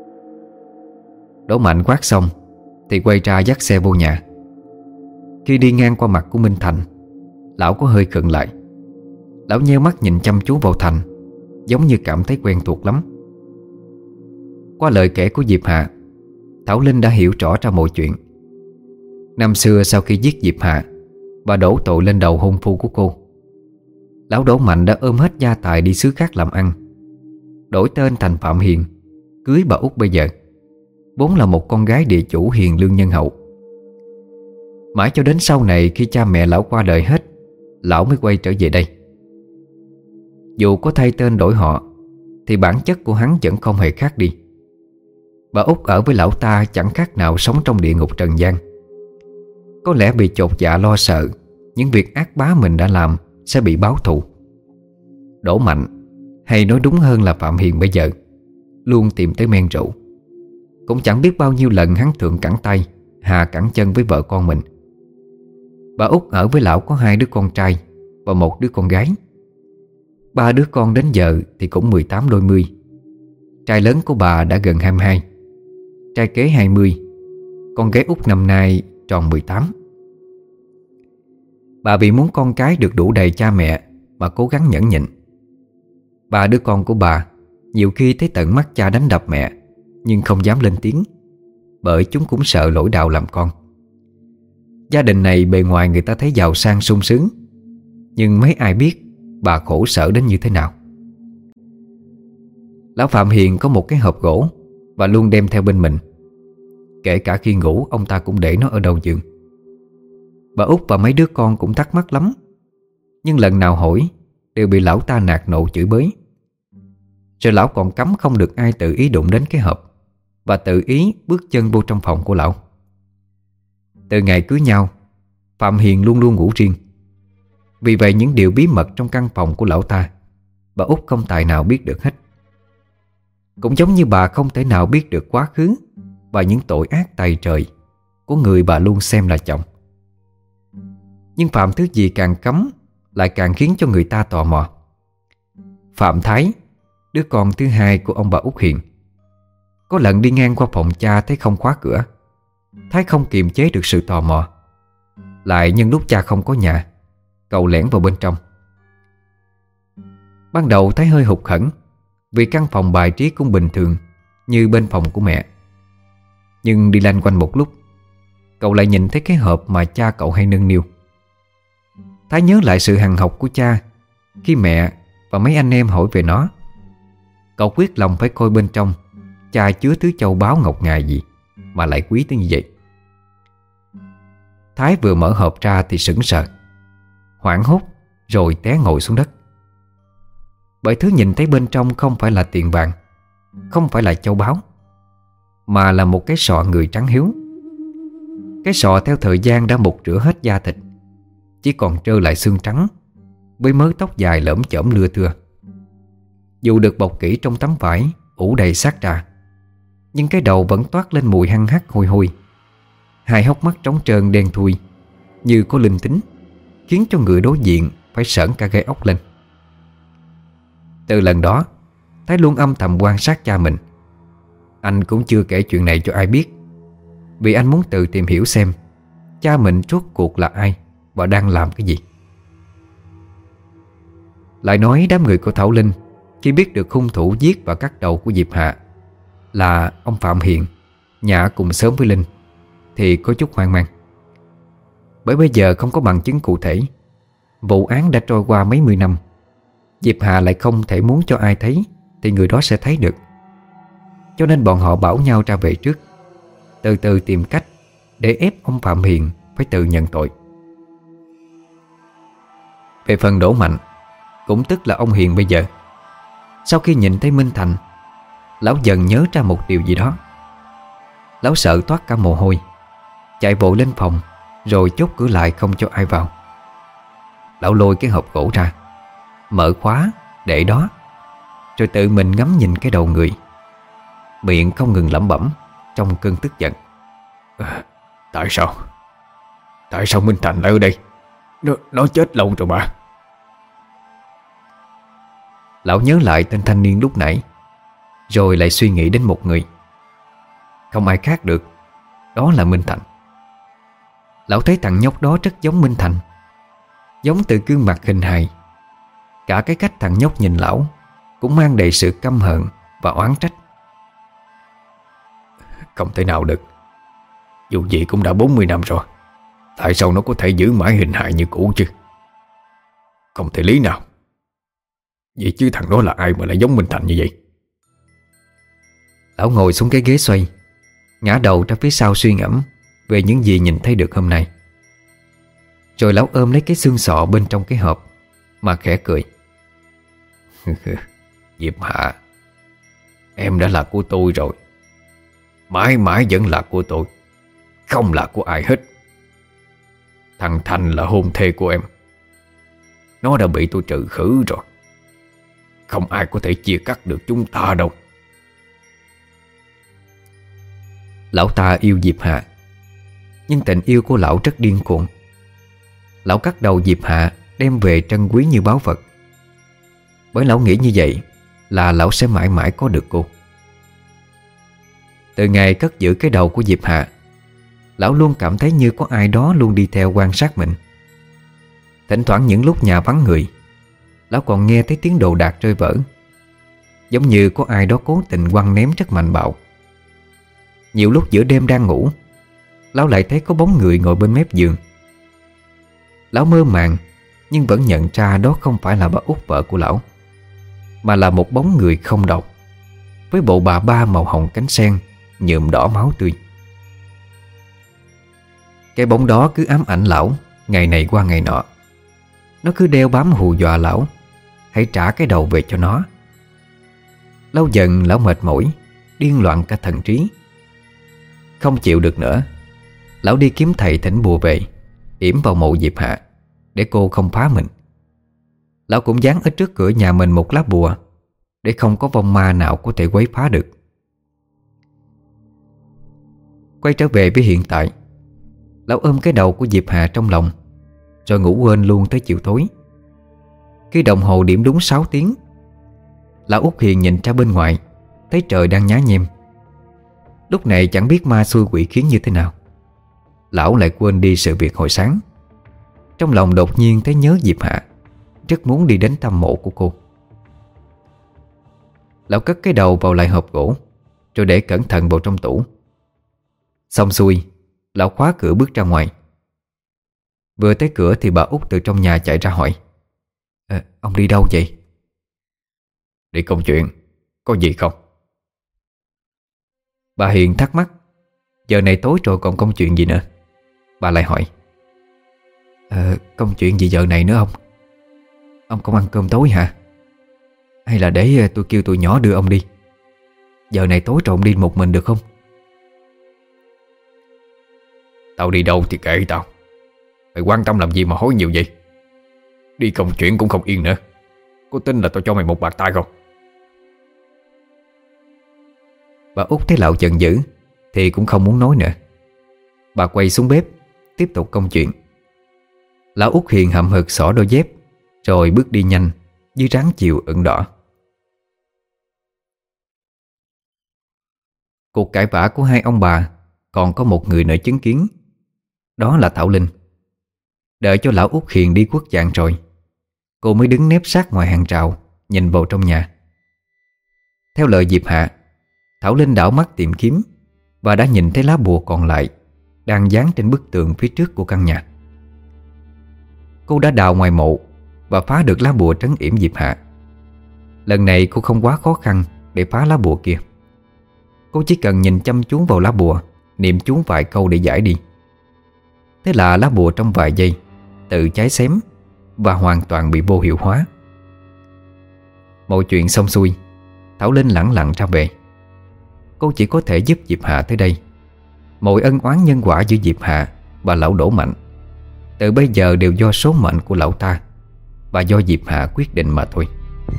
Đỗ Mạnh quát xong thì quay ra dắt xe vô nhà. Khi đi ngang qua mặt của Minh Thành, lão có hơi khựng lại. Lão nheo mắt nhìn chăm chú vào Thành, giống như cảm thấy quen thuộc lắm. Qua lời kể của Diệp Hạ, Thảo Linh đã hiểu rõ ra mọi chuyện. Năm xưa sau khi giết Diệp Hạ và đổ tội lên đầu hôn phu của cô, lão Đỗ Mạnh đã ôm hết gia tài đi xứ khác làm ăn, đổi tên thành Phạm Hiền, cưới bà Út bây giờ, vốn là một con gái địa chủ hiền lương nhân hậu. Mãi cho đến sau này khi cha mẹ lão qua đời hết, lão mới quay trở về đây. Dù có thay tên đổi họ thì bản chất của hắn vẫn không hề khác đi. Bà Út ở với lão ta chẳng khác nào sống trong địa ngục trần gian. Có lẽ bị chột dạ lo sợ những việc ác bá mình đã làm sẽ bị báo thù. Đỗ Mạnh, hay nói đúng hơn là Phạm Hiền bây giờ, luôn tìm tới men rượu. Cũng chẳng biết bao nhiêu lần hắn thượng cẳng tay hạ cẳng chân với vợ con mình. Bà Út ở với lão có 2 đứa con trai và 1 đứa con gái. 3 đứa con đến giờ thì cũng 18 đôi mươi. Trai lớn của bà đã gần 22, trai kế 20, con gái út năm nay tròn 18. Bà vì muốn con cái được đủ đầy cha mẹ mà cố gắng nhẫn nhịn. 3 đứa con của bà nhiều khi thấy tận mắt cha đánh đập mẹ, nhưng không dám lên tiếng, bởi chúng cũng sợ lỗi đạo làm con. Gia đình này bề ngoài người ta thấy giàu sang sung sướng, nhưng mấy ai biết bà khổ sở đến như thế nào. Lão Phạm Hiền có một cái hộp gỗ và luôn đem theo bên mình. Kể cả khi ngủ ông ta cũng để nó ở đầu giường. Bà Út và mấy đứa con cũng thắc mắc lắm, nhưng lần nào hỏi đều bị lão ta nạt nộ chửi bới. Rồi lão còn cấm không được ai tự ý đụng đến cái hộp và tự ý bước chân vô trong phòng của lão. Từ ngày cưới nhau, Phạm Hiền luôn luôn ngủ riêng. Vì vậy những điều bí mật trong căn phòng của lão ta, bà Út không tài nào biết được hết. Cũng giống như bà không thể nào biết được quá khứ và những tội ác tày trời của người bà luôn xem là chồng. Nhưng Phạm thứ gì càng cấm lại càng khiến cho người ta tò mò. Phạm Thái, đứa con thứ hai của ông bà Út Hiền, có lần đi ngang qua phòng cha thấy không khóa cửa. Thái không kiềm chế được sự tò mò, lại nhân lúc cha không có nhà, cậu lẻn vào bên trong. Ban đầu Thái hơi hụt hẫng vì căn phòng bài trí cũng bình thường như bên phòng của mẹ. Nhưng đi lanh quanh một lúc, cậu lại nhìn thấy cái hộp mà cha cậu hay nâng niu. Thái nhớ lại sự hằn học của cha khi mẹ và mấy anh em hỏi về nó. Cậu quyết lòng phải coi bên trong cha chứa thứ châu báu ngọc ngà gì mà lại quý tới như vậy. Thái vừa mở hộp ra thì sững sờ, hoảng hốt rồi té ngồi xuống đất. Bởi thứ nhìn thấy bên trong không phải là tiền vàng, không phải là châu báu, mà là một cái sọ người trắng hiếu. Cái sọ theo thời gian đã mục rửa hết da thịt, chỉ còn trơ lại xương trắng với mớ tóc dài lởm chởm lưa thưa. Dù được bọc kỹ trong tấm vải ủ đầy xác trà, nhưng cái đầu vẫn toát lên mùi hăng hắc hôi hôi. Hai hốc mắt trống trơn đen thui như có linh tính, khiến cho người đối diện phải sởn cả gai ốc lên. Từ lần đó, Thái luôn âm thầm quan sát cha mình. Anh cũng chưa kể chuyện này cho ai biết, vì anh muốn tự tìm hiểu xem cha mình rốt cuộc là ai và đang làm cái gì. Lại nói đám người của Thảo Linh khi biết được hung thủ giết và cắt đầu của Diệp Hạ là ông Phạm Hiền, nhà cùng xóm với Linh, thì có chút hoang mang. Bởi bây giờ không có bằng chứng cụ thể, vụ án đã trôi qua mấy mươi năm, Diệp Hạ lại không thể muốn cho ai thấy thì người đó sẽ thấy được. Cho nên bọn họ bảo nhau ra về trước, từ từ tìm cách để ép ông Phạm Hiền phải tự nhận tội. Về phần Đỗ Mạnh, cũng tức là ông Hiền bây giờ, sau khi nhìn thấy Minh Thành, lão dần nhớ ra một điều gì đó. Lão sợ toát cả mồ hôi, chạy vội lên phòng rồi chốt cửa lại không cho ai vào. Lão lôi cái hộp gỗ ra, mở khóa để đó, rồi tự mình ngắm nhìn cái đầu người, miệng không ngừng lẩm bẩm trong cơn tức giận. Tại sao? Tại sao Minh Thành lại ở đây? Nó chết lâu rồi mà. Lão nhớ lại tên thanh niên lúc nãy, rồi lại suy nghĩ đến một người. Không ai khác được, đó là Minh Thành. Lão thấy thằng nhóc đó rất giống Minh Thành, giống từ gương mặt hình hài. Cả cái cách thằng nhóc nhìn lão cũng mang đầy sự căm hận và oán trách. Không thể nào được, dù gì cũng đã 40 năm rồi, tại sao nó có thể giữ mãi hình hài như cũ chứ? Không thể lý nào. Vậy chứ thằng đó là ai mà lại giống Minh Thành như vậy? Lão ngồi xuống cái ghế xoay, ngã đầu ra phía sau suy ngẫm về những gì nhìn thấy được hôm nay. Rồi lão ôm lấy cái xương sọ bên trong cái hộp mà khẽ cười. Diệp Hạ, em đã là của tôi rồi, mãi mãi vẫn là của tôi, không là của ai hết. Thằng Thành là hôn thê của em, nó đã bị tôi trừ khử rồi, không ai có thể chia cắt được chúng ta đâu. Lão ta yêu Diệp Hạ, nhưng tình yêu của lão rất điên cuồng. Lão cắt đầu Diệp Hạ đem về trân quý như báu vật, bởi lão nghĩ như vậy là lão sẽ mãi mãi có được cô. Từ ngày cất giữ cái đầu của Diệp Hạ, lão luôn cảm thấy như có ai đó luôn đi theo quan sát mình. Thỉnh thoảng những lúc nhà vắng người, lão còn nghe thấy tiếng đồ đạc rơi vỡ, giống như có ai đó cố tình quăng ném rất mạnh bạo. Nhiều lúc giữa đêm đang ngủ, lão lại thấy có bóng người ngồi bên mép giường. Lão mơ màng nhưng vẫn nhận ra đó không phải là bà Út vợ của lão, mà là một bóng người không đầu, với bộ bà ba màu hồng cánh sen nhuộm đỏ máu tươi. Cái bóng đó cứ ám ảnh lão ngày này qua ngày nọ. Nó cứ đeo bám hù dọa lão hãy trả cái đầu về cho nó. Lâu dần lão mệt mỏi, điên loạn cả thần trí. Không chịu được nữa, lão đi kiếm thầy thỉnh bùa về, yểm vào mộ Diệp Hạ để cô không phá mình. Lão cũng dán ở trước cửa nhà mình một lá bùa để không có vong ma nào có thể quấy phá được. Quay trở về với hiện tại, lão ôm cái đầu của Diệp Hà trong lòng, rồi ngủ quên luôn tới chiều tối. Khi đồng hồ điểm đúng 6 tiếng, lão Út Hiền nhìn ra bên ngoài, thấy trời đang nhá nhem. Lúc này chẳng biết ma xui quỷ khiến như thế nào, lão lại quên đi sự việc hồi sáng. Trong lòng đột nhiên thấy nhớ Diệp Hạ, rất muốn đi đến thăm mộ của cô. Lão cất cái đầu vào lại hộp gỗ, rồi để cẩn thận vào trong tủ. Xong xuôi, lão khóa cửa bước ra ngoài. Vừa tới cửa thì bà Út từ trong nhà chạy ra hỏi: Ông đi đâu vậy? Đi công chuyện, có gì không? Bà Hiền thắc mắc, giờ này tối rồi còn công chuyện gì nữa. Bà lại hỏi: Công chuyện gì giờ này nữa ông? Ông không ăn cơm tối hả? Hay là để tôi kêu tụi nhỏ đưa ông đi? Giờ này tối rồi ông đi một mình được không? Tao đi đâu thì kệ tao. Mày quan tâm làm gì mà hối nhiều vậy? Đi công chuyện cũng không yên nữa. Có tin là tao cho mày một bạt tai không? Bà Út thấy lão giận dữ thì cũng không muốn nói nữa. Bà quay xuống bếp, tiếp tục công chuyện. Lão Út Hiền hậm hực xỏ đôi dép, rồi bước đi nhanh dưới ráng chiều ửng đỏ. Cuộc cãi vã của hai ông bà còn có một người nữa chứng kiến. Đó là Thảo Linh. Đợi cho lão Út Hiền đi quất dạng rồi, cô mới đứng nép sát ngoài hàng rào, nhìn vào trong nhà. Theo lời Diệp Hạ, Thảo Linh đảo mắt tìm kiếm và đã nhìn thấy lá bùa còn lại đang dán trên bức tường phía trước của căn nhà. Cô đã đào ngoài mộ và phá được lá bùa trấn yểm Diệp Hạ. Lần này cô không quá khó khăn để phá lá bùa kia. Cô chỉ cần nhìn chăm chú vào lá bùa, niệm chú vài câu để giải đi. Thế là lá bùa trong vài giây tự cháy xém và hoàn toàn bị vô hiệu hóa. Mọi chuyện xong xuôi, Thảo Linh lẳng lặng ra về. Cô chỉ có thể giúp Diệp Hạ tới đây. Mọi ân oán nhân quả giữa Diệp Hạ và lão Đỗ Mạnh từ bây giờ đều do số mệnh của lão ta và do Diệp Hạ quyết định mà thôi.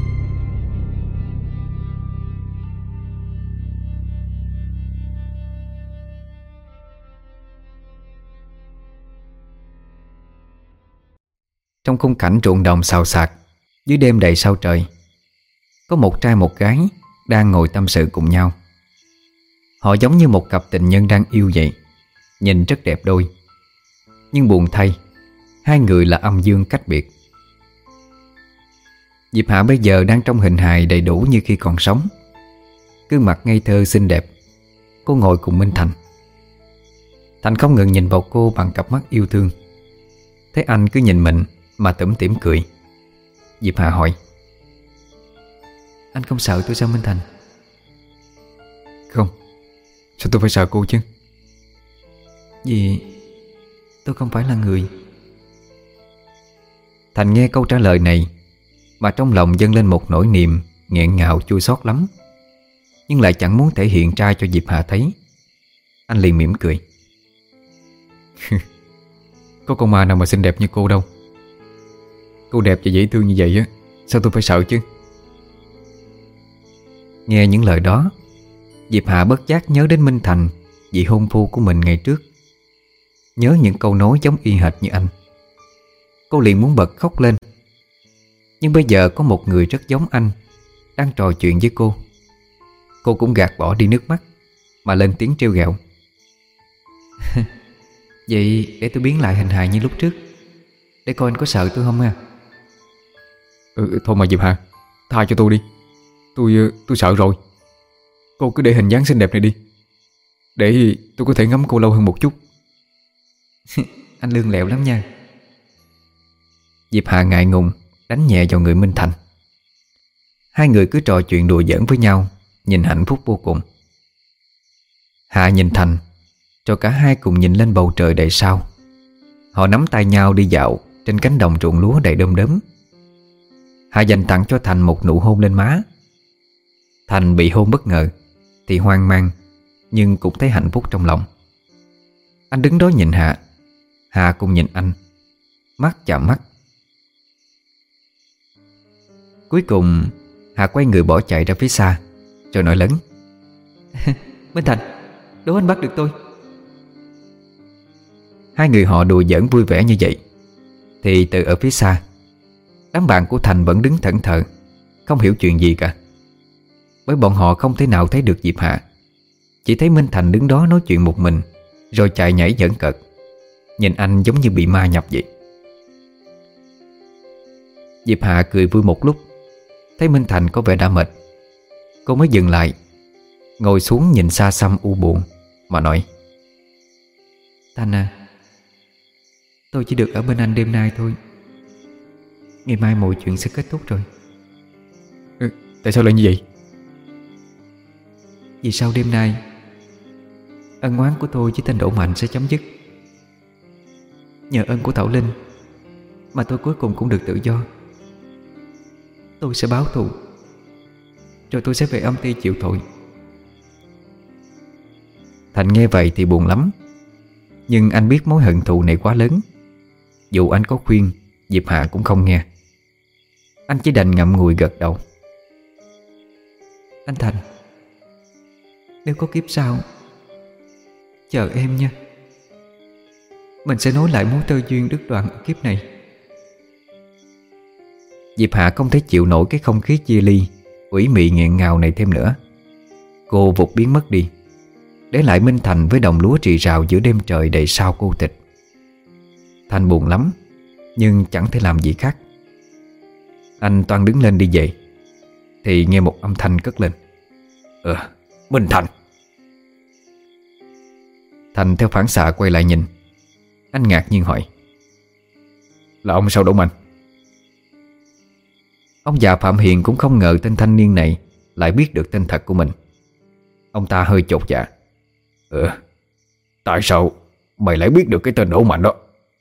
Trong khung cảnh ruộng đồng xào xạc, dưới đêm đầy sao trời, có một trai một gái đang ngồi tâm sự cùng nhau. Họ giống như một cặp tình nhân đang yêu vậy, nhìn rất đẹp đôi. Nhưng buồn thay, hai người là âm dương cách biệt. Diệp Hạ bây giờ đang trong hình hài đầy đủ như khi còn sống. Gương mặt ngây thơ xinh đẹp, cô ngồi cùng Minh Thành. Thành không ngừng nhìn vào cô bằng cặp mắt yêu thương. Thấy anh cứ nhìn mình mà tủm tỉm cười, Diệp Hạ hỏi: Anh không sợ tôi sao Minh Thành? Không. Sao tôi phải sợ cô chứ? Vì tôi không phải là người. Thành nghe câu trả lời này mà trong lòng dâng lên một nỗi niềm nghẹn ngào chua xót lắm, nhưng lại chẳng muốn thể hiện ra cho Diệp Hạ thấy. Anh liền mỉm cười. Có con ma nào mà xinh đẹp như cô đâu. Cô đẹp và dễ thương như vậy á, sao tôi phải sợ chứ? Nghe những lời đó, Diệp Hạ bất giác nhớ đến Minh Thành, vị hôn phu của mình ngày trước. Nhớ những câu nói giống y hệt như anh. Cô liền muốn bật khóc lên. Nhưng bây giờ có một người rất giống anh đang trò chuyện với cô. Cô cũng gạt bỏ đi nước mắt mà lên tiếng trêu ghẹo. Vậy để tôi biến lại hình hài như lúc trước, để coi anh có sợ tôi không ha? Thôi mà Diệp Hà, tha cho tôi đi. Tôi sợ rồi. Cô cứ để hình dáng xinh đẹp này đi, để tôi có thể ngắm cô lâu hơn một chút. Anh lương lẹo lắm nha. Diệp Hà ngại ngùng đánh nhẹ vào người Minh Thành. Hai người cứ trò chuyện đùa giỡn với nhau, nhìn hạnh phúc vô cùng. Hạ nhìn Thành, rồi cả hai cùng nhìn lên bầu trời đầy sao. Họ nắm tay nhau đi dạo trên cánh đồng ruộng lúa đầy đom đóm. Hạ dành tặng cho Thành một nụ hôn lên má. Thành bị hôn bất ngờ thì hoang mang, nhưng cũng thấy hạnh phúc trong lòng. Anh đứng đó nhìn Hạ, Hạ cũng nhìn anh, mắt chạm mắt. Cuối cùng Hạ quay người bỏ chạy ra phía xa, rồi nói lớn: Minh Thành, đố anh bắt được tôi. Hai người họ đùa giỡn vui vẻ như vậy thì từ ở phía xa, đám bạn của Thành vẫn đứng thẫn thờ, không hiểu chuyện gì cả. Bởi bọn họ không thể nào thấy được Diệp Hạ, chỉ thấy Minh Thành đứng đó nói chuyện một mình, rồi chạy nhảy giỡn cợt. Nhìn anh giống như bị ma nhập vậy. Diệp Hạ cười vui một lúc, thấy Minh Thành có vẻ đã mệt, cô mới dừng lại, ngồi xuống nhìn xa xăm u buồn mà nói: Thành à, tôi chỉ được ở bên anh đêm nay thôi. Ngày mai mọi chuyện sẽ kết thúc rồi. Tại sao lại như vậy? Vì sau đêm nay, ân oán của tôi với tên Đỗ Mạnh sẽ chấm dứt. Nhờ ơn của Thảo Linh mà tôi cuối cùng cũng được tự do. Tôi sẽ báo thù, rồi tôi sẽ về âm ty chịu tội. Thành nghe vậy thì buồn lắm, nhưng anh biết mối hận thù này quá lớn. Dù anh có khuyên, Diệp Hạ cũng không nghe. Anh chỉ đành ngậm ngùi gật đầu. Anh Thành, nếu có kiếp sau, chờ em nha. Mình sẽ nối lại mối tơ duyên đứt đoạn ở kiếp này. Diệp Hạ không thể chịu nổi cái không khí chia ly ủy mị nghẹn ngào này thêm nữa. Cô vụt biến mất đi, để lại Minh Thành với đồng lúa rì rào giữa đêm trời đầy sao cô tịch. Thành buồn lắm, nhưng chẳng thể làm gì khác. Anh toan đứng lên đi về thì nghe một âm thanh cất lên: Minh Thành. Thành theo phản xạ quay lại nhìn. Anh ngạc nhiên hỏi: Là ông sao Đỗ Mạnh? Ông già Phạm Hiền cũng không ngờ tên thanh niên này lại biết được tên thật của mình. Ông ta hơi chột dạ: Tại sao mày lại biết được cái tên Đỗ Mạnh đó?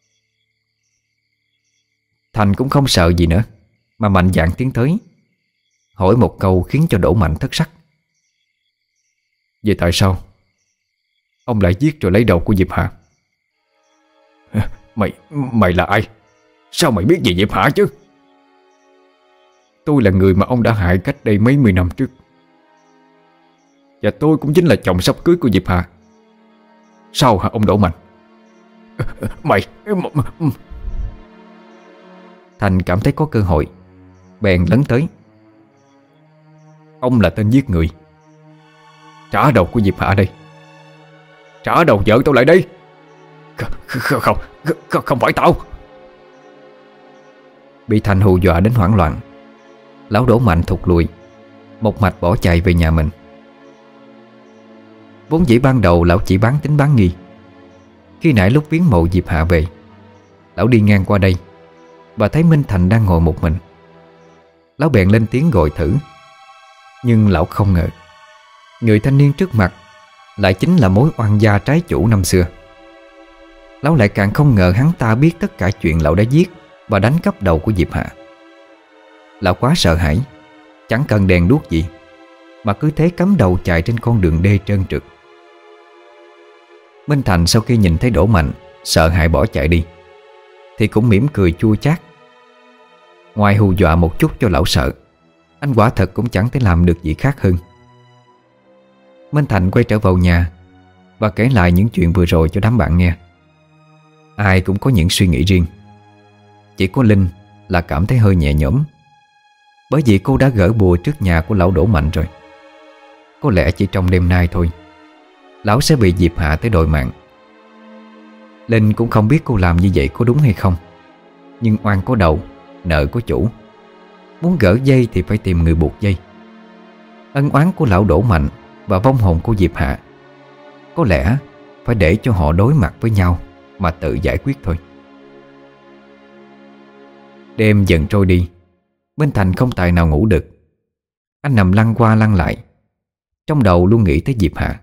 Thành cũng không sợ gì nữa, mà mạnh dạn tiến tới, hỏi một câu khiến cho Đỗ Mạnh thất sắc: Vậy tại sao ông lại giết rồi lấy đầu của Diệp Hạ? Mày là ai? Sao mày biết về Diệp Hạ chứ? Tôi là người mà ông đã hại cách đây mấy mươi năm trước, và tôi cũng chính là chồng sắp cưới của Diệp Hạ. Sao hả ông Đỗ Mạnh? Mày... Thành cảm thấy có cơ hội, bèn lấn tới: Ông là tên giết người. Trả đầu của Diệp Hạ đây. Trả đầu vợ tôi lại đây. Không phải tao. Bị Thành hù dọa đến hoảng loạn, lão Đỗ Mạnh thụt lùi, một mạch bỏ chạy về nhà mình. Vốn dĩ ban đầu lão chỉ bán tính bán nghi. Khi nãy lúc viếng mộ Diệp Hạ về, lão đi ngang qua đây và thấy Minh Thành đang ngồi một mình. Lão bèn lên tiếng gọi thử, nhưng lão không ngờ người thanh niên trước mặt lại chính là mối oan gia trái chủ năm xưa. Lão lại càng không ngờ hắn ta biết tất cả chuyện lão đã giết và đánh cắp đầu của Diệp Hạ. Lão quá sợ hãi, chẳng cần đèn đuốc gì mà cứ thế cắm đầu chạy trên con đường đê trơn trượt. Minh Thành sau khi nhìn thấy Đỗ Mạnh sợ hãi bỏ chạy đi thì cũng mỉm cười chua chát. Ngoài hù dọa một chút cho lão sợ, anh quả thật cũng chẳng thể làm được gì khác hơn. Minh Thành quay trở vào nhà và kể lại những chuyện vừa rồi cho đám bạn nghe. Ai cũng có những suy nghĩ riêng. Chỉ có Linh là cảm thấy hơi nhẹ nhõm, bởi vì cô đã gỡ bùa trước nhà của lão Đỗ Mạnh rồi. Có lẽ chỉ trong đêm nay thôi, lão sẽ bị Diệp Hạ tới đòi mạng. Linh cũng không biết cô làm như vậy có đúng hay không, nhưng oan có đầu, nợ có chủ. Muốn gỡ dây thì phải tìm người buộc dây. Ân oán của lão Đỗ Mạnh và vong hồn của Diệp Hạ có lẽ phải để cho họ đối mặt với nhau mà tự giải quyết thôi. Đêm dần trôi đi, Minh Thành không tài nào ngủ được. Anh nằm lăn qua lăn lại, trong đầu luôn nghĩ tới Diệp Hạ.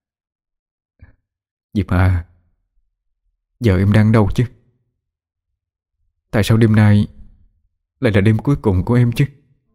Diệp Hạ, giờ em đang đâu chứ? Tại sao đêm nay lại là đêm cuối cùng của em chứ?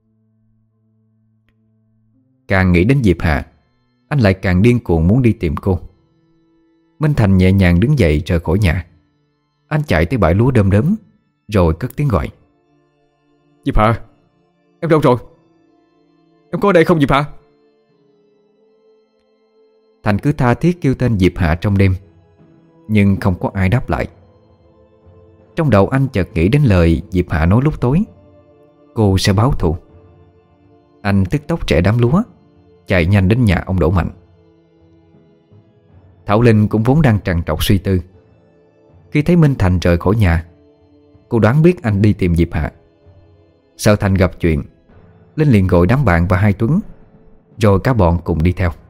Càng nghĩ đến Diệp Hạ, anh lại càng điên cuồng muốn đi tìm cô. Minh Thành nhẹ nhàng đứng dậy rời khỏi nhà. Anh chạy tới bãi lúa đơm đớm, rồi cất tiếng gọi: Diệp Hạ, em đâu rồi? Em có ở đây không Diệp Hạ? Thành cứ tha thiết kêu tên Diệp Hạ trong đêm, nhưng không có ai đáp lại. Trong đầu anh chợt nghĩ đến lời Diệp Hạ nói lúc tối: cô sẽ báo thù. Anh tức tốc trẻ đám lúa, chạy nhanh đến nhà ông Đỗ Mạnh. Thảo Linh cũng vốn đang trằn trọc suy tư. Khi thấy Minh Thành rời khỏi nhà, cô đoán biết anh đi tìm Diệp Hạ. Sợ Thành gặp chuyện, Linh liền gọi đám bạn và hai Tuấn, rồi cả bọn cùng đi theo.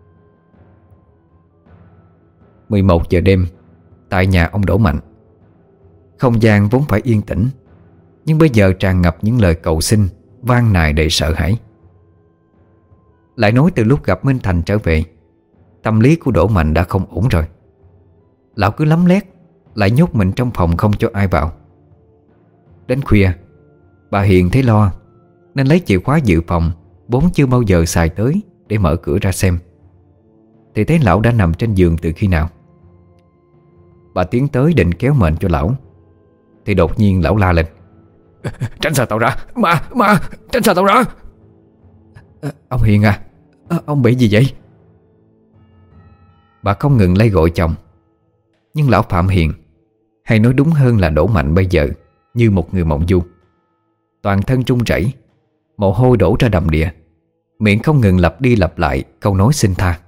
11 giờ đêm, tại nhà ông Đỗ Mạnh. Không gian vốn phải yên tĩnh, nhưng bây giờ tràn ngập những lời cầu xin van nài đầy sợ hãi. Lại nói từ lúc gặp Minh Thành trở về, tâm lý của Đỗ Mạnh đã không ổn rồi. Lão cứ lấm lét, lại nhốt mình trong phòng không cho ai vào. Đến khuya, bà Hiền thấy lo nên lấy chìa khóa dự phòng vốn chưa bao giờ xài tới để mở cửa ra xem, thì thấy lão đã nằm trên giường từ khi nào. Bà tiến tới định kéo mền cho lão, thì đột nhiên lão la lên: Tránh xa tao ra, ma, tránh xa tao ra. Ông Hiền à, ông bị gì vậy? Bà không ngừng lay gọi chồng. Nhưng lão Phạm Hiền, hay nói đúng hơn là Đỗ Mạnh bây giờ, như một người mộng du. Toàn thân run rẩy, mồ hôi đổ ra đầm đìa, miệng không ngừng lặp đi lặp lại câu nói xin tha.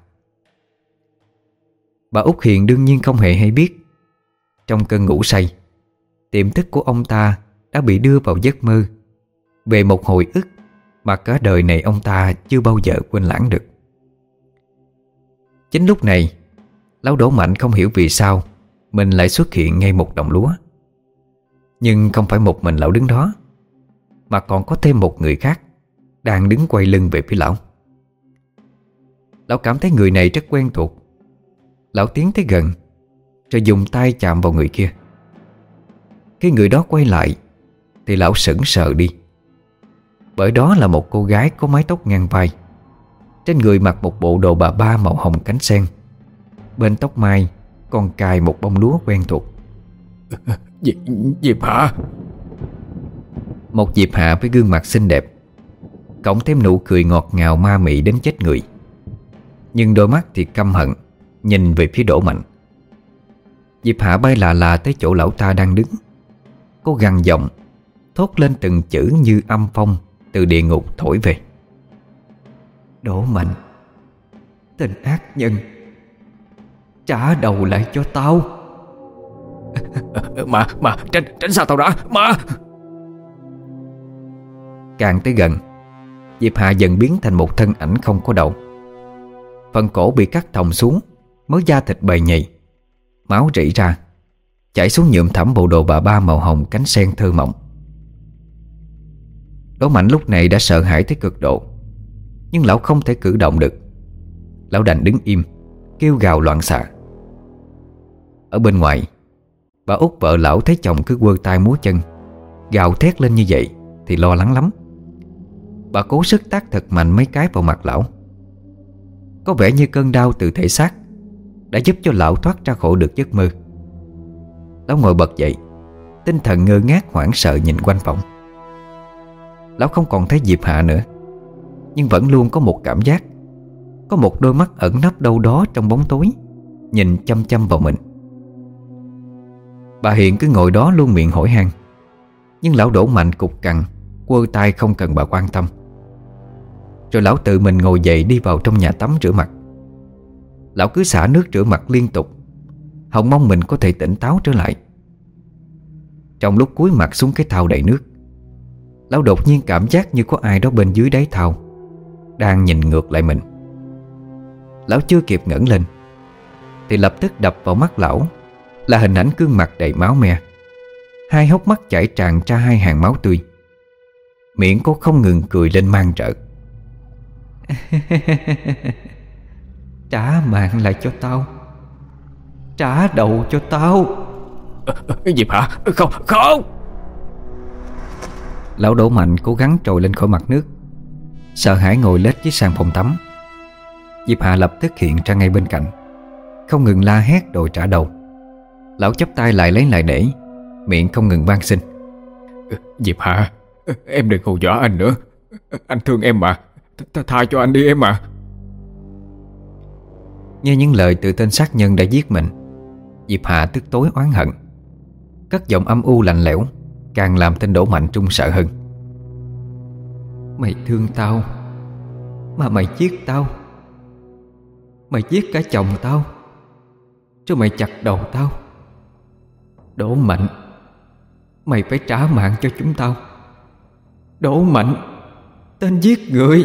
Bà Út Hiền đương nhiên không hề hay biết. Trong cơn ngủ say, tiềm thức của ông ta đã bị đưa vào giấc mơ về một hồi ức mà cả đời này ông ta chưa bao giờ quên lãng được. Chính lúc này, lão Đỗ Mạnh không hiểu vì sao mình lại xuất hiện ngay một đồng lúa. Nhưng không phải một mình lão đứng đó, mà còn có thêm một người khác đang đứng quay lưng về phía lão. Lão cảm thấy người này rất quen thuộc. Lão tiến tới gần, rồi dùng tay chạm vào người kia. Khi người đó quay lại, thì lão sững sờ đi. Bởi đó là một cô gái có mái tóc ngang vai, trên người mặc một bộ đồ bà ba màu hồng cánh sen. Bên tóc mai còn cài một bông lúa quen thuộc. Diệp Hạ. Một Diệp Hạ với gương mặt xinh đẹp, cộng thêm nụ cười ngọt ngào ma mị đến chết người. Nhưng đôi mắt thì căm hận nhìn về phía Đỗ Mạnh. Diệp Hạ bay là tới chỗ lão ta đang đứng. Cô gằn giọng, thốt lên từng chữ như âm phong từ địa ngục thổi về: Đỗ Mạnh, tên ác nhân, trả đầu lại cho tao. Mà tránh xa tao đã, mà. Càng tới gần, Diệp Hạ dần biến thành một thân ảnh không có đầu. Phần cổ bị cắt thòng xuống, mớ da thịt bầy nhầy, máu rỉ ra, chảy xuống nhuộm thẳm bộ đồ bà ba màu hồng cánh sen thơ mộng. Đỗ Mạnh lúc này đã sợ hãi tới cực độ, nhưng lão không thể cử động được. Lão đành đứng im, kêu gào loạn xạ. Ở bên ngoài, bà Út vợ lão thấy chồng cứ quơ tay múa chân, gào thét lên như vậy thì lo lắng lắm. Bà cố sức tát thật mạnh mấy cái vào mặt lão. Có vẻ như cơn đau từ thể xác đã giúp cho lão thoát ra khỏi được giấc mơ. Lão ngồi bật dậy, tinh thần ngơ ngác hoảng sợ nhìn quanh phòng. Lão không còn thấy Diệp Hạ nữa, nhưng vẫn luôn có một cảm giác có một đôi mắt ẩn nấp đâu đó trong bóng tối, nhìn chăm chăm vào mình. Bà Hiền cứ ngồi đó luôn miệng hỏi han, nhưng lão Đỗ Mạnh cục cằn quơ tay không cần bà quan tâm. Rồi lão tự mình ngồi dậy đi vào trong nhà tắm rửa mặt. Lão cứ xả nước rửa mặt liên tục, hòng mong mình có thể tỉnh táo trở lại. Trong lúc cúi mặt xuống cái thau đầy nước, lão đột nhiên cảm giác như có ai đó bên dưới đáy thau đang nhìn ngược lại mình. Lão chưa kịp ngẩng lên thì lập tức đập vào mắt lão là hình ảnh gương mặt đầy máu me, hai hốc mắt chảy tràn ra hai hàng máu tươi. Miệng cô không ngừng cười lên man rợ. Trả mạng lại cho tao, trả đầu cho tao. Diệp Hạ, không. Lão Đỗ Mạnh cố gắng trồi lên khỏi mặt nước, sợ hãi ngồi lết dưới sàn phòng tắm. Diệp Hạ lập tức hiện ra ngay bên cạnh, không ngừng la hét đòi trả đầu. Lão chắp tay lại lấy lại để, miệng không ngừng van xin: Diệp Hạ, em đừng hù dọa anh nữa. Anh thương em mà, tha cho anh đi em mà. Nghe những lời từ tên sát nhân đã giết mình, Diệp Hà tức tối oán hận, cất giọng âm u lạnh lẽo, càng làm tên Đỗ Mạnh Trung sợ hơn. Mày thương tao mà mày giết tao. Mày giết cả chồng tao, rồi mày chặt đầu tao. Đỗ Mạnh, mày phải trả mạng cho chúng tao. Đỗ Mạnh, tên giết người.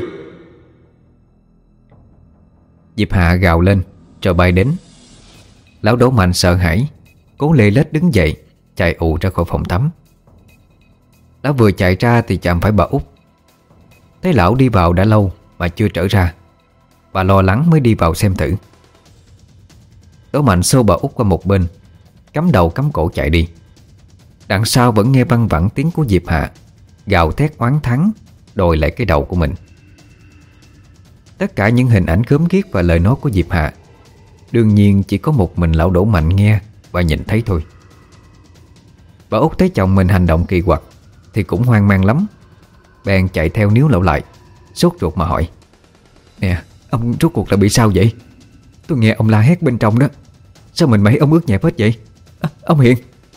Diệp Hạ gào lên rồi bay đến. Lão Đỗ Mạnh sợ hãi, cố lê lết đứng dậy, chạy ù ra khỏi phòng tắm. Lão vừa chạy ra thì chạm phải bà Út. Thấy lão đi vào đã lâu mà chưa trở ra, bà lo lắng mới đi vào xem thử. Đỗ Mạnh xô bà Út qua một bên, cắm đầu cắm cổ chạy đi. Đằng sau vẫn nghe văng vẳng tiếng của Diệp Hạ gào thét oán thắng, đòi lại cái đầu của mình. Tất cả những hình ảnh gớm ghiếc và lời nói của Diệp Hạ đương nhiên chỉ có một mình lão Đỗ Mạnh nghe và nhìn thấy thôi. Bà Út thấy chồng mình hành động kỳ quặc thì cũng hoang mang lắm, bèn chạy theo níu lão lại, sốt ruột mà hỏi: Nè, ông rốt cuộc là bị sao vậy? Tôi nghe ông la hét bên trong đó. Sao mình mấy ông ướt nhẹp hết vậy? Ông Hiền.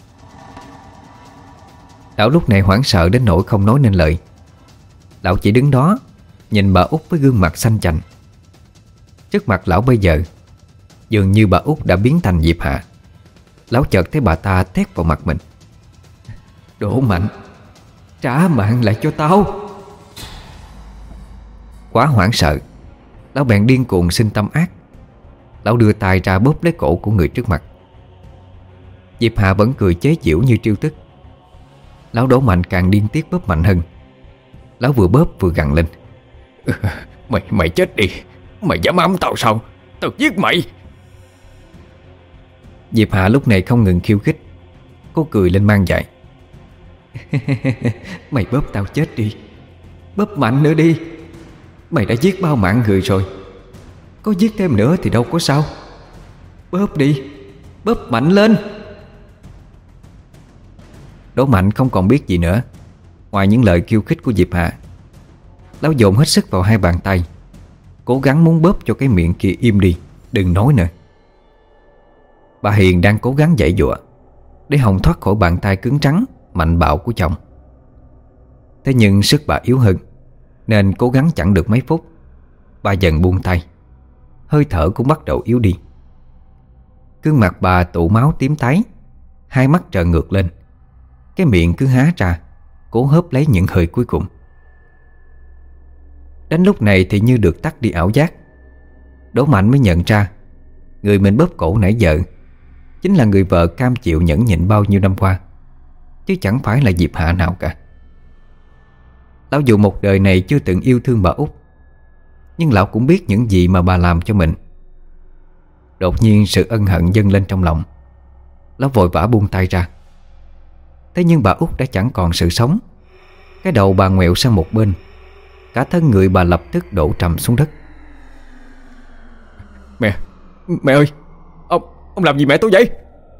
Lão lúc này hoảng sợ đến nỗi không nói nên lời. Lão chỉ đứng đó nhìn bà Út với gương mặt xanh chành. Trước mặt lão bây giờ dường như bà Út đã biến thành Diệp Hạ. Lão chợt thấy bà ta thét vào mặt mình: Đỗ Mạnh, trả mạng lại cho tao. Quá hoảng sợ, lão bèn điên cuồng sinh tâm ác. Lão đưa tay ra bóp lấy cổ của người trước mặt. Diệp Hạ vẫn cười chế giễu như trêu tức. Lão Đỗ Mạnh càng điên tiết bóp mạnh hơn. Lão vừa bóp vừa gằn lên: Mày chết đi. Mày dám ám tao sao? Tao giết mày. Diệp Hạ lúc này không ngừng khiêu khích. Cô cười lên mang dại: Mày bóp tao chết đi. Bóp mạnh nữa đi. Mày đã giết bao mạng người rồi, có giết thêm nữa thì đâu có sao. Bóp đi, bóp mạnh lên. Đỗ Mạnh không còn biết gì nữa ngoài những lời khiêu khích của Diệp Hạ. Lão dồn hết sức vào hai bàn tay, cố gắng muốn bóp cho cái miệng kia im đi, đừng nói nữa. Bà Hiền đang cố gắng giãy giụa để hòng thoát khỏi bàn tay cứng rắn mạnh bạo của chồng. Thế nhưng sức bà yếu hơn, nên cố gắng chẳng được mấy phút, bà dần buông tay. Hơi thở cũng bắt đầu yếu đi. Gương mặt bà tụ máu tím tái, hai mắt trợn ngược lên, cái miệng cứ há ra, cố hớp lấy những hơi cuối cùng. Đến lúc này thì như được tắt đi ảo giác. Đỗ Mạnh mới nhận ra người mình bóp cổ nãy giờ chính là người vợ cam chịu nhẫn nhịn bao nhiêu năm qua, chứ chẳng phải là Diệp Hạ nào cả. Lão dù một đời này chưa từng yêu thương bà Út, nhưng lão cũng biết những gì mà bà làm cho mình. Đột nhiên sự ân hận dâng lên trong lòng. Lão vội vã buông tay ra. Thế nhưng bà Út đã chẳng còn sự sống. Cái đầu bà ngoẹo sang một bên, cả thân người bà lập tức đổ trầm xuống đất. Mẹ ơi, ông làm gì mẹ tôi vậy?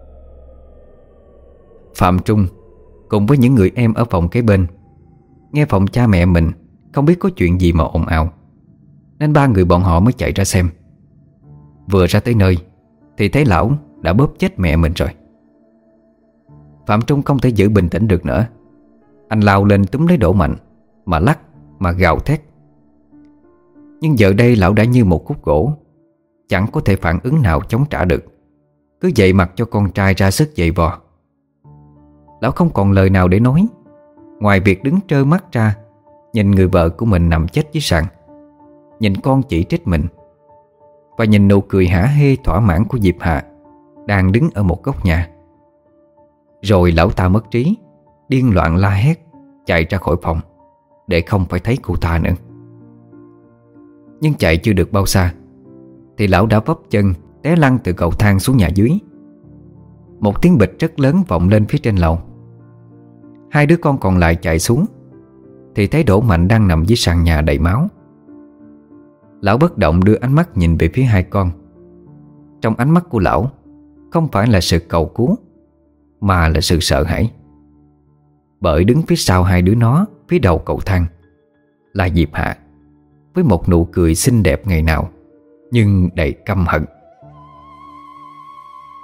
Phạm Trung cùng với những người em ở phòng kế bên nghe phòng cha mẹ mình không biết có chuyện gì mà ồn ào, nên ba người bọn họ mới chạy ra xem. Vừa ra tới nơi thì thấy lão đã bóp chết mẹ mình rồi. Phạm Trung không thể giữ bình tĩnh được nữa. Anh lao lên túm lấy Đỗ Mạnh mà lắc, mà gào thét. Nhưng giờ đây lão đã như một khúc gỗ, chẳng có thể phản ứng nào chống trả được, cứ dậy mặc cho con trai ra sức giày vò. Lão không còn lời nào để nói, ngoài việc đứng trơ mắt ra, nhìn người vợ của mình nằm chết dưới sàn, nhìn con chỉ trích mình, và nhìn nụ cười hả hê thỏa mãn của Diệp Hạ đang đứng ở một góc nhà. Rồi lão ta mất trí, điên loạn la hét, chạy ra khỏi phòng để không phải thấy cô ta nữa. Nhưng chạy chưa được bao xa thì lão đã vấp chân té lăn từ cầu thang xuống nhà dưới. Một tiếng bịch rất lớn vọng lên phía trên lầu. Hai đứa con còn lại chạy xuống thì thấy Đỗ Mạnh đang nằm dưới sàn nhà đầy máu. Lão bất động đưa ánh mắt nhìn về phía hai con. Trong ánh mắt của lão không phải là sự cầu cứu, mà là sự sợ hãi. Bởi đứng phía sau hai đứa nó, phía đầu cầu thang, là Diệp Hạ, với một nụ cười xinh đẹp ngày nào nhưng đầy căm hận.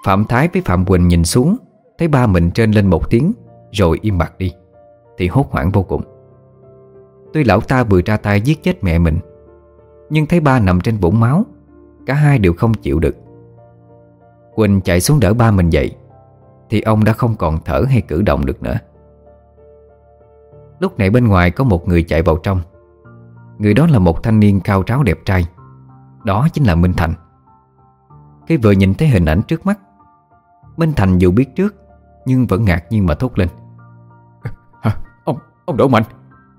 Phạm Thái với Phạm Quỳnh nhìn xuống, thấy ba mình trên lên một tiếng rồi im bặt đi, thì hốt hoảng vô cùng. Tuy lão ta vừa ra tay giết chết mẹ mình, nhưng thấy ba nằm trên vũng máu, cả hai đều không chịu được. Quỳnh chạy xuống đỡ ba mình dậy, thì ông đã không còn thở hay cử động được nữa. Lúc này bên ngoài có một người chạy vào trong. Người đó là một thanh niên cao ráo đẹp trai. Đó chính là Minh Thành. Khi vừa nhìn thấy hình ảnh trước mắt, Minh Thành dù biết trước nhưng vẫn ngạc nhiên mà thốt lên: Hả? Ông Đỗ Mạnh?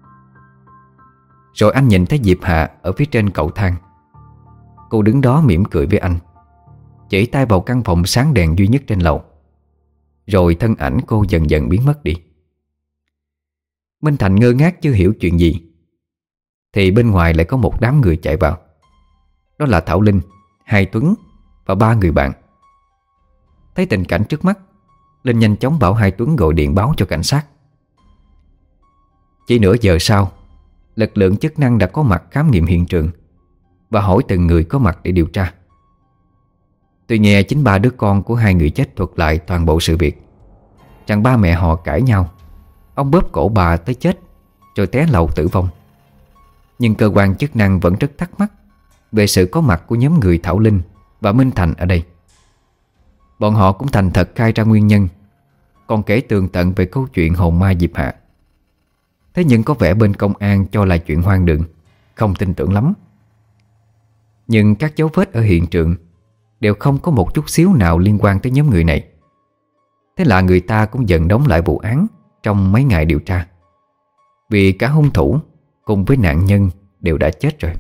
Rồi anh nhìn thấy Diệp Hạ ở phía trên cầu thang. Cô đứng đó mỉm cười với anh, chỉ tay vào căn phòng sáng đèn duy nhất trên lầu. Rồi thân ảnh cô dần dần biến mất đi. Minh Thành ngơ ngác chưa hiểu chuyện gì, thì bên ngoài lại có một đám người chạy vào. Đó là Thảo Linh, Hai Tuấn và ba người bạn. Thấy tình cảnh trước mắt, Linh nhanh chóng bảo Hai Tuấn gọi điện báo cho cảnh sát. Chỉ nửa giờ sau, lực lượng chức năng đã có mặt khám nghiệm hiện trường và hỏi từng người có mặt để điều tra. Tôi nghe chính ba đứa con của hai người chết thuật lại toàn bộ sự việc, rằng ba mẹ họ cãi nhau, ông bóp cổ bà tới chết rồi té lầu tử vong. Nhưng cơ quan chức năng vẫn rất thắc mắc về sự có mặt của nhóm người Thảo Linh và Minh Thành ở đây. Bọn họ cũng thành thật khai ra nguyên nhân, còn kể tường tận về câu chuyện hồn ma Diệp Hạ. Thế nhưng có vẻ bên công an cho là chuyện hoang đường, không tin tưởng lắm. Nhưng các dấu vết ở hiện trường đều không có một chút xíu nào liên quan tới nhóm người này. Thế là người ta cũng dần đóng lại vụ án trong mấy ngày điều tra, vì cả hung thủ cùng với nạn nhân đều đã chết rồi.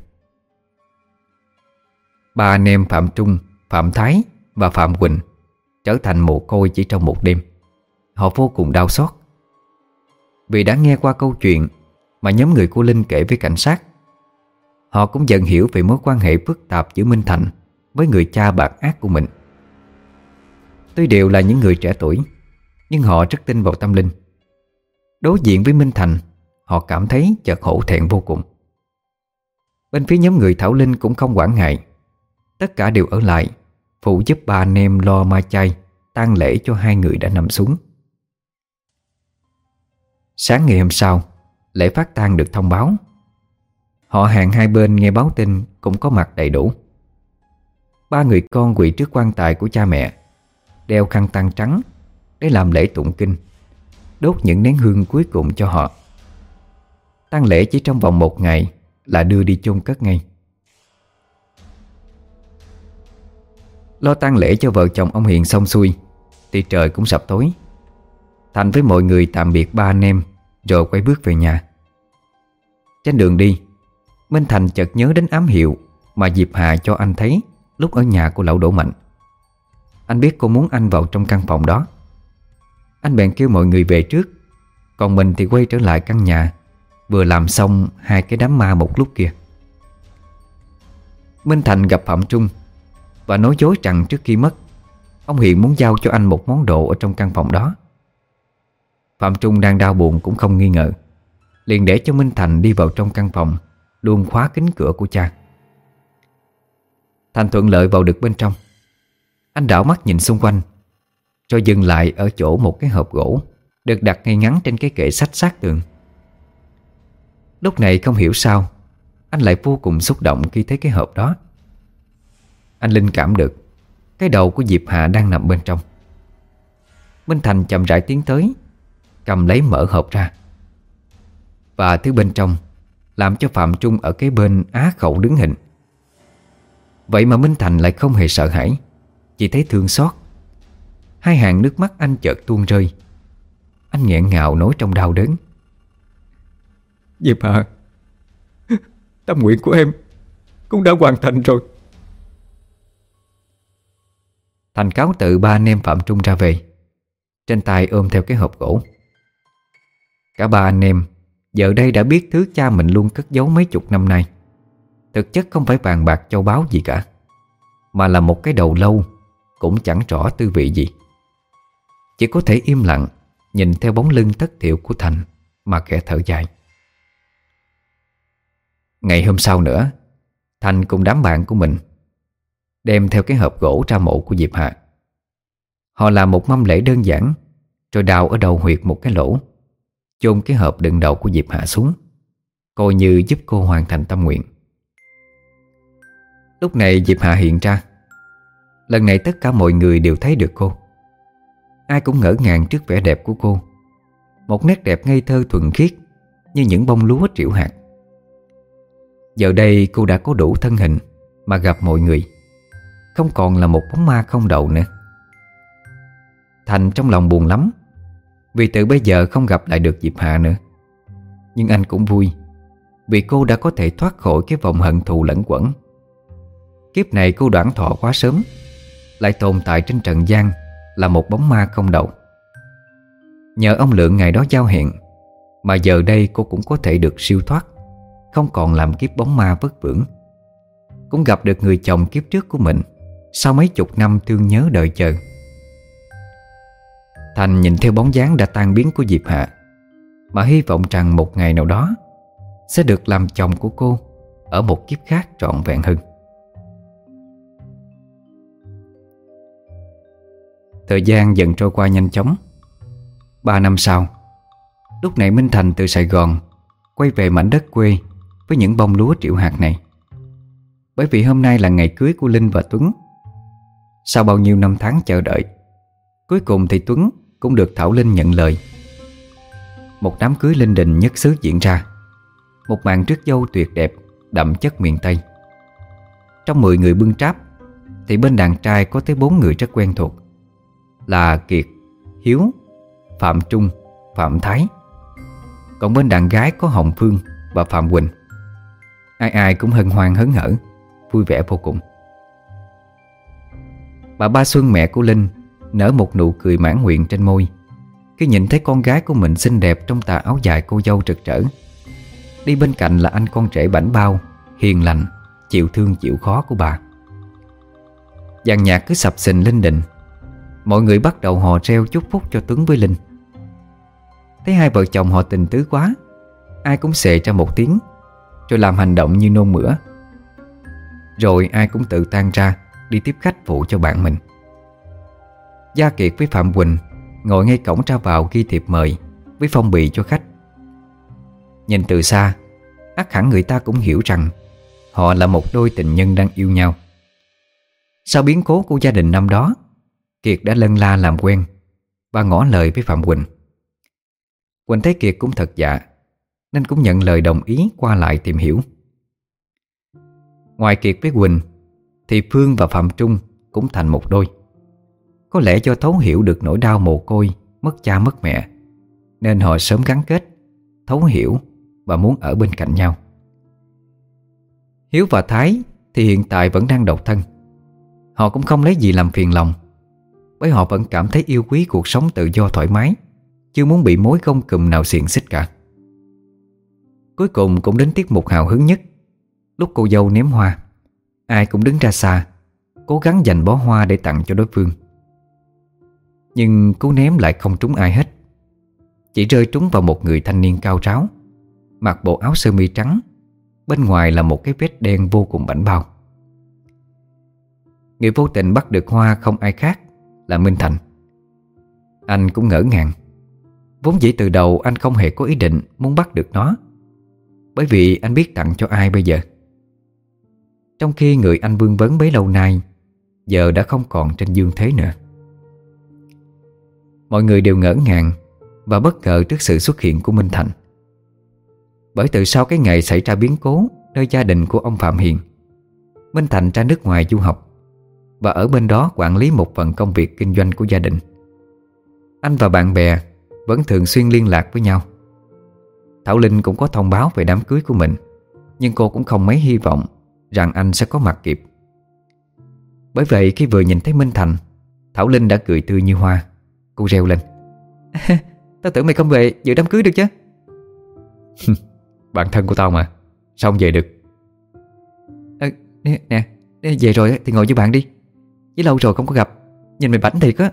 Ba anh em Phạm Trung, Phạm Thái và Phạm Quỳnh trở thành mồ côi chỉ trong một đêm. Họ vô cùng đau xót, vì đã nghe qua câu chuyện mà nhóm người của Linh kể với cảnh sát. Họ cũng dần hiểu về mối quan hệ phức tạp giữa Minh Thành với người cha bạc ác của mình. Tuy đều là những người trẻ tuổi, nhưng họ rất tin vào tâm linh. Đối diện với Minh Thành, họ cảm thấy chợt hổ thẹn vô cùng. Bên phía nhóm người Thảo Linh cũng không quản ngại. Tất cả đều ở lại phụ giúp ba anh em lo ma chay, tang lễ cho hai người đã nằm xuống. Sáng ngày hôm sau, lễ phát tang được thông báo. Họ hàng hai bên nghe báo tin cũng có mặt đầy đủ. Ba người con quỳ trước quan tài của cha mẹ, đeo khăn tang trắng để làm lễ tụng kinh, đốt những nén hương cuối cùng cho họ. Tang lễ chỉ trong vòng một ngày là đưa đi chôn cất ngay. Lo tang lễ cho vợ chồng ông Hiền xong xuôi thì trời cũng sập tối. Thành với mọi người tạm biệt ba anh em rồi quay bước về nhà. Trên đường đi, Minh Thành chợt nhớ đến ám hiệu mà Diệp Hà cho anh thấy lúc ở nhà của lão Đỗ Mạnh. Anh biết cô muốn anh vào trong căn phòng đó. Anh bèn kêu mọi người về trước, còn mình thì quay trở lại căn nhà vừa làm xong hai cái đám ma một lúc kia. Minh Thành gặp Phạm Trung và nói dối rằng trước khi mất, ông Hiền muốn giao cho anh một món đồ ở trong căn phòng đó. Phạm Trung đang đau buồn cũng không nghi ngờ, liền để cho Minh Thành đi vào trong căn phòng, luôn khóa kín cửa của cha. Thành thuận lợi vào được bên trong. Anh đảo mắt nhìn xung quanh, rồi dừng lại ở chỗ một cái hộp gỗ được đặt ngay ngắn trên cái kệ sách sát tường. Lúc này không hiểu sao, anh lại vô cùng xúc động khi thấy cái hộp đó. Anh linh cảm được cái đầu của Diệp Hạ đang nằm bên trong. Minh Thành chậm rãi tiến tới, cầm lấy mở hộp ra. Và thứ bên trong làm cho Phạm Trung ở kế bên á khẩu đứng hình. Vậy mà Minh Thành lại không hề sợ hãi, chỉ thấy thương xót. Hai hàng nước mắt anh chợt tuôn rơi. Anh nghẹn ngào nói trong đau đớn: Diệp Hạ, tâm nguyện của em cũng đã hoàn thành rồi. Thành cáo tự ba anh em Phạm Trung ra về, trên tay ôm theo cái hộp gỗ. Cả ba anh em giờ đây đã biết thứ cha mình luôn cất giấu mấy chục năm nay thực chất không phải vàng bạc châu báu gì cả, mà là một cái đầu lâu cũng chẳng rõ tư vị gì. Chỉ có thể im lặng nhìn theo bóng lưng thất thiểu của Thành mà khẽ thở dài. Ngày hôm sau nữa, Thành cùng đám bạn của mình đem theo cái hộp gỗ ra mộ của Diệp Hạ. Họ làm một mâm lễ đơn giản, rồi đào ở đầu huyệt một cái lỗ, chôn cái hộp đựng đậu của Diệp Hạ xuống, coi như giúp cô hoàn thành tâm nguyện. Lúc này Diệp Hạ hiện ra. Lần này tất cả mọi người đều thấy được cô. Ai cũng ngỡ ngàng trước vẻ đẹp của cô. Một nét đẹp ngây thơ thuần khiết, như những bông lúa triệu hạt. Giờ đây cô đã có đủ thân hình mà gặp mọi người, không còn là một bóng ma không đầu nữa. Thành trong lòng buồn lắm, vì từ bây giờ không gặp lại được Diệp Hạ nữa. Nhưng anh cũng vui, vì cô đã có thể thoát khỏi cái vòng hận thù lẫn quẩn. Kiếp này cô đoản thọ quá sớm, lại tồn tại trên trần gian là một bóng ma không đầu. Nhờ ông Lượng ngày đó giao hẹn, mà giờ đây cô cũng có thể được siêu thoát, không còn làm kiếp bóng ma vất vưởng. Cũng gặp được người chồng kiếp trước của mình sau mấy chục năm thương nhớ đợi chờ. Thành nhìn theo bóng dáng đã tan biến của Diệp Hạ, mà hy vọng rằng một ngày nào đó sẽ được làm chồng của cô ở một kiếp khác trọn vẹn hơn. Thời gian dần trôi qua nhanh chóng. 3 năm sau, lúc này Minh Thành từ Sài Gòn quay về mảnh đất quê với những bông lúa triệu hạt này. Bởi vì hôm nay là ngày cưới của Linh và Tuấn. Sau bao nhiêu năm tháng chờ đợi, cuối cùng thì Tuấn cũng được Thảo Linh nhận lời. Một đám cưới linh đình nhất xứ diễn ra. Một màn rước dâu tuyệt đẹp, đậm chất miền Tây. Trong 10 người bưng tráp thì bên đàn trai có tới 4 người rất quen thuộc, là Kiệt, Hiếu, Phạm Trung, Phạm Thái. Còn bên đàn gái có Hồng Phương và Phạm Quỳnh. Ai ai cũng hân hoan hớn hở, vui vẻ vô cùng. Bà Ba Xuân, mẹ của Linh, nở một nụ cười mãn nguyện trên môi khi nhìn thấy con gái của mình xinh đẹp trong tà áo dài cô dâu rực rỡ. Đi bên cạnh là anh con rể bảnh bao, hiền lành, chịu thương chịu khó của bà. Dàn nhạc cứ sập sình linh đình. Mọi người bắt đầu hò reo chúc phúc cho Tuấn với Linh. Thấy hai vợ chồng họ tình tứ quá, ai cũng xệ ra một tiếng, rồi làm hành động như nôn mửa. Rồi ai cũng tự tan ra đi tiếp khách phụ cho bạn mình. Gia Kiệt với Phạm Quỳnh ngồi ngay cổng ra vào ghi thiệp mời với phong bì cho khách. Nhìn từ xa, ắt hẳn người ta cũng hiểu rằng họ là một đôi tình nhân đang yêu nhau. Sau biến cố của gia đình năm đó, Kiệt đã lân la làm quen và ngỏ lời với Phạm Quỳnh. Quỳnh thấy Kiệt cũng thật dạ, nên cũng nhận lời đồng ý qua lại tìm hiểu. Ngoài Kiệt với Quỳnh thì Phương và Phạm Trung cũng thành một đôi. Có lẽ do thấu hiểu được nỗi đau mồ côi, mất cha mất mẹ, nên họ sớm gắn kết, thấu hiểu và muốn ở bên cạnh nhau. Hiếu và Thái thì hiện tại vẫn đang độc thân. Họ cũng không lấy gì làm phiền lòng, bởi họ vẫn cảm thấy yêu quý cuộc sống tự do thoải mái, chưa muốn bị mối gông cùm nào xiềng xích cả. Cuối cùng cũng đến tiết mục hào hứng nhất. Lúc cô dâu ném hoa, ai cũng đứng ra xa, cố gắng giành bó hoa để tặng cho đối phương. Nhưng cú ném lại không trúng ai hết, chỉ rơi trúng vào một người thanh niên cao ráo, mặc bộ áo sơ mi trắng, bên ngoài là một cái vết đen vô cùng bảnh bao. Người vô tình bắt được hoa không ai khác là Minh Thành. Anh cũng ngỡ ngàng. Vốn dĩ từ đầu anh không hề có ý định muốn bắt được nó, bởi vì anh biết tặng cho ai bây giờ. Trong khi người anh vương vấn bấy lâu nay giờ đã không còn trên dương thế nữa. Mọi người đều ngỡ ngàng và bất ngờ trước sự xuất hiện của Minh Thành. Bởi từ sau cái ngày xảy ra biến cố nơi gia đình của ông Phạm Hiền, Minh Thành ra nước ngoài du học và ở bên đó quản lý một phần công việc kinh doanh của gia đình. Anh và bạn bè vẫn thường xuyên liên lạc với nhau. Thảo Linh cũng có thông báo về đám cưới của mình, nhưng cô cũng không mấy hy vọng rằng anh sẽ có mặt kịp. Bởi vậy khi vừa nhìn thấy Minh Thành, Thảo Linh đã cười tươi như hoa. Cô reo lên: "Tao tưởng mày không về dự đám cưới được chứ?" Bạn thân của tao mà, sao không về được? Nè, về rồi thì ngồi với bạn đi. Với lâu rồi không có gặp, nhìn mày bảnh thiệt á.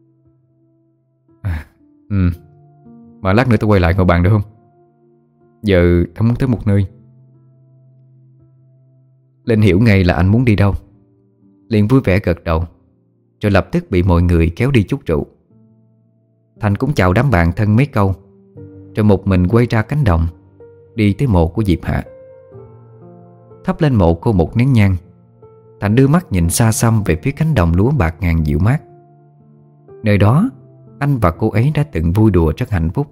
Mà lát nữa tao quay lại ngồi bàn được không? Giờ tao muốn tới một nơi. Linh hiểu ngay là anh muốn đi đâu, liền vui vẻ gật đầu. rồi lập tức bị mọi người kéo đi chút rượu. Thành cũng chào đám bạn thân mấy câu, rồi một mình quay ra cánh đồng, đi tới mộ của Diệp Hạ. Thắp lên mộ cô một nén nhang, Thành đưa mắt nhìn xa xăm về phía cánh đồng lúa bạc ngàn dịu mát. Nơi đó anh và cô ấy đã từng vui đùa rất hạnh phúc.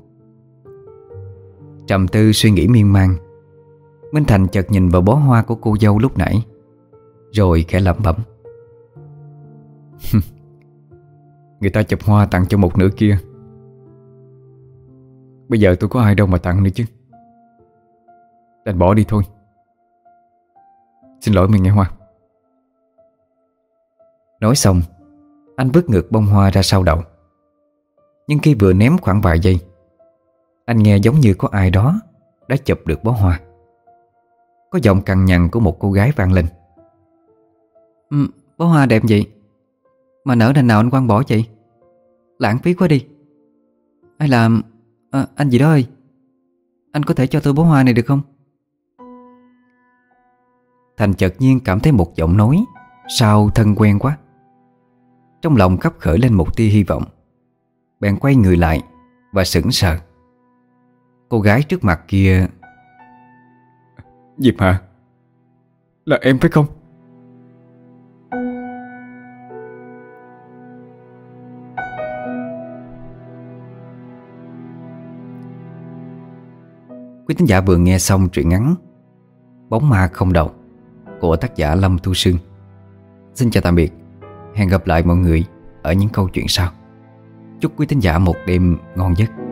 Trầm tư suy nghĩ miên man, Minh Thành chợt nhìn vào bó hoa của cô dâu lúc nãy, rồi khẽ lẩm bẩm: Người ta chụp hoa tặng cho một nửa kia, bây giờ tôi có ai đâu mà tặng nữa chứ. Đành bỏ đi thôi. Xin lỗi mày nghe Hoa. Nói xong, anh vứt ngược bông hoa ra sau đầu. Nhưng khi vừa ném khoảng vài giây, anh nghe giống như có ai đó đã chụp được bó hoa. Có giọng cằn nhằn của một cô gái vang lên: Bó hoa đẹp vậy mà nở đành nào anh quăng bỏ vậy? Lãng phí quá đi. Hay là anh gì đó ơi, anh có thể cho tôi bó hoa này được không? Thành chợt nhiên cảm thấy một giọng nói sao thân quen quá. Trong lòng khấp khởi lên một tia hy vọng, bèn quay người lại và sững sờ. Cô gái trước mặt kia... Diệp Hạ, là em phải không? Quý thính giả vừa nghe xong truyện ngắn Bóng ma không đầu của tác giả Lâm Thu Sương. Xin chào tạm biệt, hẹn gặp lại mọi người ở những câu chuyện sau. Chúc quý thính giả một đêm ngon giấc.